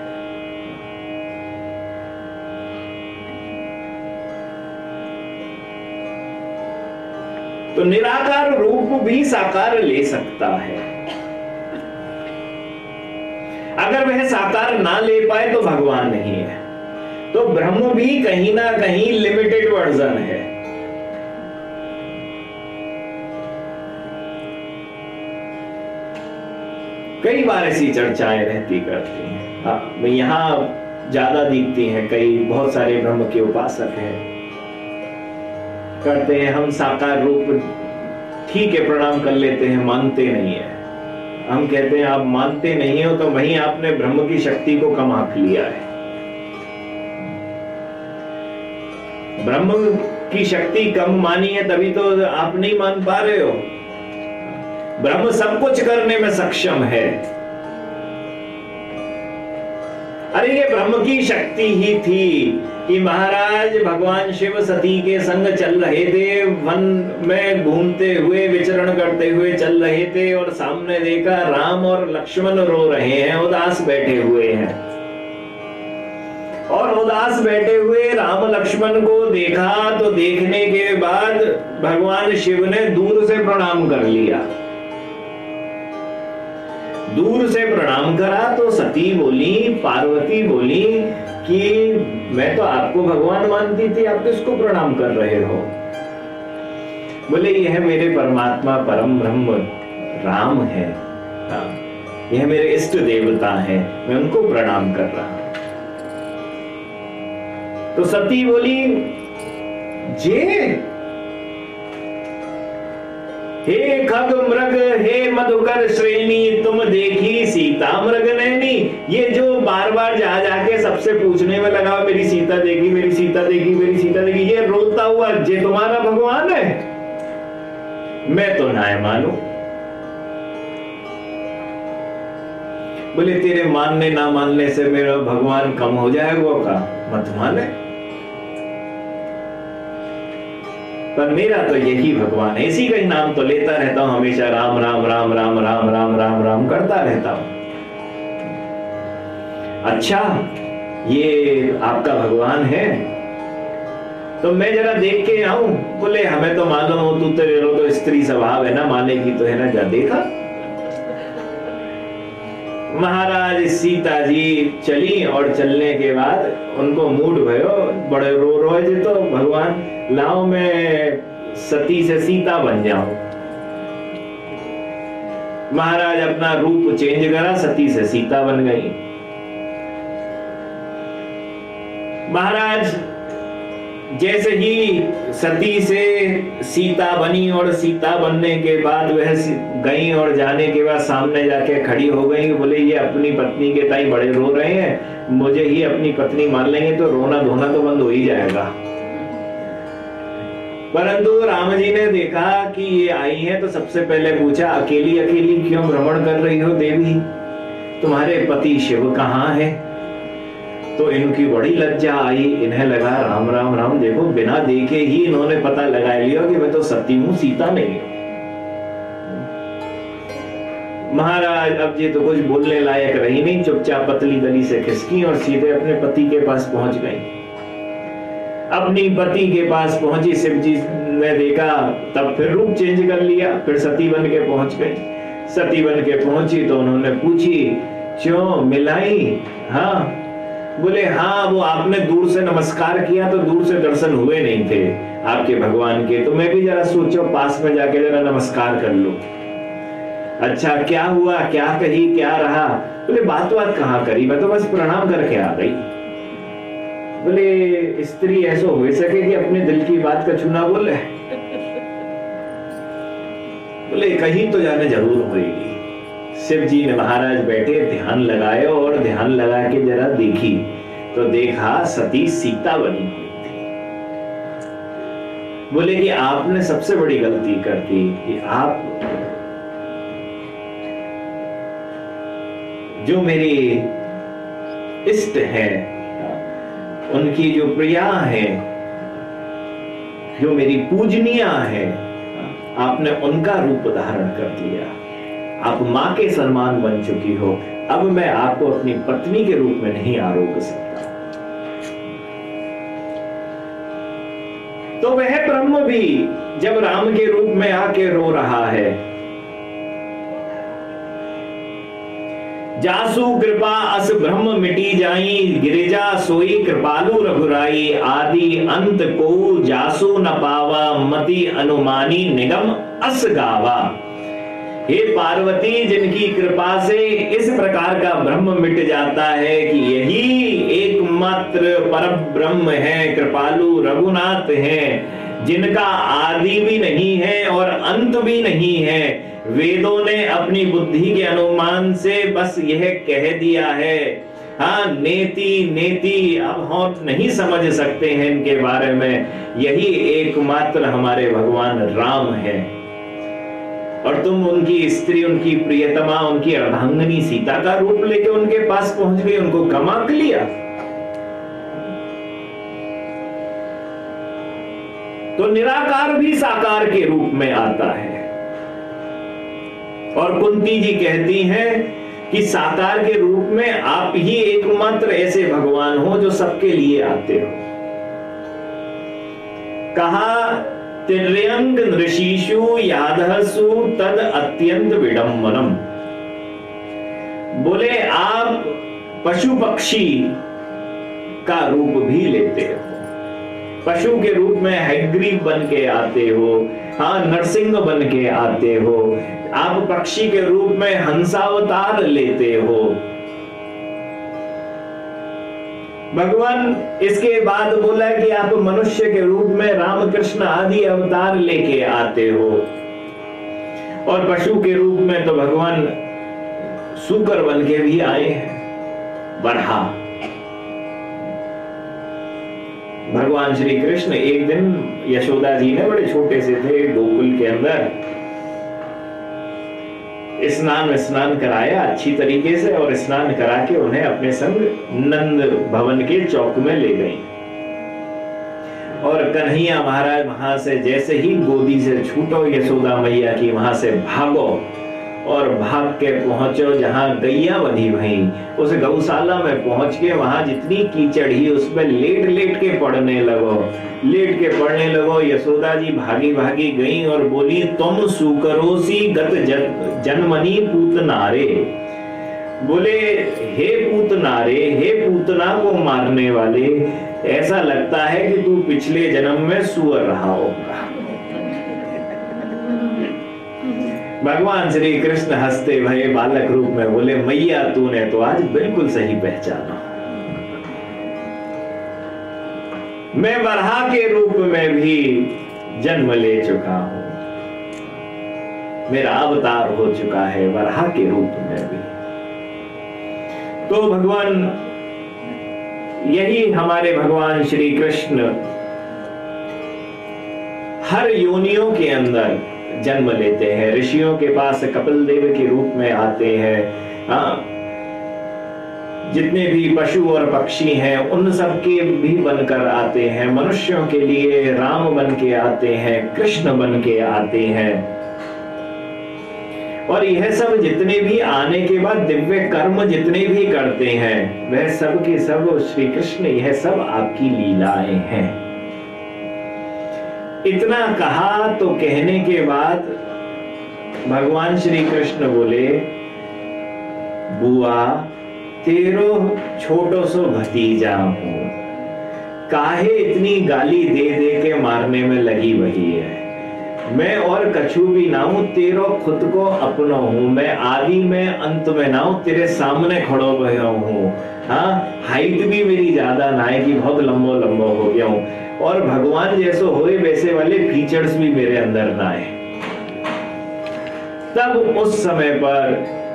तो निराकार रूप भी साकार ले सकता है। अगर वह साकार ना ले पाए तो भगवान नहीं है। तो ब्रह्म भी कहीं ना कहीं लिमिटेड वर्जन है। कई बार ऐसी चर्चाएं रहती करती हैं, हाँ, यहां ज्यादा दिखती हैं। कई बहुत सारे ब्रह्म के उपासक हैं, करते हैं हम साकार रूप, ठीक है, प्रणाम कर लेते हैं, मानते नहीं है। हम कहते हैं आप मानते नहीं हो तो वहीं आपने ब्रह्म की शक्ति को कम आंक लिया है। ब्रह्म की शक्ति कम मानी है तभी तो आप नहीं मान पा रहे हो। ब्रह्म सब कुछ करने में सक्षम है। अरे ये ब्रह्म की शक्ति ही थी कि महाराज भगवान शिव सती के संग चल रहे थे, वन में घूमते हुए विचरण करते हुए चल रहे थे और सामने देखा राम और लक्ष्मण रो रहे हैं, उदास बैठे हुए हैं। और उदास बैठे हुए राम लक्ष्मण को देखा तो देखने के बाद भगवान शिव ने दूर से प्रणाम कर लिया। दूर से प्रणाम करा तो सती बोली, पार्वती बोली कि मैं तो आपको भगवान मानती थी, आप किसको प्रणाम कर रहे हो? बोले यह मेरे परमात्मा परम ब्रह्म राम है, यह मेरे इष्ट देवता हैं, मैं उनको प्रणाम कर रहा हूं। तो सती बोली जे हे खग मृग हे मधुकर श्रेणी, तुम देखी सीता मृग नैनी। ये जो बार बार जा जाके सबसे पूछने में लगा मेरी सीता देखी, मेरी सीता देखी, मेरी सीता देखी, ये रोता हुआ जे तुम्हारा भगवान है? मैं तो ना मानू। बोले तेरे मानने ना मानने से मेरा भगवान कम हो जाएगा का? मत माने, पर मेरा तो यही भगवान है, इसी का ही नाम तो लेता रहता हूं हमेशा, राम राम राम राम राम राम राम राम करता रहता हूं। अच्छा ये आपका भगवान है तो मैं जरा देख के आऊं? बोले हमें तो मालूम हो तू तेरे तो स्त्री स्वभाव है ना, माने की तो है ना, जा देखा। महाराज सीता जी चली और चलने के बाद उनको मूड भयो, बड़े रो रो जे तो भगवान लाओ मैं सती से सीता बन जाऊं। महाराज अपना रूप चेंज करा, सती से सीता बन गई। महाराज जैसे ही सती से सीता बनी और सीता बनने के बाद वह गई और जाने के बाद सामने जाके खड़ी हो गई। बोले ये अपनी पत्नी के ताई बड़े रो रहे हैं, मुझे ही अपनी पत्नी मान लेंगे तो रोना धोना तो बंद हो ही जाएगा। परंतु राम जी ने देखा कि ये आई है तो सबसे पहले पूछा अकेली अकेली क्यों भ्रमण कर रही हो देवी, तुम्हारे पति शिव कहाँ है? तो इनकी बड़ी लज्जा आई, इन्हें लगा राम राम राम, देखो बिना देखे ही इन्होंने पता लगा लिया कि मैं तो सती हूं, सीता नहीं हूं। महाराज अब ये तो कुछ बोलने लायक रही नहीं, चुपचाप पतली गली से खिसकी और सीधे अपने पति के पास पहुंच गई। अपनी पति के पास पहुंची, शिव जी ने देखा तब फिर रूप चेंज कर लिया, फिर सती बन के पहुंच गई। सती बन के पहुंची तो उन्होंने पूछी क्यों मिलाई? हाँ बोले हाँ वो आपने दूर से नमस्कार किया तो दूर से दर्शन हुए नहीं थे आपके भगवान के, तो मैं भी जरा सोचो पास में जाके जरा नमस्कार कर लो। अच्छा क्या हुआ, क्या कही, क्या रहा? बोले बात बात कहाँ करी, मैं तो बस प्रणाम करके आ गई। बोले स्त्री ऐसा हो सके कि अपने दिल की बात का छूना बोले? बोले कहीं तो जाने जरूर होगी। शिव जी ने महाराज बैठे ध्यान लगाए और ध्यान लगा के जरा देखी तो देखा सती सीता बनी हुई थी। बोले कि आपने सबसे बड़ी गलती कर दी कि आप जो मेरी इष्ट है, उनकी जो प्रिया है, जो मेरी पूजनिया है, आपने उनका रूप धारण कर लिया। आप मां के समान बन चुकी हो, अब मैं आपको अपनी पत्नी के रूप में नहीं आरोप सकता। तो वह ब्रह्म भी जब राम के रूप में आके रो रहा है, जासु कृपा अस ब्रह्म मिटी जाई, गिरिजा सोई कृपालु रघुराई, आदि अंत को जासु न पावा, मति अनुमानी निगम अस गावा। हे पार्वती जिनकी कृपा से इस प्रकार का ब्रह्म मिट जाता है कि यही एकमात्र पर ब्रह्म है, कृपालु रघुनाथ है, जिनका आदि भी नहीं है और अंत भी नहीं है। वेदों ने अपनी बुद्धि के अनुमान से बस यह कह दिया है, हाँ नेति नेति, अब हम नहीं समझ सकते हैं इनके बारे में। यही एकमात्र हमारे भगवान राम है। और तुम उनकी स्त्री, उनकी प्रियतमा, उनकी अर्धांगिनी सीता का रूप लेके उनके पास पहुंच गए, उनको कमाक लिया। तो निराकार भी साकार के रूप में आता है। और कुंती जी कहती हैं कि साकार के रूप में आप ही एकमात्र ऐसे भगवान हो जो सबके लिए आते हो। कहा तिर्यंग ऋषिषु यादहसु तद अत्यंत विडंबनम। बोले आप पशु पक्षी का रूप भी लेते हो, पशु के रूप में हैग्रीव बन के आते हो, हाँ नरसिंह बन के आते हो, आप पक्षी के रूप में हंसावतार लेते हो। भगवान इसके बाद बोला कि आप मनुष्य के रूप में रामकृष्ण आदि अवतार लेके आते हो, और पशु के रूप में तो भगवान सूकर बन के भी आए हैं, बरहा। भगवान श्री कृष्ण एक दिन यशोदा जी ने, बड़े छोटे से थे, गोकुल के अंदर स्नान स्नान कराया अच्छी तरीके से, और स्नान करा के उन्हें अपने संग नंद भवन के चौक में ले गई। और कन्हैया महाराज वहां से जैसे ही गोदी से छूटो यशोदा मैया की, वहां से भागो और भाग के पहुंचो जहां गैया बंधी भई, उस गौशाला में पहुंच के वहां जितनी कीचड़ ही उसमें लेट लेट के पड़ने लगो, लेट के पड़ने लगो। यशोदा जी भागी भागी गई और बोली, तुम सुकरोसी गत जन्मनी पूतनारे। बोले हे पूतनारे, हे पूतना को मारने वाले, ऐसा लगता है कि तू पिछले जन्म में सुअर रहा होगा। भगवान श्री कृष्ण हंसते भये बालक रूप में बोले, मैया तूने तो आज बिल्कुल सही पहचाना, मैं बरहा के रूप में भी जन्म ले चुका हूं, मेरा अवतार हो चुका है बरहा के रूप में भी। तो भगवान, यही हमारे भगवान श्री कृष्ण हर योनियों के अंदर जन्म लेते हैं। ऋषियों के पास कपिल देव के रूप में आते हैं, हाँ, जितने भी पशु और पक्षी हैं उन सब के भी बनकर आते हैं, मनुष्यों के लिए राम बन के आते हैं, कृष्ण बन के आते हैं। और यह सब जितने भी आने के बाद दिव्य कर्म जितने भी करते हैं, वह सब के सब श्री कृष्ण, यह सब आपकी लीलाएं हैं। इतना कहा तो कहने के बाद भगवान श्री कृष्ण बोले, बुआ तेरो छोटो सो भतीजा हूं, काहे इतनी गाली दे दे के मारने में लगी वही है। मैं और कछु भी ना हूं, तेरो खुद को अपनो हूं, मैं आदि में अंत में ना हूं, तेरे सामने खड़ो भयो हूं। हाँ, हाइट भी मेरी ज्यादा ना है कि बहुत लंबो लंबो हो गया हूं, और भगवान जैसे होए वैसे वाले फीचर्स भी मेरे अंदर ना है। तब उस समय पर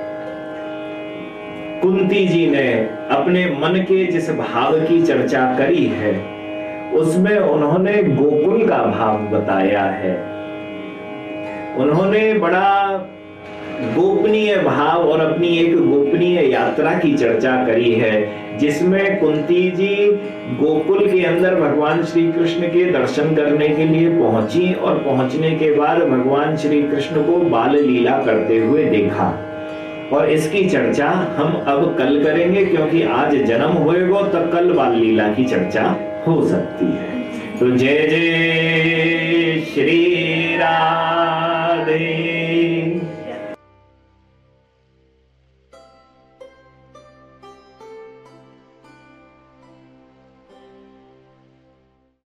कुंती जी ने अपने मन के जिस भाव की चर्चा करी है, उसमें उन्होंने गोकुल का भाव बताया है। उन्होंने बड़ा गोपनीय भाव और अपनी एक गोपनीय यात्रा की चर्चा करी है, जिसमें कुंती जी गोकुल के अंदर भगवान श्री कृष्ण के दर्शन करने के लिए पहुंची, और पहुंचने के बाद भगवान श्री कृष्ण को बाल लीला करते हुए देखा। और इसकी चर्चा हम अब कल करेंगे, क्योंकि आज जन्म होएगा तो कल बाल लीला की चर्चा हो सकती है। तो जय जय श्री राम।